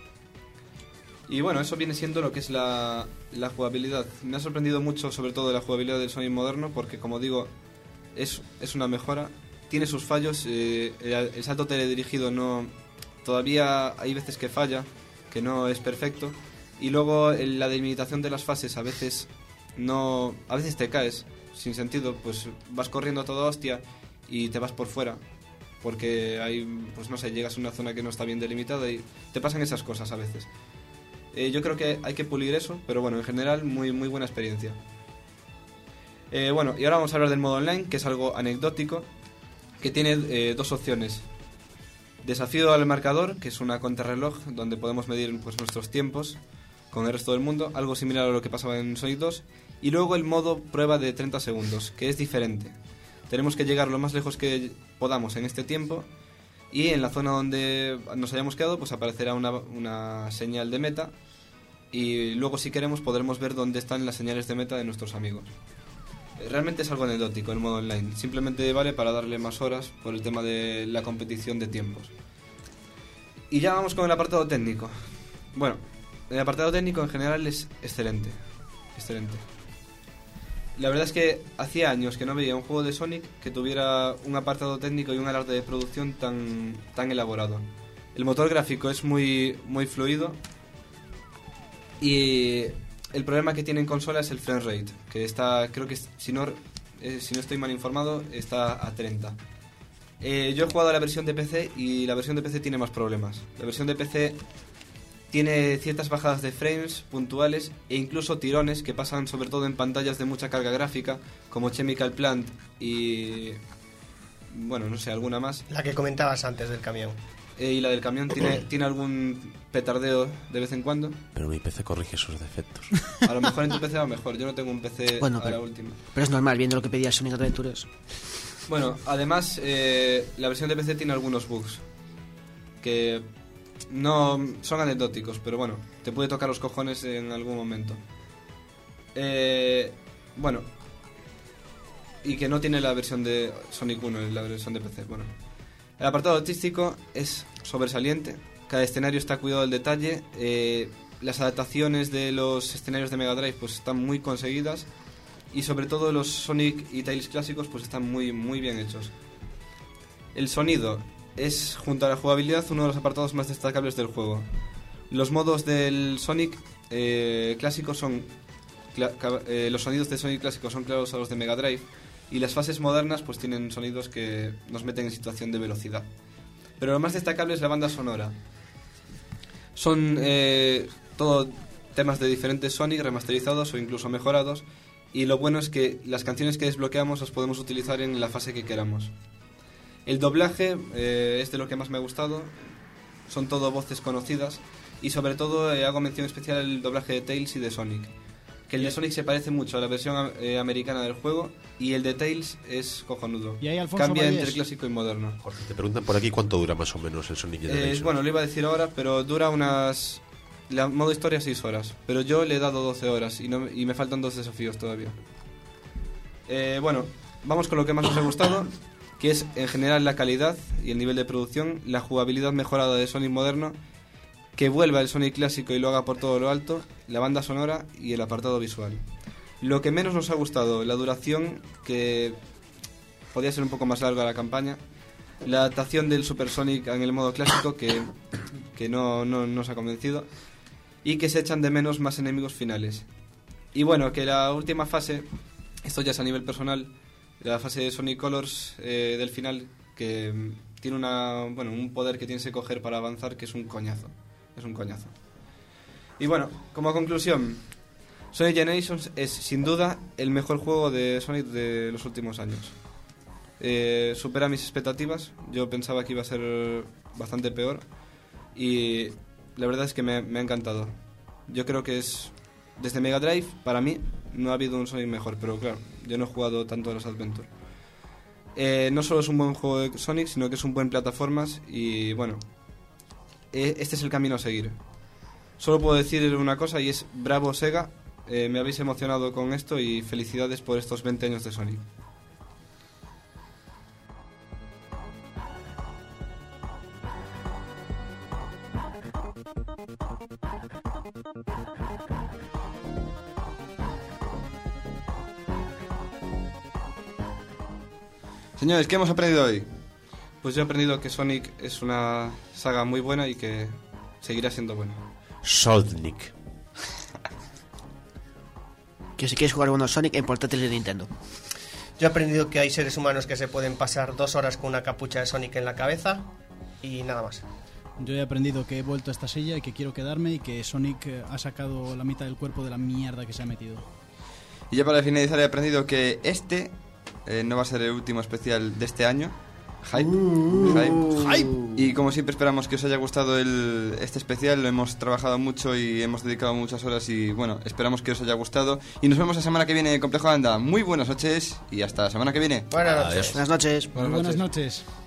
Y bueno, eso viene siendo lo que es la jugabilidad. Me ha sorprendido mucho, sobre todo, la jugabilidad del Sonic moderno, porque, como digo, es una mejora. Tiene sus fallos, el salto teledirigido no... Todavía hay veces que falla, que no es perfecto. Y luego la delimitación de las fases a veces te caes sin sentido, pues vas corriendo a toda hostia y te vas por fuera. Porque hay, pues no sé, llegas a una zona que no está bien delimitada y te pasan esas cosas a veces. Yo creo que hay que pulir eso, pero bueno, en general muy, muy buena experiencia. Bueno, y ahora vamos a hablar del modo online, que es algo anecdótico, que tiene dos opciones. Desafío al marcador, que es una contrarreloj donde podemos medir pues nuestros tiempos con el resto del mundo, algo similar a lo que pasaba en Sonic 2. Y luego el modo prueba de 30 segundos, que es diferente. Tenemos que llegar lo más lejos que podamos en este tiempo, y en la zona donde nos hayamos quedado pues aparecerá una señal de meta, y luego si queremos podremos ver dónde están las señales de meta de nuestros amigos. Realmente es algo anecdótico el modo online, simplemente vale para darle más horas por el tema de la competición de tiempos. Y ya vamos con el apartado técnico. Bueno, el apartado técnico en general es excelente. La verdad es que hacía años que no veía un juego de Sonic que tuviera un apartado técnico y un arte de producción tan elaborado. El motor gráfico es muy, muy fluido, y el problema que tiene en consola es el frame rate, que está, creo que si no estoy mal informado, está a 30. Yo he jugado a la versión de PC y la versión de PC tiene más problemas. La versión de PC tiene ciertas bajadas de frames puntuales e incluso tirones que pasan sobre todo en pantallas de mucha carga gráfica, como Chemical Plant y... bueno, no sé, alguna más. La que comentabas antes del camión. Y la del camión tiene algún petardeo de vez en cuando. Pero mi PC corrige esos defectos. A lo mejor en tu PC va mejor. Yo no tengo un PC a la última. Pero es normal, viendo lo que pedía Sonic Adventures. Bueno, además, la versión de PC tiene algunos bugs que no son anecdóticos, pero bueno, te puede tocar los cojones en algún momento. Bueno, y que no tiene la versión de Sonic 1, la versión de PC. Bueno, el apartado artístico es sobresaliente. Cada escenario está cuidado del detalle. Las adaptaciones de los escenarios de Mega Drive pues están muy conseguidas, y sobre todo los Sonic y Tails clásicos pues están muy, muy bien hechos. El sonido es, junto a la jugabilidad, uno de los apartados más destacables del juego. Los modos del Sonic clásico son... los sonidos de Sonic clásico son claros a los de Mega Drive, y las fases modernas pues tienen sonidos que nos meten en situación de velocidad. Pero lo más destacable es la banda sonora. Son todo temas de diferentes Sonic remasterizados o incluso mejorados, y lo bueno es que las canciones que desbloqueamos las podemos utilizar en la fase que queramos. El doblaje es de lo que más me ha gustado. Son todo voces conocidas, y sobre todo hago mención especial al doblaje de Tails y de Sonic, que el de Sonic se parece mucho a la versión americana del juego, y el de Tails es cojonudo. ¿Y ahí, Alfonso, cambia Valles? entre clásico y moderno. Jorge, te preguntan por aquí cuánto dura más o menos el Sonic Generation. Bueno, lo iba a decir ahora, pero dura unas... La modo historia 6 horas, pero yo le he dado 12 horas y me faltan 2 desafíos todavía. Bueno, vamos con lo que más nos ha gustado, que es en general la calidad y el nivel de producción, la jugabilidad mejorada de Sonic moderno, que vuelva el Sonic clásico y lo haga por todo lo alto, la banda sonora y el apartado visual. Lo que menos nos ha gustado, la duración, que podía ser un poco más larga la campaña, la adaptación del Super Sonic en el modo clásico, que no nos ha convencido, y que se echan de menos más enemigos finales. Y bueno, que la última fase, esto ya es a nivel personal, la fase de Sonic Colors del final, que tiene un poder que tienes que coger para avanzar, que es un coñazo. Es un coñazo. Y bueno, como conclusión, Sonic Generations es sin duda el mejor juego de Sonic de los últimos años. Supera mis expectativas. Yo pensaba que iba a ser bastante peor, y la verdad es que me ha encantado. Yo creo que es, desde Mega Drive, para mí no ha habido un Sonic mejor, pero claro, yo no he jugado tanto a los Adventure. No solo es un buen juego de Sonic, sino que es un buen plataformas, y bueno, este es el camino a seguir. Solo puedo decir una cosa, y es bravo Sega, me habéis emocionado con esto y felicidades por estos 20 años de Sonic. Señores, ¿qué hemos aprendido hoy? Pues yo he aprendido que Sonic es una saga muy buena y que seguirá siendo buena. Sonic. Que si quieres jugar buenos Sonic en portátiles de Nintendo. Yo he aprendido que hay seres humanos que se pueden pasar 2 horas con una capucha de Sonic en la cabeza y nada más. Yo he aprendido que he vuelto a esta silla y que quiero quedarme y que Sonic ha sacado la mitad del cuerpo de la mierda que se ha metido. Y ya para finalizar he aprendido que no va a ser el último especial de este año. Hype. Y como siempre esperamos que os haya gustado este especial. Lo hemos trabajado mucho y hemos dedicado muchas horas y bueno, esperamos que os haya gustado. Y nos vemos la semana que viene en Complejo Anda. Muy buenas noches y hasta la semana que viene. Buenas noches. Buenas noches. Buenas noches.